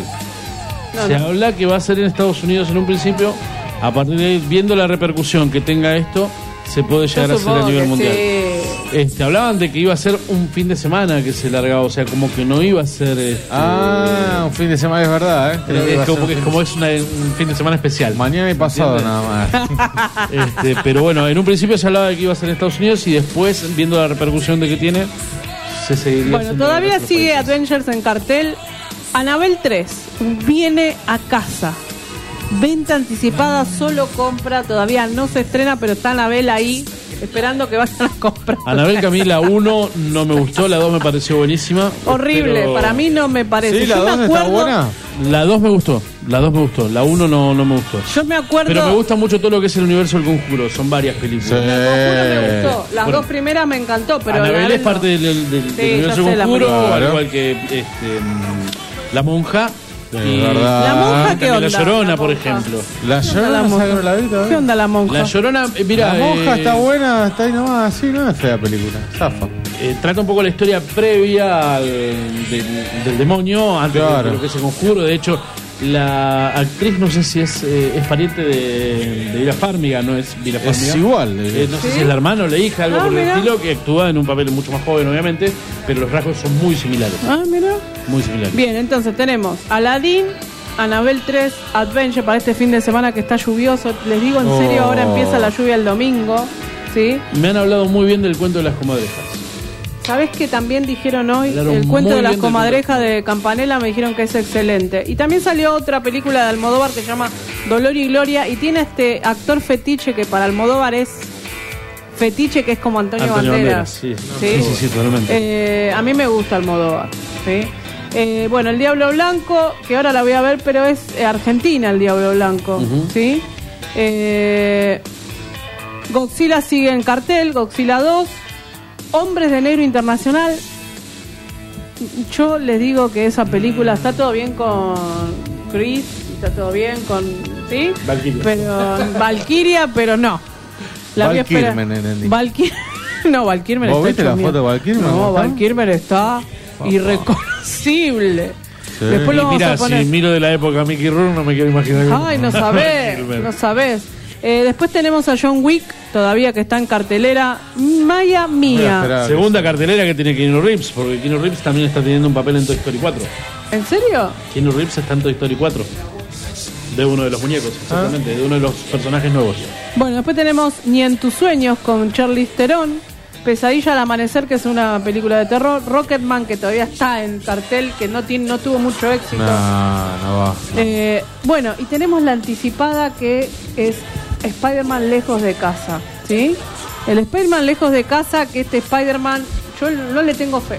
No, se no. habla que va a ser en Estados Unidos en un principio. A partir de ahí, viendo la repercusión que tenga esto, se puede llegar yo a hacer a supongo nivel que mundial. sí. Este, hablaban de que iba a ser un fin de semana que se largaba, o sea, como que no iba a ser. Este, Ah, un fin de semana es verdad, ¿eh? Creo que es va a como, ser que- un fin- como es una- un fin de semana especial. Mañana y pasado ¿Entiendes? nada más. Este, pero bueno, en un principio se hablaba de que iba a ser en Estados Unidos y después, viendo la repercusión de que tiene, se seguiría. Bueno, haciendo todavía en otros sigue países. Adventures en cartel. Anabel tres viene a casa. Venta anticipada, solo compra. Todavía no se estrena, pero está Anabel ahí esperando que vayan a comprar. Anabel Camila uno no me gustó, la dos me pareció buenísima. Horrible, pero para mí no me parece. Sí, la Yo dos me está acuerdo, buena. La dos me gustó, la dos me gustó, la uno no, no me gustó. Yo me acuerdo. Pero me gusta mucho todo lo que es el universo del Conjuro, son varias películas. Sí. Conjuro me gustó. Las Bueno, dos primeras me encantó, pero Anabel Anabel es parte no. del, del- del Sí, universo ya sé, del la Conjuro, película. al Claro. igual que este, mm, La Monja. De y verdad. La monja, ¿qué también onda? La Llorona, La por monja. ejemplo. La La Llorona, monja. ¿sabes que no la vi todavía? ¿Qué onda la monja? La Llorona, eh, mira, La monja eh, está buena, está ahí nomás, sí, no es fea película, zafa. eh, trata un poco la historia previa al, del, del demonio, antes de- Claro. de lo que es el Conjuro. De hecho, la actriz, no sé si es, eh, es pariente de, de Vila Farmiga, no es Vila Farmiga. Es igual. Eh, no sé ¿Sí? si es la hermana o la hija, algo Ah, por el mira. estilo, que actúa en un papel mucho más joven, obviamente, pero los rasgos son muy similares. Ah, mira. Muy similares. Bien, entonces tenemos Aladdin, Anabel tres, Adventure para este fin de semana que está lluvioso. Les digo en serio, Oh. ahora empieza la lluvia el domingo. ¿Sí? Me han hablado muy bien del cuento de las comadrejas. ¿Sabés que también dijeron hoy? Hablaron El cuento muy de las bien del comadrejas de Campanella me dijeron que es excelente. Y también salió otra película de Almodóvar que se llama Dolor y Gloria y tiene este actor fetiche que para Almodóvar es fetiche, que es como Antonio, Antonio Banderas. Banderas, sí. Sí, sí, sí, totalmente. Eh, a mí me gusta Almodóvar. ¿Sí? Eh, bueno, El Diablo Blanco, que ahora la voy a ver, pero es eh, Argentina El Diablo Blanco. Ujú. ¿Sí? Eh, Godzilla sigue en cartel, Godzilla dos. Hombres de Negro Internacional. Yo les digo que esa película está todo bien con Chris, está todo bien con. ¿Sí? Valkyria. Pero. Valkyria, pero no. La voy a Val esperar. Kilmer, entendí. Val Ki- No, Val Kilmer ¿Vos está viste hecho la mierda. foto de Val Kilmer? No, ¿Cómo está? Val Kilmer está irreconocible. Sí. Después lo Y vamos mira, a poner. si miro de la época Mickey Rourke, no me quiero imaginar. Ay, no sabés, Kilmer. no sabés. Eh, después tenemos a John Wick, todavía que está en cartelera. Maya mía. Segunda cartelera que tiene Keanu Reeves, porque Keanu Reeves también está teniendo un papel en Toy Story cuatro. ¿En serio? Keanu Reeves está en Toy Story cuatro. De uno de los muñecos, exactamente, ah. de uno de los personajes nuevos. Bueno, después tenemos Ni en tus sueños con Charlize Theron. Pesadilla al amanecer, que es una película de terror. Rocketman, que todavía está en cartel, que no tiene, no tuvo mucho éxito. No, no va. No. Eh, bueno, y tenemos la anticipada, que es Spider-Man lejos de casa, ¿sí? El Spider-Man lejos de casa, que este Spider-Man, yo no le tengo fe.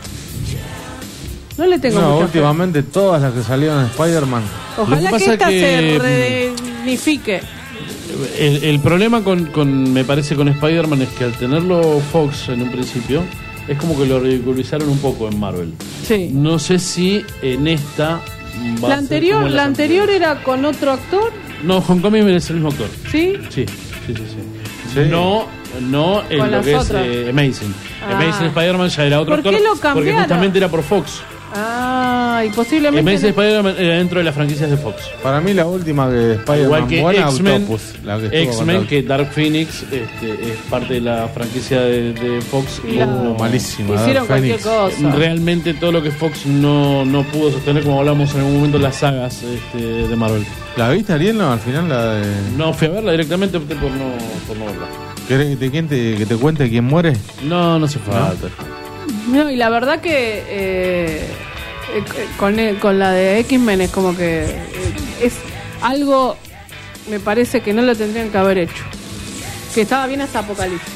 No le tengo no, mucha últimamente fe. Todas las que salieron en Spider-Man. Ojalá que, que esta que... se reunifique. El, el problema con, con, me parece, con Spider-Man es que al tenerlo Fox en un principio, es como que lo ridiculizaron un poco en Marvel. Sí. No sé si en esta va la a anterior, ser la anterior era con otro actor. No, Homecoming es el mismo actor. ¿Sí? Sí, sí, sí, sí. sí. No, no en con lo que otras. es eh, Amazing. Ah. Amazing Spider-Man ya era otro ¿Por actor. qué lo cambiaron? Porque justamente era por Fox. Ah, y posiblemente. Amazing Spider-Man era dentro de las franquicias de Fox. Para mí la última que Spider-Man Igual que buena, X-Men, Octopus, la que X-Men, que Dark Phoenix este, es parte de la franquicia de, de Fox. Y la... oh, malísima. Hicieron cualquier cosa. Realmente todo lo que Fox no, no pudo sostener, como hablamos en algún momento, las sagas este, de Marvel. ¿La viste, Ariel? No, al final la de... No, fui a verla directamente, opté por no, por no verla. ¿Querés de quién te, que te cuente quién muere? No, no hace falta. No, y la verdad que eh, eh, con, con la de X-Men es como que eh, es algo, me parece que no lo tendrían que haber hecho. Que estaba bien hasta Apocalipsis.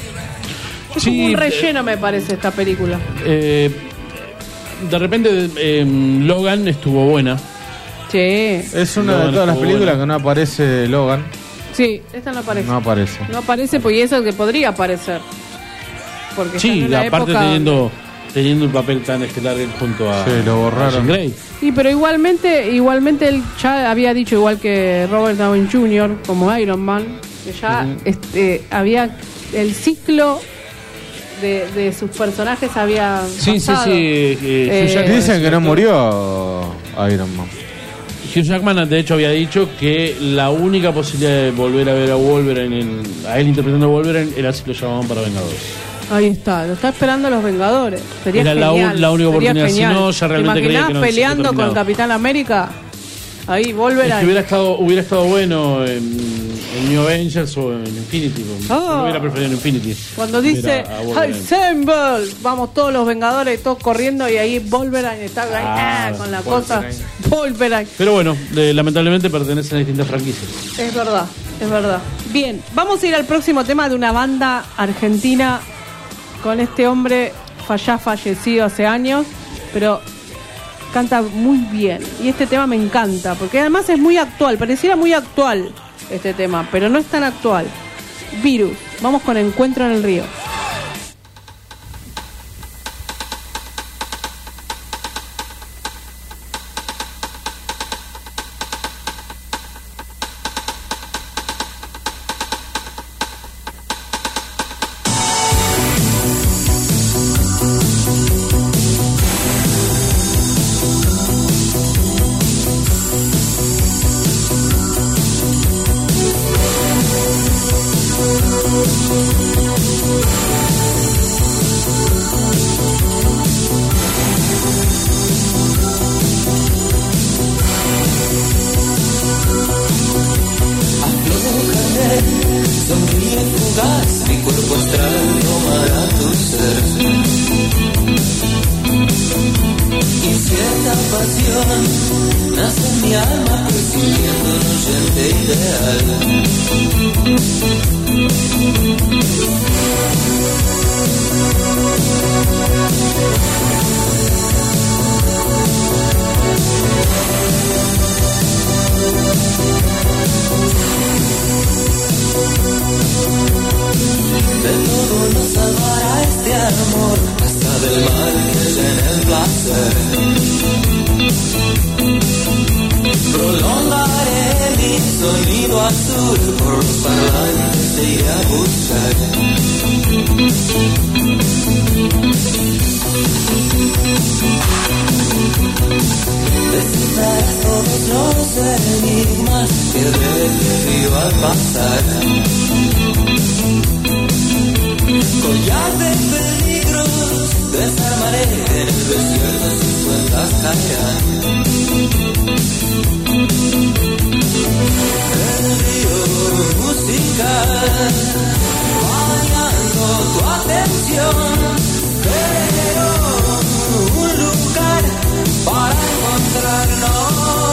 Es Sí, como un relleno, me parece, esta película. Eh, de repente, eh, Logan estuvo buena. Sí. Es una Logan de todas las estuvo películas buena. que no aparece Logan. Sí, esta no aparece. No aparece. No aparece, pues y eso que podría aparecer. Porque está Sí, en una aparte época teniendo, teniendo un papel tan estelar junto a, Sí, lo borraron. a Jean Grey. Sí, pero igualmente, igualmente él ya había dicho, igual que Robert Downey junior, como Iron Man, que ya Ujú. este, había el ciclo de, de sus personajes había Sí, pasado. sí, sí. Eh, Eh, Hugh Jackman, Dicen que no murió Iron Man. Hugh Jackman, de hecho, había dicho que la única posibilidad de volver a ver a Wolverine, en, a él interpretando a Wolverine, era si lo llamaban para Vengadores. Ahí está, lo está esperando los Vengadores. Sería Era la genial. u- la única sería oportunidad. Si genial. no, ya realmente ¿Te creía imaginás que no, peleando se había con terminado. Capitán América? Ahí, Es Wolverine. que hubiera estado, hubiera estado bueno en, en New Avengers o en Infinity. Ah. Yo hubiera preferido en Infinity. Cuando ver dice a- a Wolverine. Assemble, vamos todos los Vengadores, todos corriendo y ahí Wolverine está ahí, Ah, ah, con la Wolverine. cosa. Wolverine. Pero bueno, eh, lamentablemente pertenecen a distintas franquicias. Es verdad, es verdad. Bien, vamos a ir al próximo tema de una banda argentina con este hombre ya fallecido hace años, pero canta muy bien. Y este tema me encanta, porque además es muy actual, pareciera muy actual este tema, pero no es tan actual. Virus, vamos con Encuentro en el Río. Aflójame, sonríe fugaz, mi cuerpo astral tomará tu ser. Incierta pasión nace en mi alma persiguiendo un oyente ideal. De todo nos salvará este amor, hasta del mal que llena el placer. Prolongaré mi sonido azul, por los parlantes te iré a buscar. descifrarás todos los enigmas que desafío al pasar. Collar de peligros desarmaré en el desierto sus cuentas caerán. El río musical bañando tu atención, pero un lugar para encontrarnos.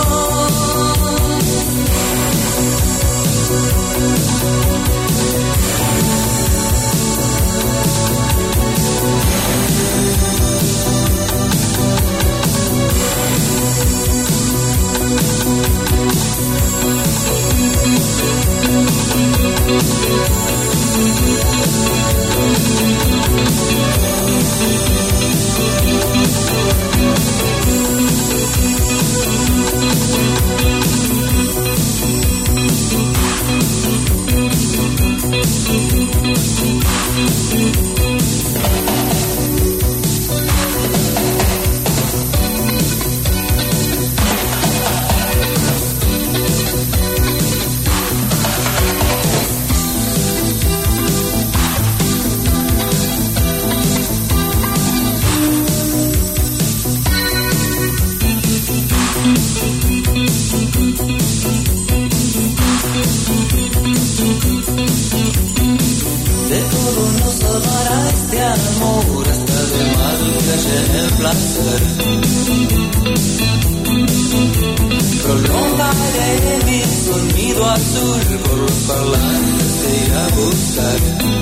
De todo nos salvará este amor hasta de mal que haya en el placer. Prolongaré mi sonido azul por los parlantes que irá a buscar.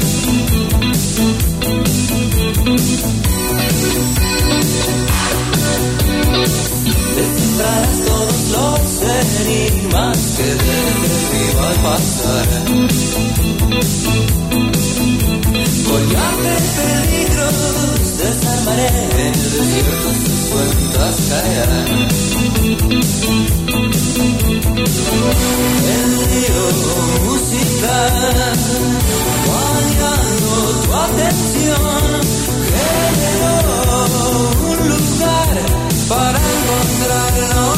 Descifrarás todos los enigmas que desafío al pasar. Collar de peligros desarmaré en el desierto sus cuentas caerán. El río musical bañando tu atención generó un lugar para encontrarnos.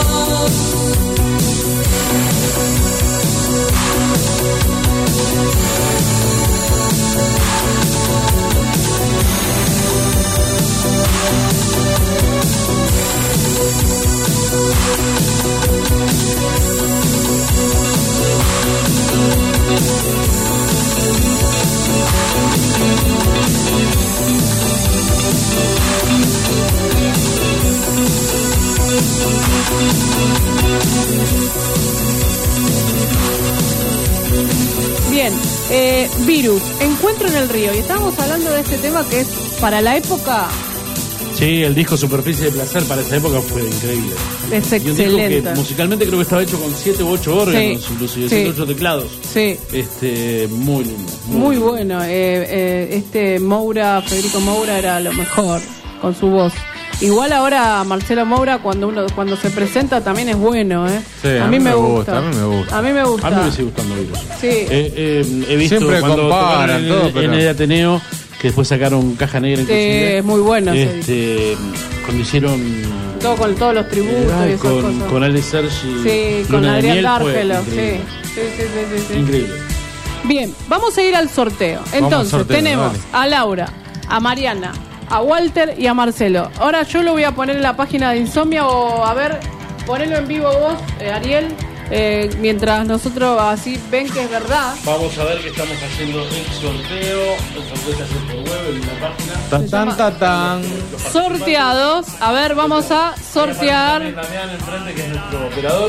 Bien, eh, Virus, Encuentro en el Río. Y estábamos hablando de este tema que es para la época. Sí, el disco Superficie de Placer para esa época fue increíble. Es Y un disco excelente. que musicalmente creo que estaba hecho con siete u ocho órganos, Sí, inclusive, sí. siete u ocho teclados. Sí. Este, muy lindo. Muy bueno. Eh, eh, este Moura, Federico Moura, era lo mejor con su voz. Igual ahora Marcelo Moura cuando uno cuando se presenta también es bueno, ¿eh? Sí, a, mí me gusta. a mí me gusta. A mí me gusta. A mí me sigue gustando Virus. Sí. Eh, eh, he visto Siempre cuando comparan tocaron en, todo, en pero- el Ateneo, que después sacaron Caja Negra Sí, inclusive. es muy bueno ese Este, cuando hicieron Todo con todos los tributos Ay, y esas con, cosas. con Ale Sergi, Sí, con Luna de Adrián Miel, fue Dárgelo. Sí. increíble. Sí, sí, sí, sí, sí. Increíble. Bien, vamos a ir al sorteo. al Entonces, sorteo, tenemos dale. a Laura, a Mariana, a Walter y a Marcelo. Ahora yo lo voy a poner en la página de Insomnia o a ver, ponelo en vivo vos, eh, Ariel, eh, mientras nosotros así ven que es verdad. Vamos a ver que estamos haciendo el sorteo. El sorteo se hace por web en la página. Tan, tan, tan, tan. Sorteados. A ver, vamos a sortear. Damián enfrente, que es nuestro operador.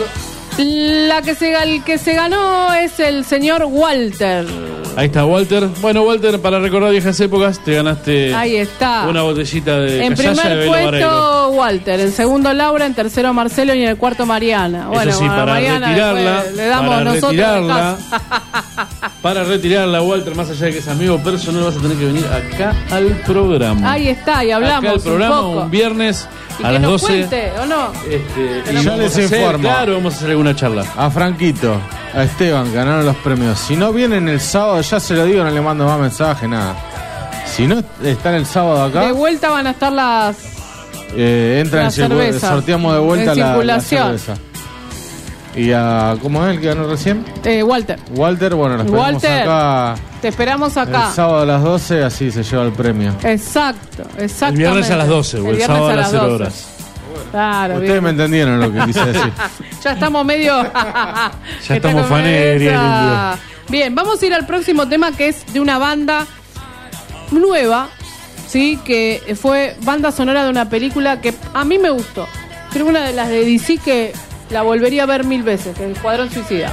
La que se, el que se ganó es el señor Walter. Ahí está Walter. Bueno, Walter, para recordar viejas épocas, te ganaste Ahí está. una botellita de En Callaya de primer Velo Vareiro. puesto Walter, en segundo Laura, en tercero Marcelo y en el cuarto Mariana. Bueno, Eso sí, a para Mariana retirarla, después le damos para nosotros el retirarla, caso. para retirarla, Walter, más allá de que es amigo personal, vas a tener que venir acá al programa. Ahí está, y hablamos Acá al programa un poco. un viernes Y a que las nos doce. cuente, ¿o no? Este, Que y nos- Ya vamos les a hacer, informo. Claro, vamos a hacer alguna charla. A Franquito, a Esteban, ganaron los premios. Si no vienen el sábado, ya se lo digo, no le mando más mensaje, nada. Si no están el sábado De acá, vuelta van a estar las Eh, entra La en circu- cerveza. sorteamos de vuelta En la, la circulación. cerveza. Y a, ¿cómo es el que ganó recién? Eh, Walter, Walter, bueno, lo esperamos Walter, acá te esperamos acá. el sábado a las doce, así se lleva el premio. Exacto, exactamente. El viernes a las doce o el, viernes sábado a las cero doce. horas. Claro, Ustedes bien. me entendieron lo que quise decir. Ya estamos medio. Ya ¿Qué estamos tal, faneros, Vanessa? Bien, vamos a ir al próximo tema, que es de una banda nueva, sí, que fue banda sonora de una película que a mí me gustó. Creo una de las de D C que la volvería a ver mil veces, que es El Escuadrón Suicida.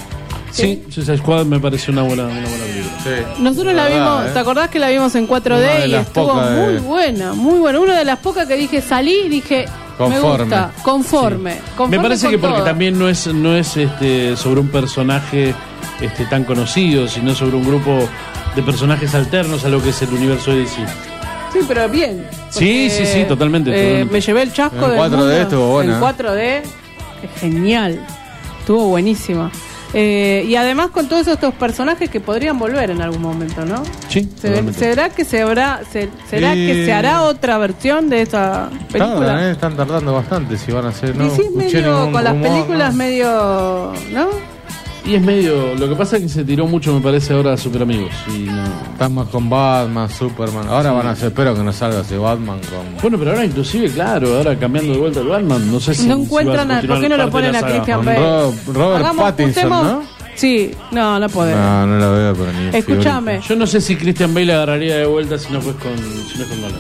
Sí, Suicide Squad me pareció una buena, una buena película. Nosotros la verdad, vimos, ¿eh? ¿te acordás que la vimos en cuatro Una D de y las estuvo pocas de- muy buena, muy buena? Una de las pocas que dije, salí y dije, Conforme. me gusta, conforme. conforme Me parece con que porque todo. también no es no es este sobre un personaje este tan conocido, sino sobre un grupo de personajes alternos a lo que es el universo de D C. Sí, pero bien. Sí, sí, sí, totalmente, eh, totalmente. Me llevé el chasco En del cuatro D mundo. estuvo buena. En cuatro D, es genial. Estuvo buenísima. Eh, y además con todos estos personajes que podrían volver en algún momento, ¿no? Sí, Se- totalmente. ¿Será que se habrá, se- será Y- que se hará otra versión de esta película? Tardan, ¿eh? Están tardando bastante si van a hacer. No y sí, escuché medio ningún con las rumor, películas ¿no? medio, ¿no? Y es medio, lo que pasa es que se tiró mucho, me parece, ahora a Super Amigos. Y no. Están más con Batman, Superman. Ahora van a hacer, espero que no salga ese Batman con. Bueno, pero ahora inclusive, claro, ahora cambiando de vuelta el Batman, no sé si No si encuentran vas a- ¿por qué no lo continuar parte de ponen la a saga. Christian Con Bale? Ro- Robert Hagamos- Pattinson, juntemos- ¿no? Sí, no, no podemos. No, no lo veo, pero ni. Escúchame, Yo no sé si Christian Bale agarraría de vuelta si no fue con, si no es con Nolan.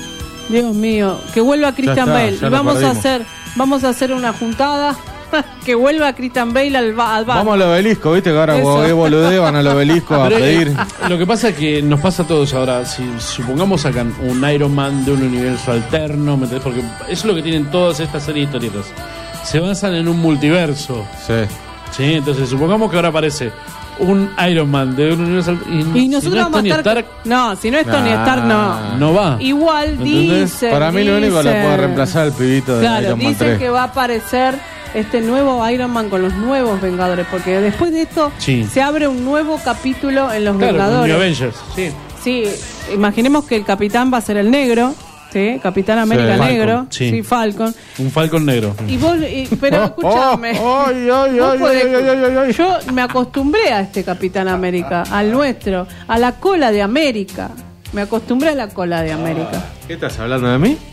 Dios mío, que vuelva Christian está, Bale. ya Y lo vamos a perdimos. hacer, vamos a hacer una juntada. Que vuelva Christian Bale al, ba- al bar. Vamos al obelisco, ¿viste? Que ahora Eso. es boludeo, van al obelisco a Pero, eh, pedir. lo que pasa es que nos pasa a todos ahora. Si supongamos sacan un Iron Man de un universo alterno, ¿me entendés? Porque eso es lo que tienen todas estas series de historietas. Se basan en un multiverso. Sí. Sí, entonces supongamos que ahora aparece un Iron Man de un universo alterno. Y nosotros si no es vamos Tony a estar. Stark, no, si no es Tony Nah. Stark, no. no va. Igual ¿Entendés? dice. Para mí lo único que le puede reemplazar al pibito de Claro, Iron Man dicen tres. que va a aparecer este nuevo Iron Man con los nuevos Vengadores. Porque después de esto Sí. se abre un nuevo capítulo en los Claro, New Vengadores. Avengers. Sí. Sí, imaginemos que el capitán va a ser el negro. Sí, Capitán América Falcon, negro. sí. Sí, Falcon. Un Falcon negro. Y vos, y- pero escúchame. Oh, ay, ay, Vos ay, podés- ay, ay, ay, ay. Yo me acostumbré a este Capitán América, al nuestro, a la cola de América. Me acostumbré a la cola de América. ¿Qué estás hablando de mí?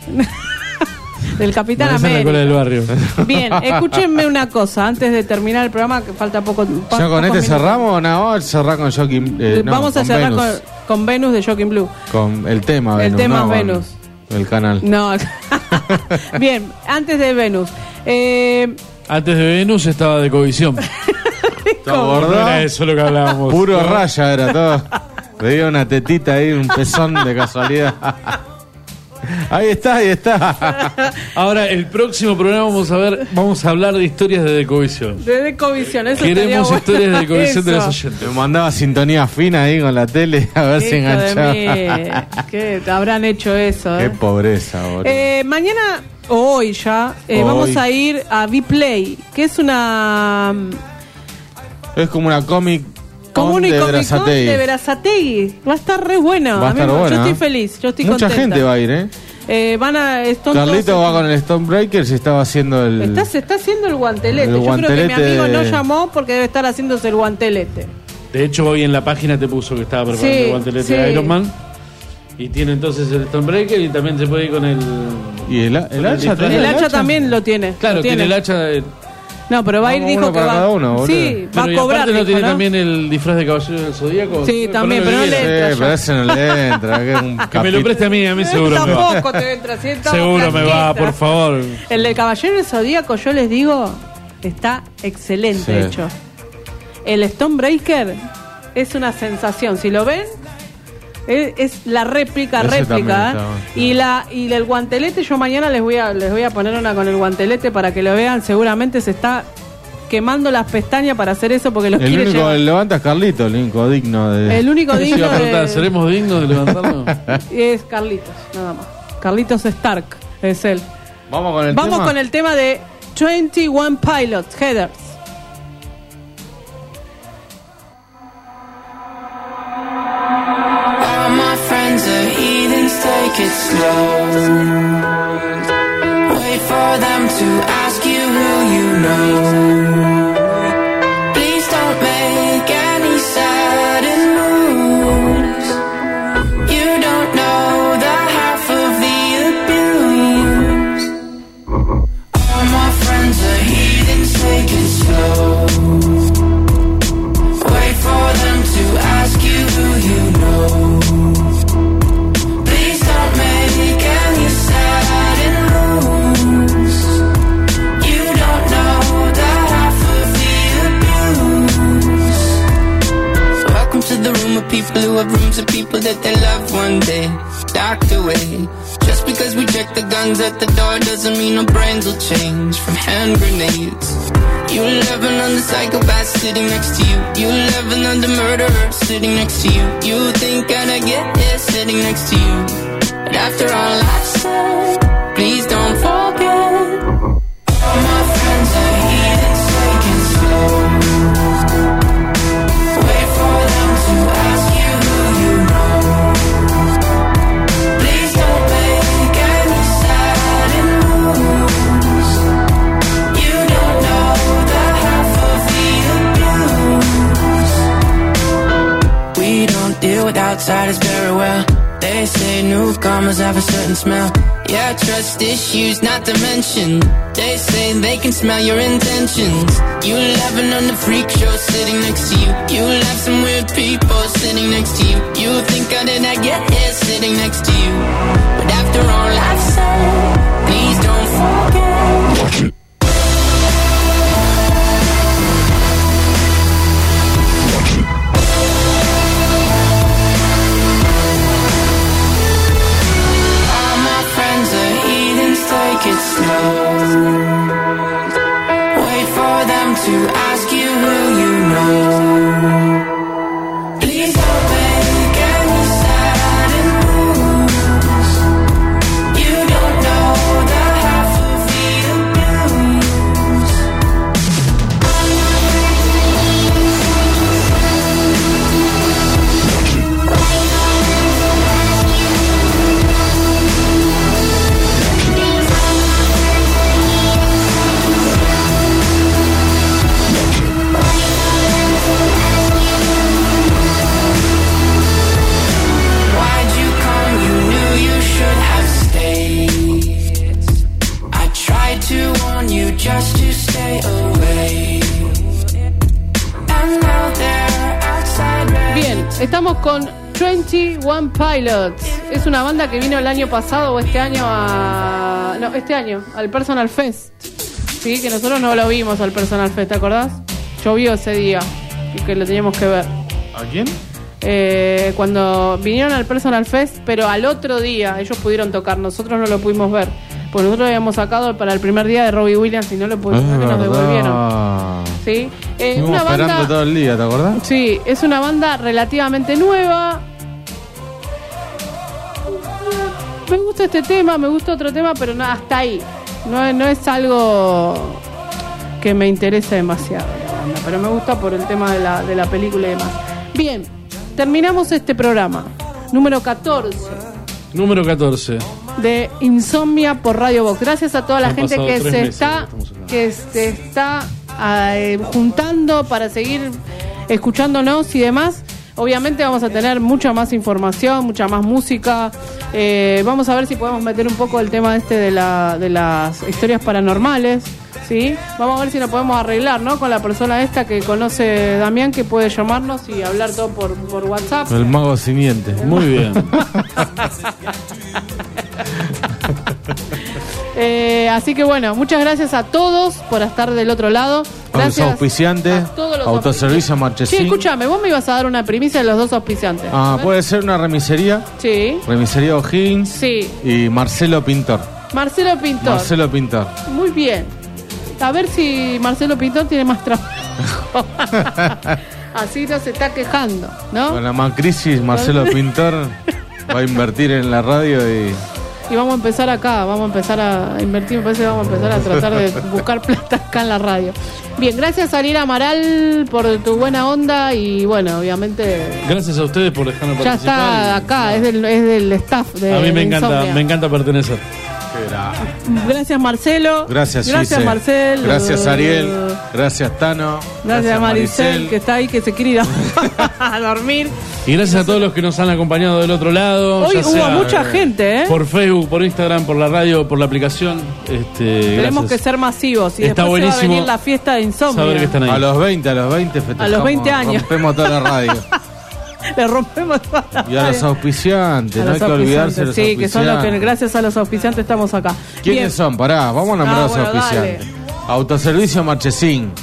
Del Capitán Parece la cola América. del barrio. Bien, escúchenme una cosa antes de terminar el programa, que falta poco. pa- ¿Ya con pocos este minutos. cerramos o no? Vamos a cerrar con Joaquín. eh, no, Vamos a con cerrar Venus. con, con Venus de Shocking Blue. Con el tema El Venus. tema no con Venus. El canal. No. Bien, antes de Venus. Eh, Antes de Venus estaba de Covisión. ¿Está No gordo? era eso lo que hablábamos. Puro ¿no? raya era todo. Le dio una tetita ahí, un pezón de casualidad. Ahí está, ahí está. Ahora, el próximo programa vamos a ver, vamos a hablar de historias de Decovisión. de Decovisión, eso estaría Queremos bueno. historias de Decovisión de Eso. los oyentes. Me mandaba sintonía fina ahí con la tele a ver si Hijo de enganchaba. mí, ¿qué habrán hecho eso? Qué eh? pobreza, boludo. Eh, mañana o hoy ya eh, Hoy. vamos a ir a V-Play, que es una Es como una cómic como con un de Comic Con Berazategui. de Berazategui. Va a estar re bueno. Va a mí estar me- buena, Yo estoy ¿eh? feliz, yo estoy Mucha contenta. gente va a ir, ¿eh? Eh, van a están Carlito todos- va con el Stonebreaker y estaba haciendo el... Está, se está haciendo el guantelete. El Yo creo que mi guantelete amigo no de- llamó porque debe estar haciéndose el guantelete. De hecho, hoy en la página te puso que estaba preparando Sí, el guantelete sí. de Iron Man. Y tiene entonces el Stonebreaker y también se puede ir con el. ¿Y el, el con hacha? disfraz. ¿Tiene El el hacha hacha? también lo tiene. Claro, lo tiene el hacha. de- No, pero va a ir, Vamos dijo uno que para va. cada uno, boludo. Sí, va Pero y a cobrar. aparte no dijo, tiene ¿no? también el disfraz de Caballero del Zodíaco. Sí, Puede también, poner lo pero que no quiera. le- Sí, pero ese no le entra. Que, es un Que me lo capi- preste a mí, a mí seguro me va. Tampoco te entra, si estamos Seguro me va, blanquitas. por favor. El del Caballero del Zodíaco, yo les digo, está excelente Sí. hecho. El Stonebreaker es una sensación. Si lo ven, es, es la réplica, Ese también réplica. está ¿eh? bueno. Y la y el guantelete, yo mañana les voy a les voy a poner una con el guantelete para que lo vean. Seguramente se está quemando las pestañas para hacer eso porque los El quiere único llevar. que levanta es Carlito, el único digno de... El único Yo iba digno a preguntar, de- ¿seremos dignos de levantarlo? es Carlitos, nada más. Carlitos Stark es él. Vamos con el Vamos tema. con el tema de veintiuno Pilots, Headers. All my friends are heathens, take it slow. to ask you who you know. Please don't make any sudden moves. You don't know the half of the abuse. All my friends are heathens, take it slow. Wait for them to ask you who you know. Please don't make any sudden moves. You don't know the half of the abuse. Welcome to the room of people who have rooms of people that they love one day docked away. Just because we check the guns at the door doesn't mean our brains will change from hand grenades. You living on the psychopath sitting next to you. You living on the murderer sitting next to you. You think I'd get here sitting next to you. But after all I've said, please don't forget. All my friends are heathens, take it slow. Wait for them to ask you who you know. Please don't make any sudden moves. You don't know the half of the abuse. We don't deal with outsiders very well. They say newcomers have a certain smell. Yeah, trust issues not to mention. They say they can smell your intentions. You laughing on the freak show sitting next to you. You laugh some weird people sitting next to you. You think I did not get here sitting next to you. But after all I've said, please don't forget. Take it slow. Wait for them to ask you who you know. Please don't make any sudden moves. You don't know the half of the abuse. Just to stay away. And now they're outside. Bien, estamos con veintiuno Pilots. Es una banda que vino el año pasado o este año a... No, este año, al Personal Fest. Sí, que nosotros no lo vimos al Personal Fest, ¿te acordás? Llovió ese día y que lo teníamos que ver. ¿A quién? Eh, cuando vinieron al Personal Fest, pero al otro día ellos pudieron tocar, nosotros no lo pudimos ver. Pues nosotros habíamos sacado para el primer día de Robbie Williams y no lo pudimos ver, que nos devolvieron. ¿Sí? Eh, Estuvimos una esperando banda, todo el día, ¿te acordás? sí, es una banda relativamente nueva. Me gusta este tema, me gusta otro tema, pero no, hasta ahí. No, es- no es algo que me interese demasiado la banda, pero me gusta por el tema de la, de la película y demás. Bien, terminamos este programa. Número catorce. Número catorce. De Insomnia por Radio Box. Gracias a toda la Han gente pasado que tres se meses está que estamos acá. que se está eh, juntando para seguir escuchándonos y demás. Obviamente vamos a tener mucha más información, mucha más música. Eh, vamos a ver si podemos meter un poco el tema este de la de las historias paranormales. ¿Sí? Vamos a ver si lo podemos arreglar, ¿no? Con la persona esta que conoce Damián, que puede llamarnos y hablar todo por, por WhatsApp. El mago sin dientes. Muy bien. Eh, así que bueno, muchas gracias a todos por estar del otro lado. A los Gracias auspiciantes, a todos los Autoservicio Sí, Marchesín. escúchame, vos me ibas a dar una primicia de los dos auspiciantes. Ah, puede ser una remisería. Sí, Remisería O'Higgins. sí. Y Marcelo Pintor. Marcelo Pintor. Marcelo Pintor. Muy bien. A ver si Marcelo Pintor tiene más trabajo. Así no se está quejando, ¿no? Con la Macrisis, Marcelo Pintor va a invertir en la radio y... Y vamos a empezar acá, vamos a empezar a invertir, me parece que vamos a empezar a tratar de buscar plata acá en la radio. Bien, gracias Ariel Amaral por tu buena onda y bueno, obviamente Gracias a ustedes por dejarme ya participar. está acá, es del, es del staff de A mí me de encanta, Insomnia. me encanta pertenecer. Qué Gracias, Marcelo. Gracias, Gracias, Gise. Marcelo. Gracias, Ariel. Gracias, Tano. Gracias, Maricel, que está ahí, que se quiere ir a, a dormir. Y gracias a todos los que nos han acompañado del otro lado. Hoy ya hubo sea, mucha eh, gente, ¿eh? Por Facebook, por Instagram, por la radio, por la aplicación. Este, Tenemos gracias. que ser masivos. Y Está después se va a buenísimo venir la fiesta de insomnio. saber que están ahí. A los veinte, a los veinte festejamos. A los veinte años. Rompemos toda la radio. Le rompemos toda la Y a los radio. auspiciantes, A no hay los que olvidarse de los auspiciantes, sí, que son los que auspiciantes. gracias a los auspiciantes estamos acá. ¿Quiénes Bien. son? Pará, vamos a nombrar Ah, los bueno, auspiciantes. Autoservicio Marchesín,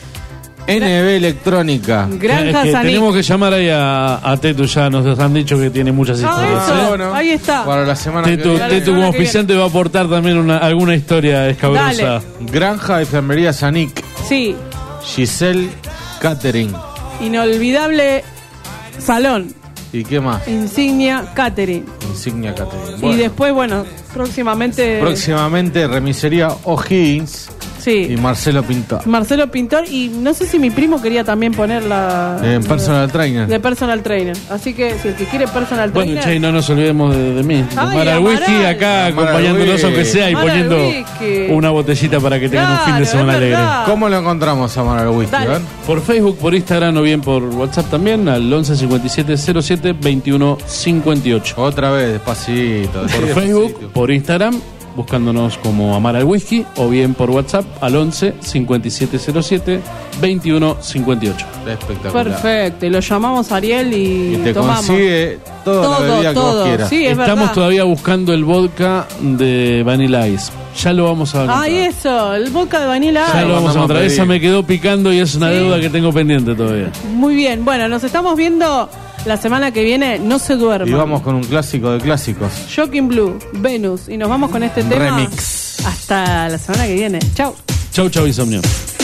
N B Electrónica, Granja Es que Sanik. tenemos que llamar ahí a, a Tetu, ya nos han dicho que tiene muchas Ah, historias. eso, ¿eh? bueno. ahí está. para la semana Tetu, que viene. Tetu semana como que viene. auspiciante va a aportar también una, alguna historia escabrosa. Dale. Granja Enfermería Sanik, Sí, Giselle Catering. inolvidable salón, ¿Y qué más? insignia catering. Insignia Catering. Y Bueno, después, bueno, próximamente próximamente Remisería O'Higgins y sí, Marcelo Pintor. Marcelo Pintor. Y no sé si mi primo quería también poner la En Personal Trainer. de personal trainer. Así que si el que quiere personal Bueno, trainer, che, no nos olvidemos de, de mí. De Ay, Tomar al Amaral. whisky acá, Tomar al acompañándonos whisky. aunque sea y Tomar al poniendo whisky. una botellita para que tengan un fin de Claro, semana es alegre. verdad. ¿Cómo lo encontramos a Manuel Whisky? Dale. ¿Ven? Por Facebook, por Instagram o bien por WhatsApp también al once cincuenta y siete cero siete veintiuno cincuenta y ocho. Otra vez, despacito. Por despacito. Facebook, por Instagram, buscándonos como Amar al Whisky o bien por WhatsApp al once cincuenta y siete cero siete veintiuno cincuenta y ocho. Espectacular. perfecto. Y lo llamamos a Ariel y, Y te tomamos. consigue toda la Todo, bebida que todo. vos quieras. Sí, es Estamos verdad. todavía buscando el vodka de Vanilla Ice. Ya lo vamos a encontrar. Ay, eso, el vodka de vanilla. Ya Ice. lo vamos a Mandamos encontrar. a pedir. Esa me quedó picando y es una Sí. deuda que tengo pendiente todavía. Muy bien, bueno, nos estamos viendo la semana que viene. No se duerma. Y vamos con un clásico de clásicos. Shocking Blue, Venus. Y nos vamos con este tema. Remix. Hasta la semana que viene. Chau. Chau, chau, insomnio.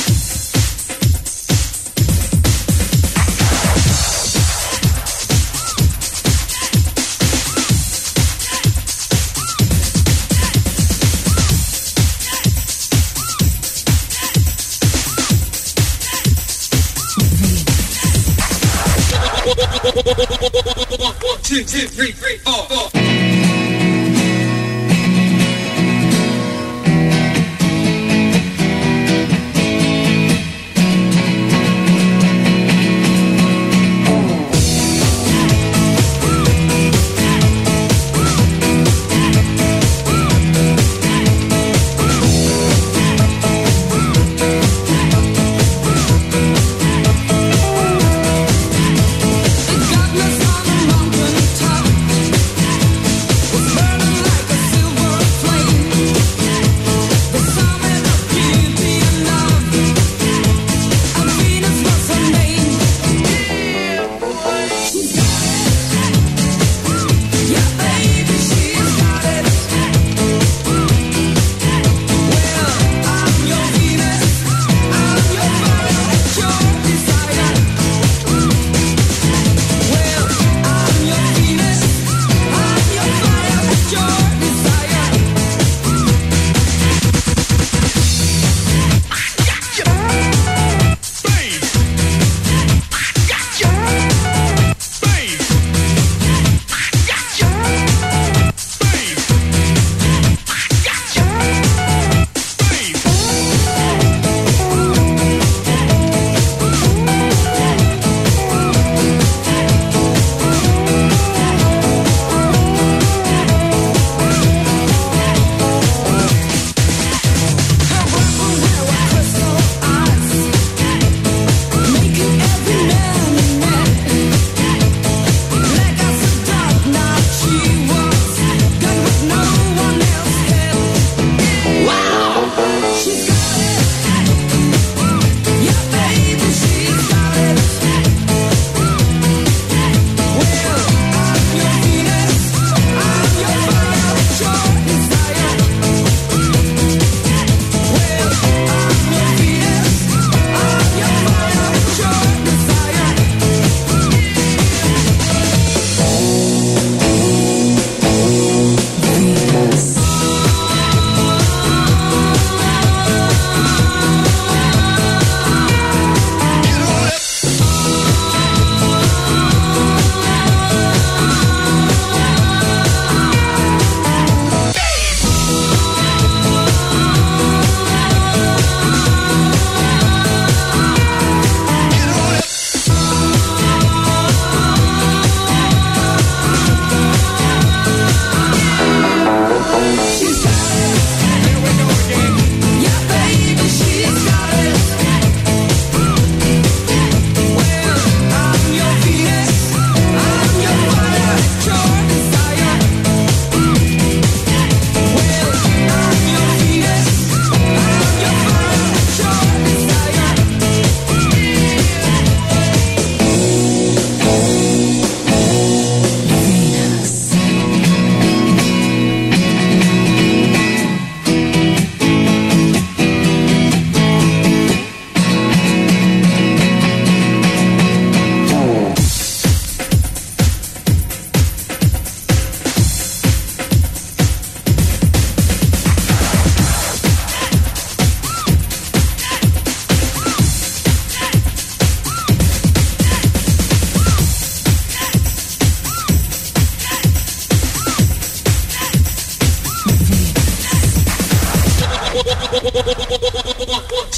Two, two, three, three, four, four. Darkness on the mountain top.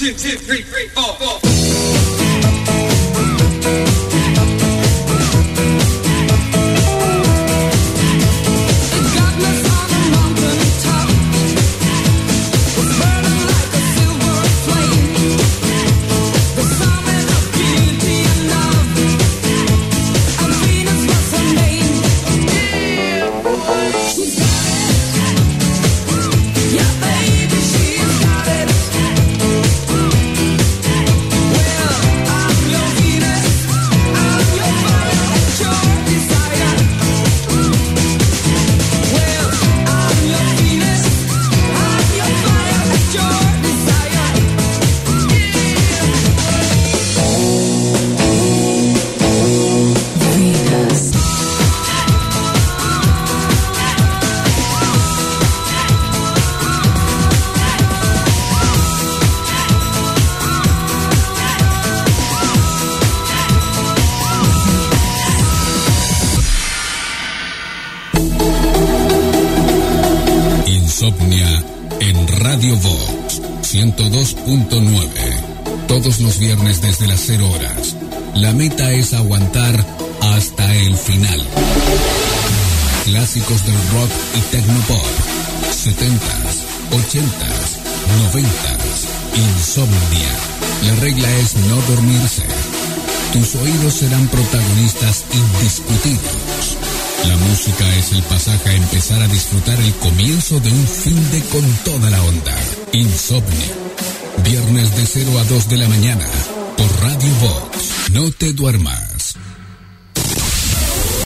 two, two, three, three, four, four. Insomnia en Radio Vox ciento dos punto nueve. Todos los viernes desde las cero horas. La meta es aguantar hasta el final. Clásicos del rock y tecnopop. setentas, ochentas, noventas. Insomnia. La regla es no dormirse. Tus oídos serán protagonistas indiscutidos. La música es el pasaje a empezar a disfrutar el comienzo de un fin de con toda la onda. Insomnia. Viernes de cero a dos de la mañana. Por Radio Vox. No te duermas.